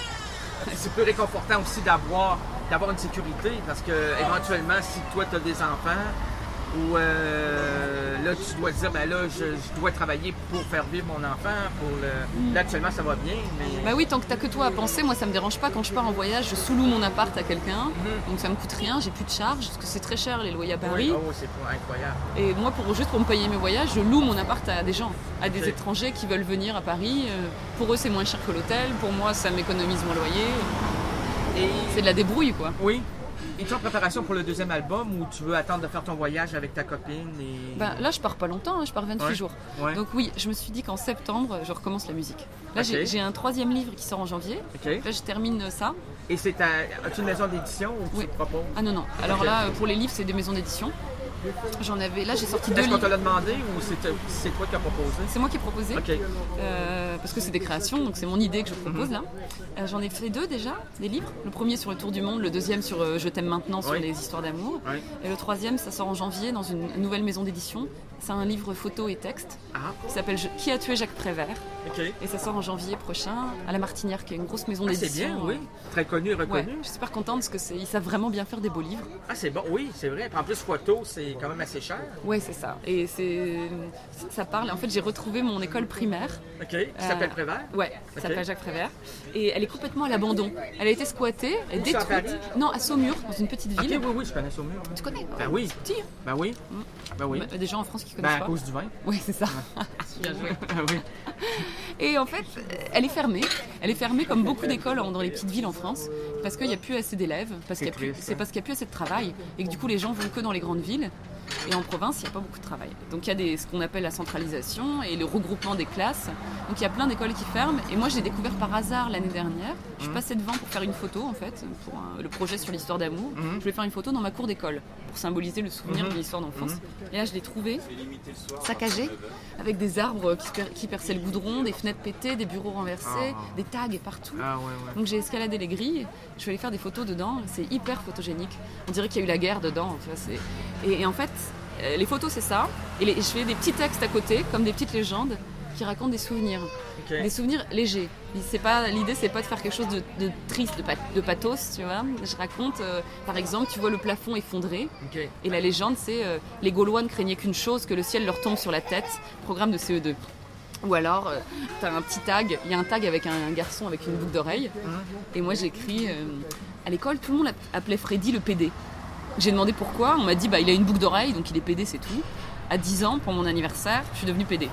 C'est plus réconfortant aussi d'avoir d'avoir une sécurité parce que éventuellement, si toi tu as des enfants ou euh, là tu dois te dire ben là je, je dois travailler pour faire vivre mon enfant, pour le... là actuellement ça va bien, mais Bah oui, tant que t'as que toi à penser, moi ça me dérange pas. Quand je pars en voyage, je sous-loue mon appart à quelqu'un, donc ça me coûte rien, j'ai plus de charges, parce que c'est très cher les loyers à Paris. Oui, oh, c'est pas incroyable. Et moi, pour, juste pour me payer mes voyages, je loue mon appart à des gens, à des Ok. étrangers qui veulent venir à Paris. Euh, Pour eux, c'est moins cher que l'hôtel. Pour moi, ça m'économise mon loyer. Et c'est de la débrouille, quoi. Oui. Es-tu en préparation pour le deuxième album ou tu veux attendre de faire ton voyage avec ta copine et... Ben, là, je pars pas longtemps, hein, je pars vingt-huit Ouais. jours. Ouais. Donc oui, je me suis dit qu'en septembre, je recommence la musique. Là, Ok. j'ai- j'ai un troisième livre qui sort en janvier. Ok. Là, je termine ça. Et c'est ta... As-tu une maison d'édition ou tu te proposes? Ah non, non. Alors Ok. là, pour les livres, c'est des maisons d'édition. J'en avais... Là, j'ai sorti deux Est-ce qu'on livres. te l'a demandé ou c'est c'est toi qui as proposé? C'est moi qui ai proposé. Ok. Euh, parce que c'est des créations, donc c'est mon idée que je propose Mhm. là. Euh, J'en ai fait deux déjà, des livres. Le premier sur le tour du monde, le deuxième sur euh, Je t'aime maintenant, sur Oui. les histoires d'amour. Oui. Et le troisième, ça sort en janvier dans une nouvelle maison d'édition. C'est un livre photo et texte Ah. qui s'appelle Je- Qui a tué Jacques Prévert. Ok. Et ça sort en janvier prochain à La Martinière, qui est une grosse maison Ah, c'est d'édition. bien, oui. Très connu et reconnu. Ouais, je suis super contente parce que c'est, ils savent vraiment bien faire des beaux livres. Ah, c'est bon, oui, c'est vrai. En plus, photo, c'est quand même assez cher. Ouais, c'est ça. Et c'est, ça parle. En fait, j'ai retrouvé mon école primaire. OK. Qui s'appelle Euh, Prévert? Ouais, ça Ok. s'appelle Jacques Prévert. Et elle est complètement à l'abandon. Elle a été squattée, et Où ça, à détruite. Paris? Non, à Saumur, dans une petite ville. OK, oui, oui, je connais Saumur. oui. Tu connais? Ben oui. C'est petit. hein. Ben oui. Ben oui. Bah, des gens en France qui Ben, connaissent à pas. cause du vin. Oui, c'est ça. Bien joué. oui. Et en fait, elle est fermée. Elle est fermée comme beaucoup d'écoles en- dans les petites villes en France, parce qu'il n'y a plus assez d'élèves, parce C'est qu'il y a plus- triste, c'est hein. parce qu'il n'y a plus assez de travail, et que du coup les gens vont que dans les grandes villes. Et en province, il n'y a pas beaucoup de travail. Donc il y a des, ce qu'on appelle la centralisation et le regroupement des classes. Donc il y a plein d'écoles qui ferment. Et moi, j'ai découvert par hasard l'année dernière. Je suis Mhm. passée devant pour faire une photo, en fait, pour un- le projet sur l'histoire d'amour. Je voulais faire une photo dans ma cour d'école pour symboliser le souvenir Mhm. de l'histoire d'enfance. Mhm. Et là, je l'ai trouvé saccagé, avec des arbres qui, per- qui perçaient le goudron, des fenêtres pétées, des bureaux renversés, Ah. des tags partout. Ah, ouais, ouais. Donc j'ai escaladé les grilles, je suis allée faire des photos dedans, c'est hyper photogénique. On dirait qu'il y a eu la guerre dedans. Tu vois, c'est... et, et en fait, euh, les photos c'est ça, et les- je fais des petits textes à côté, comme des petites légendes, qui racontent des souvenirs. Ok. Des souvenirs légers. C'est pas, l'idée c'est pas de faire quelque chose de, de triste, de, pat- de pathos, tu vois. Je raconte, euh, par exemple, tu vois le plafond effondré, Ok. et la légende c'est euh, les Gaulois ne craignaient qu'une chose, que le ciel leur tombe sur la tête, programme de C E deux. Ou alors, euh, t'as un petit tag, il y a un tag avec un, un garçon avec une boucle d'oreille, et moi j'écris, euh, à l'école tout le monde appelait Freddy le P D. J'ai demandé pourquoi, on m'a dit bah il a une boucle d'oreille, donc il est P D, c'est tout. À dix ans, pour mon anniversaire, je suis devenue P D.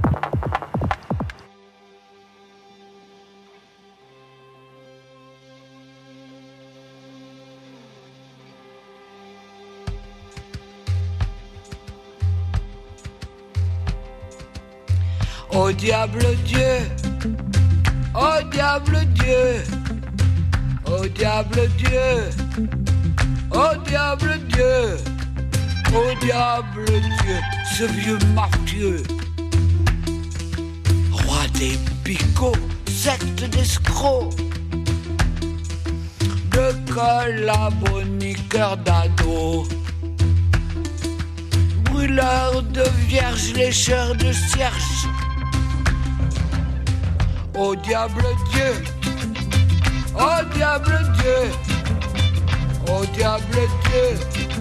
Au diable Dieu, au diable Dieu, au diable Dieu, au diable Dieu, au diable Dieu, ce vieux mafieux, roi des picots, secte d'escrocs, de collaboniqueurs d'ados, brûleurs de vierges, lécheurs de cierges. Au diable Dieu, au diable Dieu, au diable Dieu,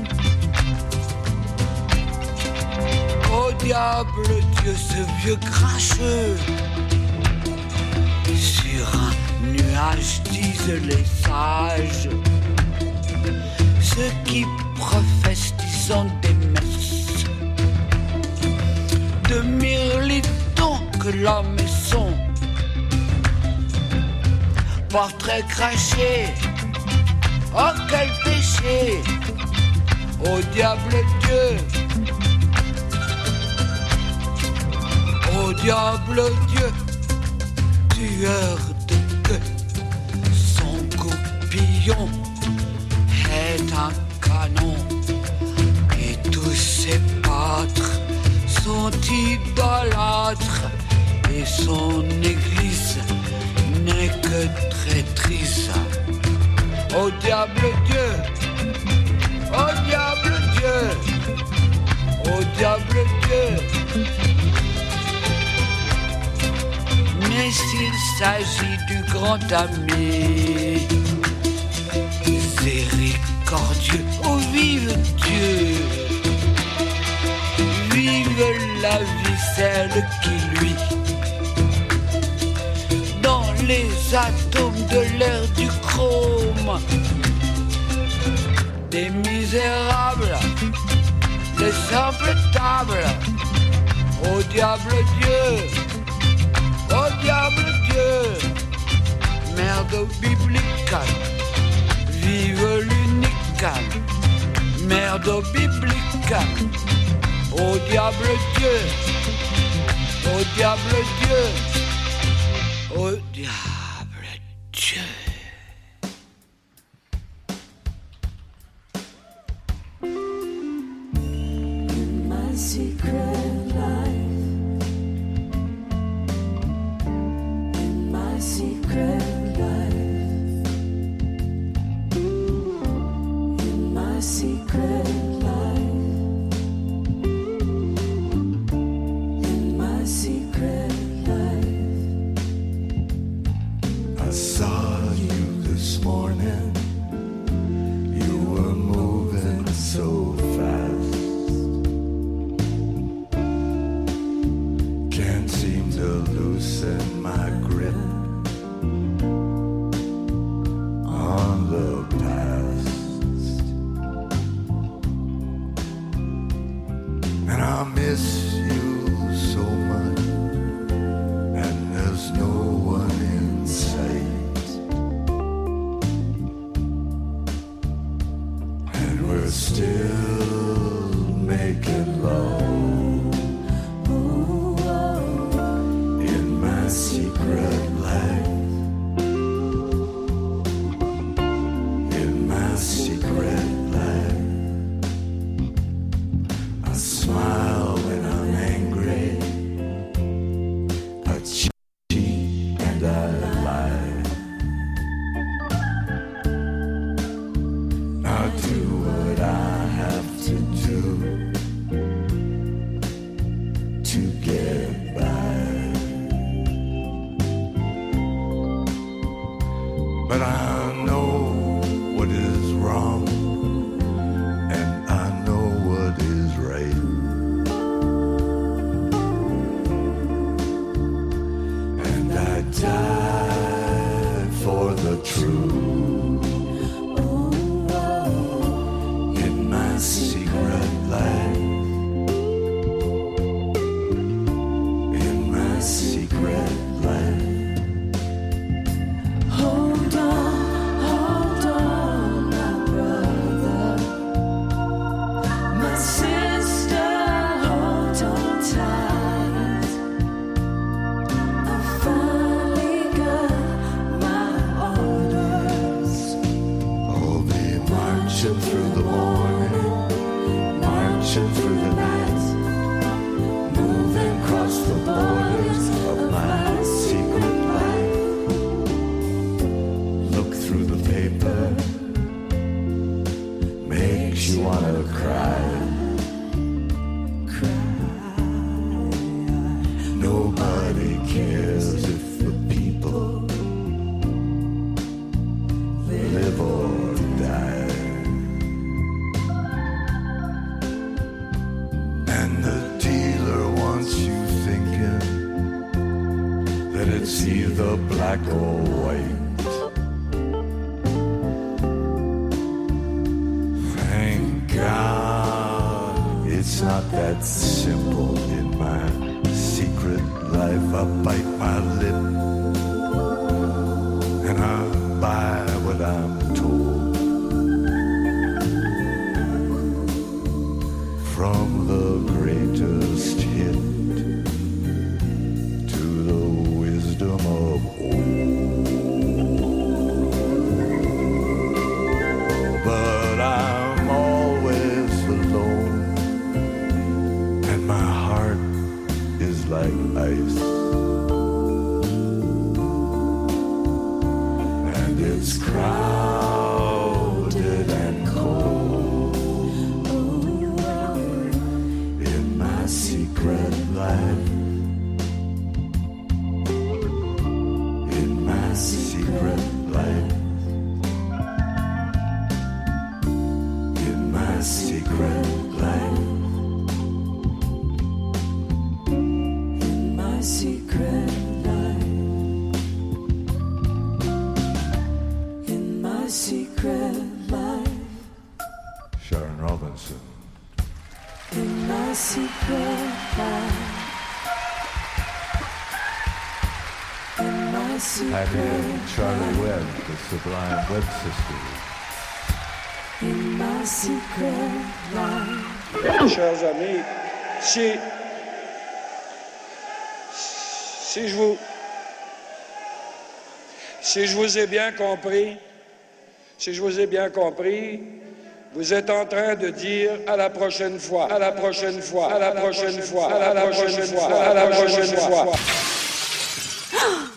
au diable Dieu, ce vieux cracheux. Sur un nuage disent les sages, ceux qui professent disons des messes de mirlitons que l'homme est son. Portrait craché, oh quel péché, au diable Dieu, au Au diable Dieu, tueur de queue, son goupillon est un canon. Et tous ses pâtres sont idolâtres, et son église n'est que traîtrise. Au diable Dieu, au diable Dieu, au diable Dieu. Mais s'il s'agit du grand ami miséricordieux, oh vive Dieu, vive la vie, celle qui lui, dans les atomes de l'air du chrome, des misérables, des simples tables, au diable Dieu, au diable Dieu, merde biblique, vive l'unique, merde biblique, au diable Dieu, au diable Dieu, au diable Dieu. In my secret life, in my secret life, in my secret life, in my secret life. I saw you this morning. You were moving so fast. Can't seem to loosen my grip on the past. And I miss you so much. And there's no one in sight. And we're still making love in my secret life. In my secret life, I smile when I'm angry. I cheat and I lie. I do what I have to do to get by. But I know what is wrong, and I know what is right. And I die for the truth in my secret life. In my secret life. Hold on, hold on, my brother, my sister, hold on tight. I finally got my orders. I'll be marching through the morning, marching through the night, moving across the borders of my secret life. Look through the paper, makes you wanna cry. Nobody cares if the people live or die. And the dealer wants you thinking that it's either black or white. Thank God it's not that simple in my secret life. I bite my lip and I buy what I'm told from the greatest hit is crowded and cold in my secret life. In my secret life. In my secret life. In my secret life. In my secret life. Sharon Robinson. In my secret life. In my secret Patty and Charlie life. Webb, the Sublime Web Sisters. In my secret life. Chers amis, si, si je vous, si je vous ai bien compris, si je vous ai bien compris, vous êtes en train de dire à la prochaine fois, à la prochaine fois, à la prochaine fois, à la prochaine fois, à la prochaine fois.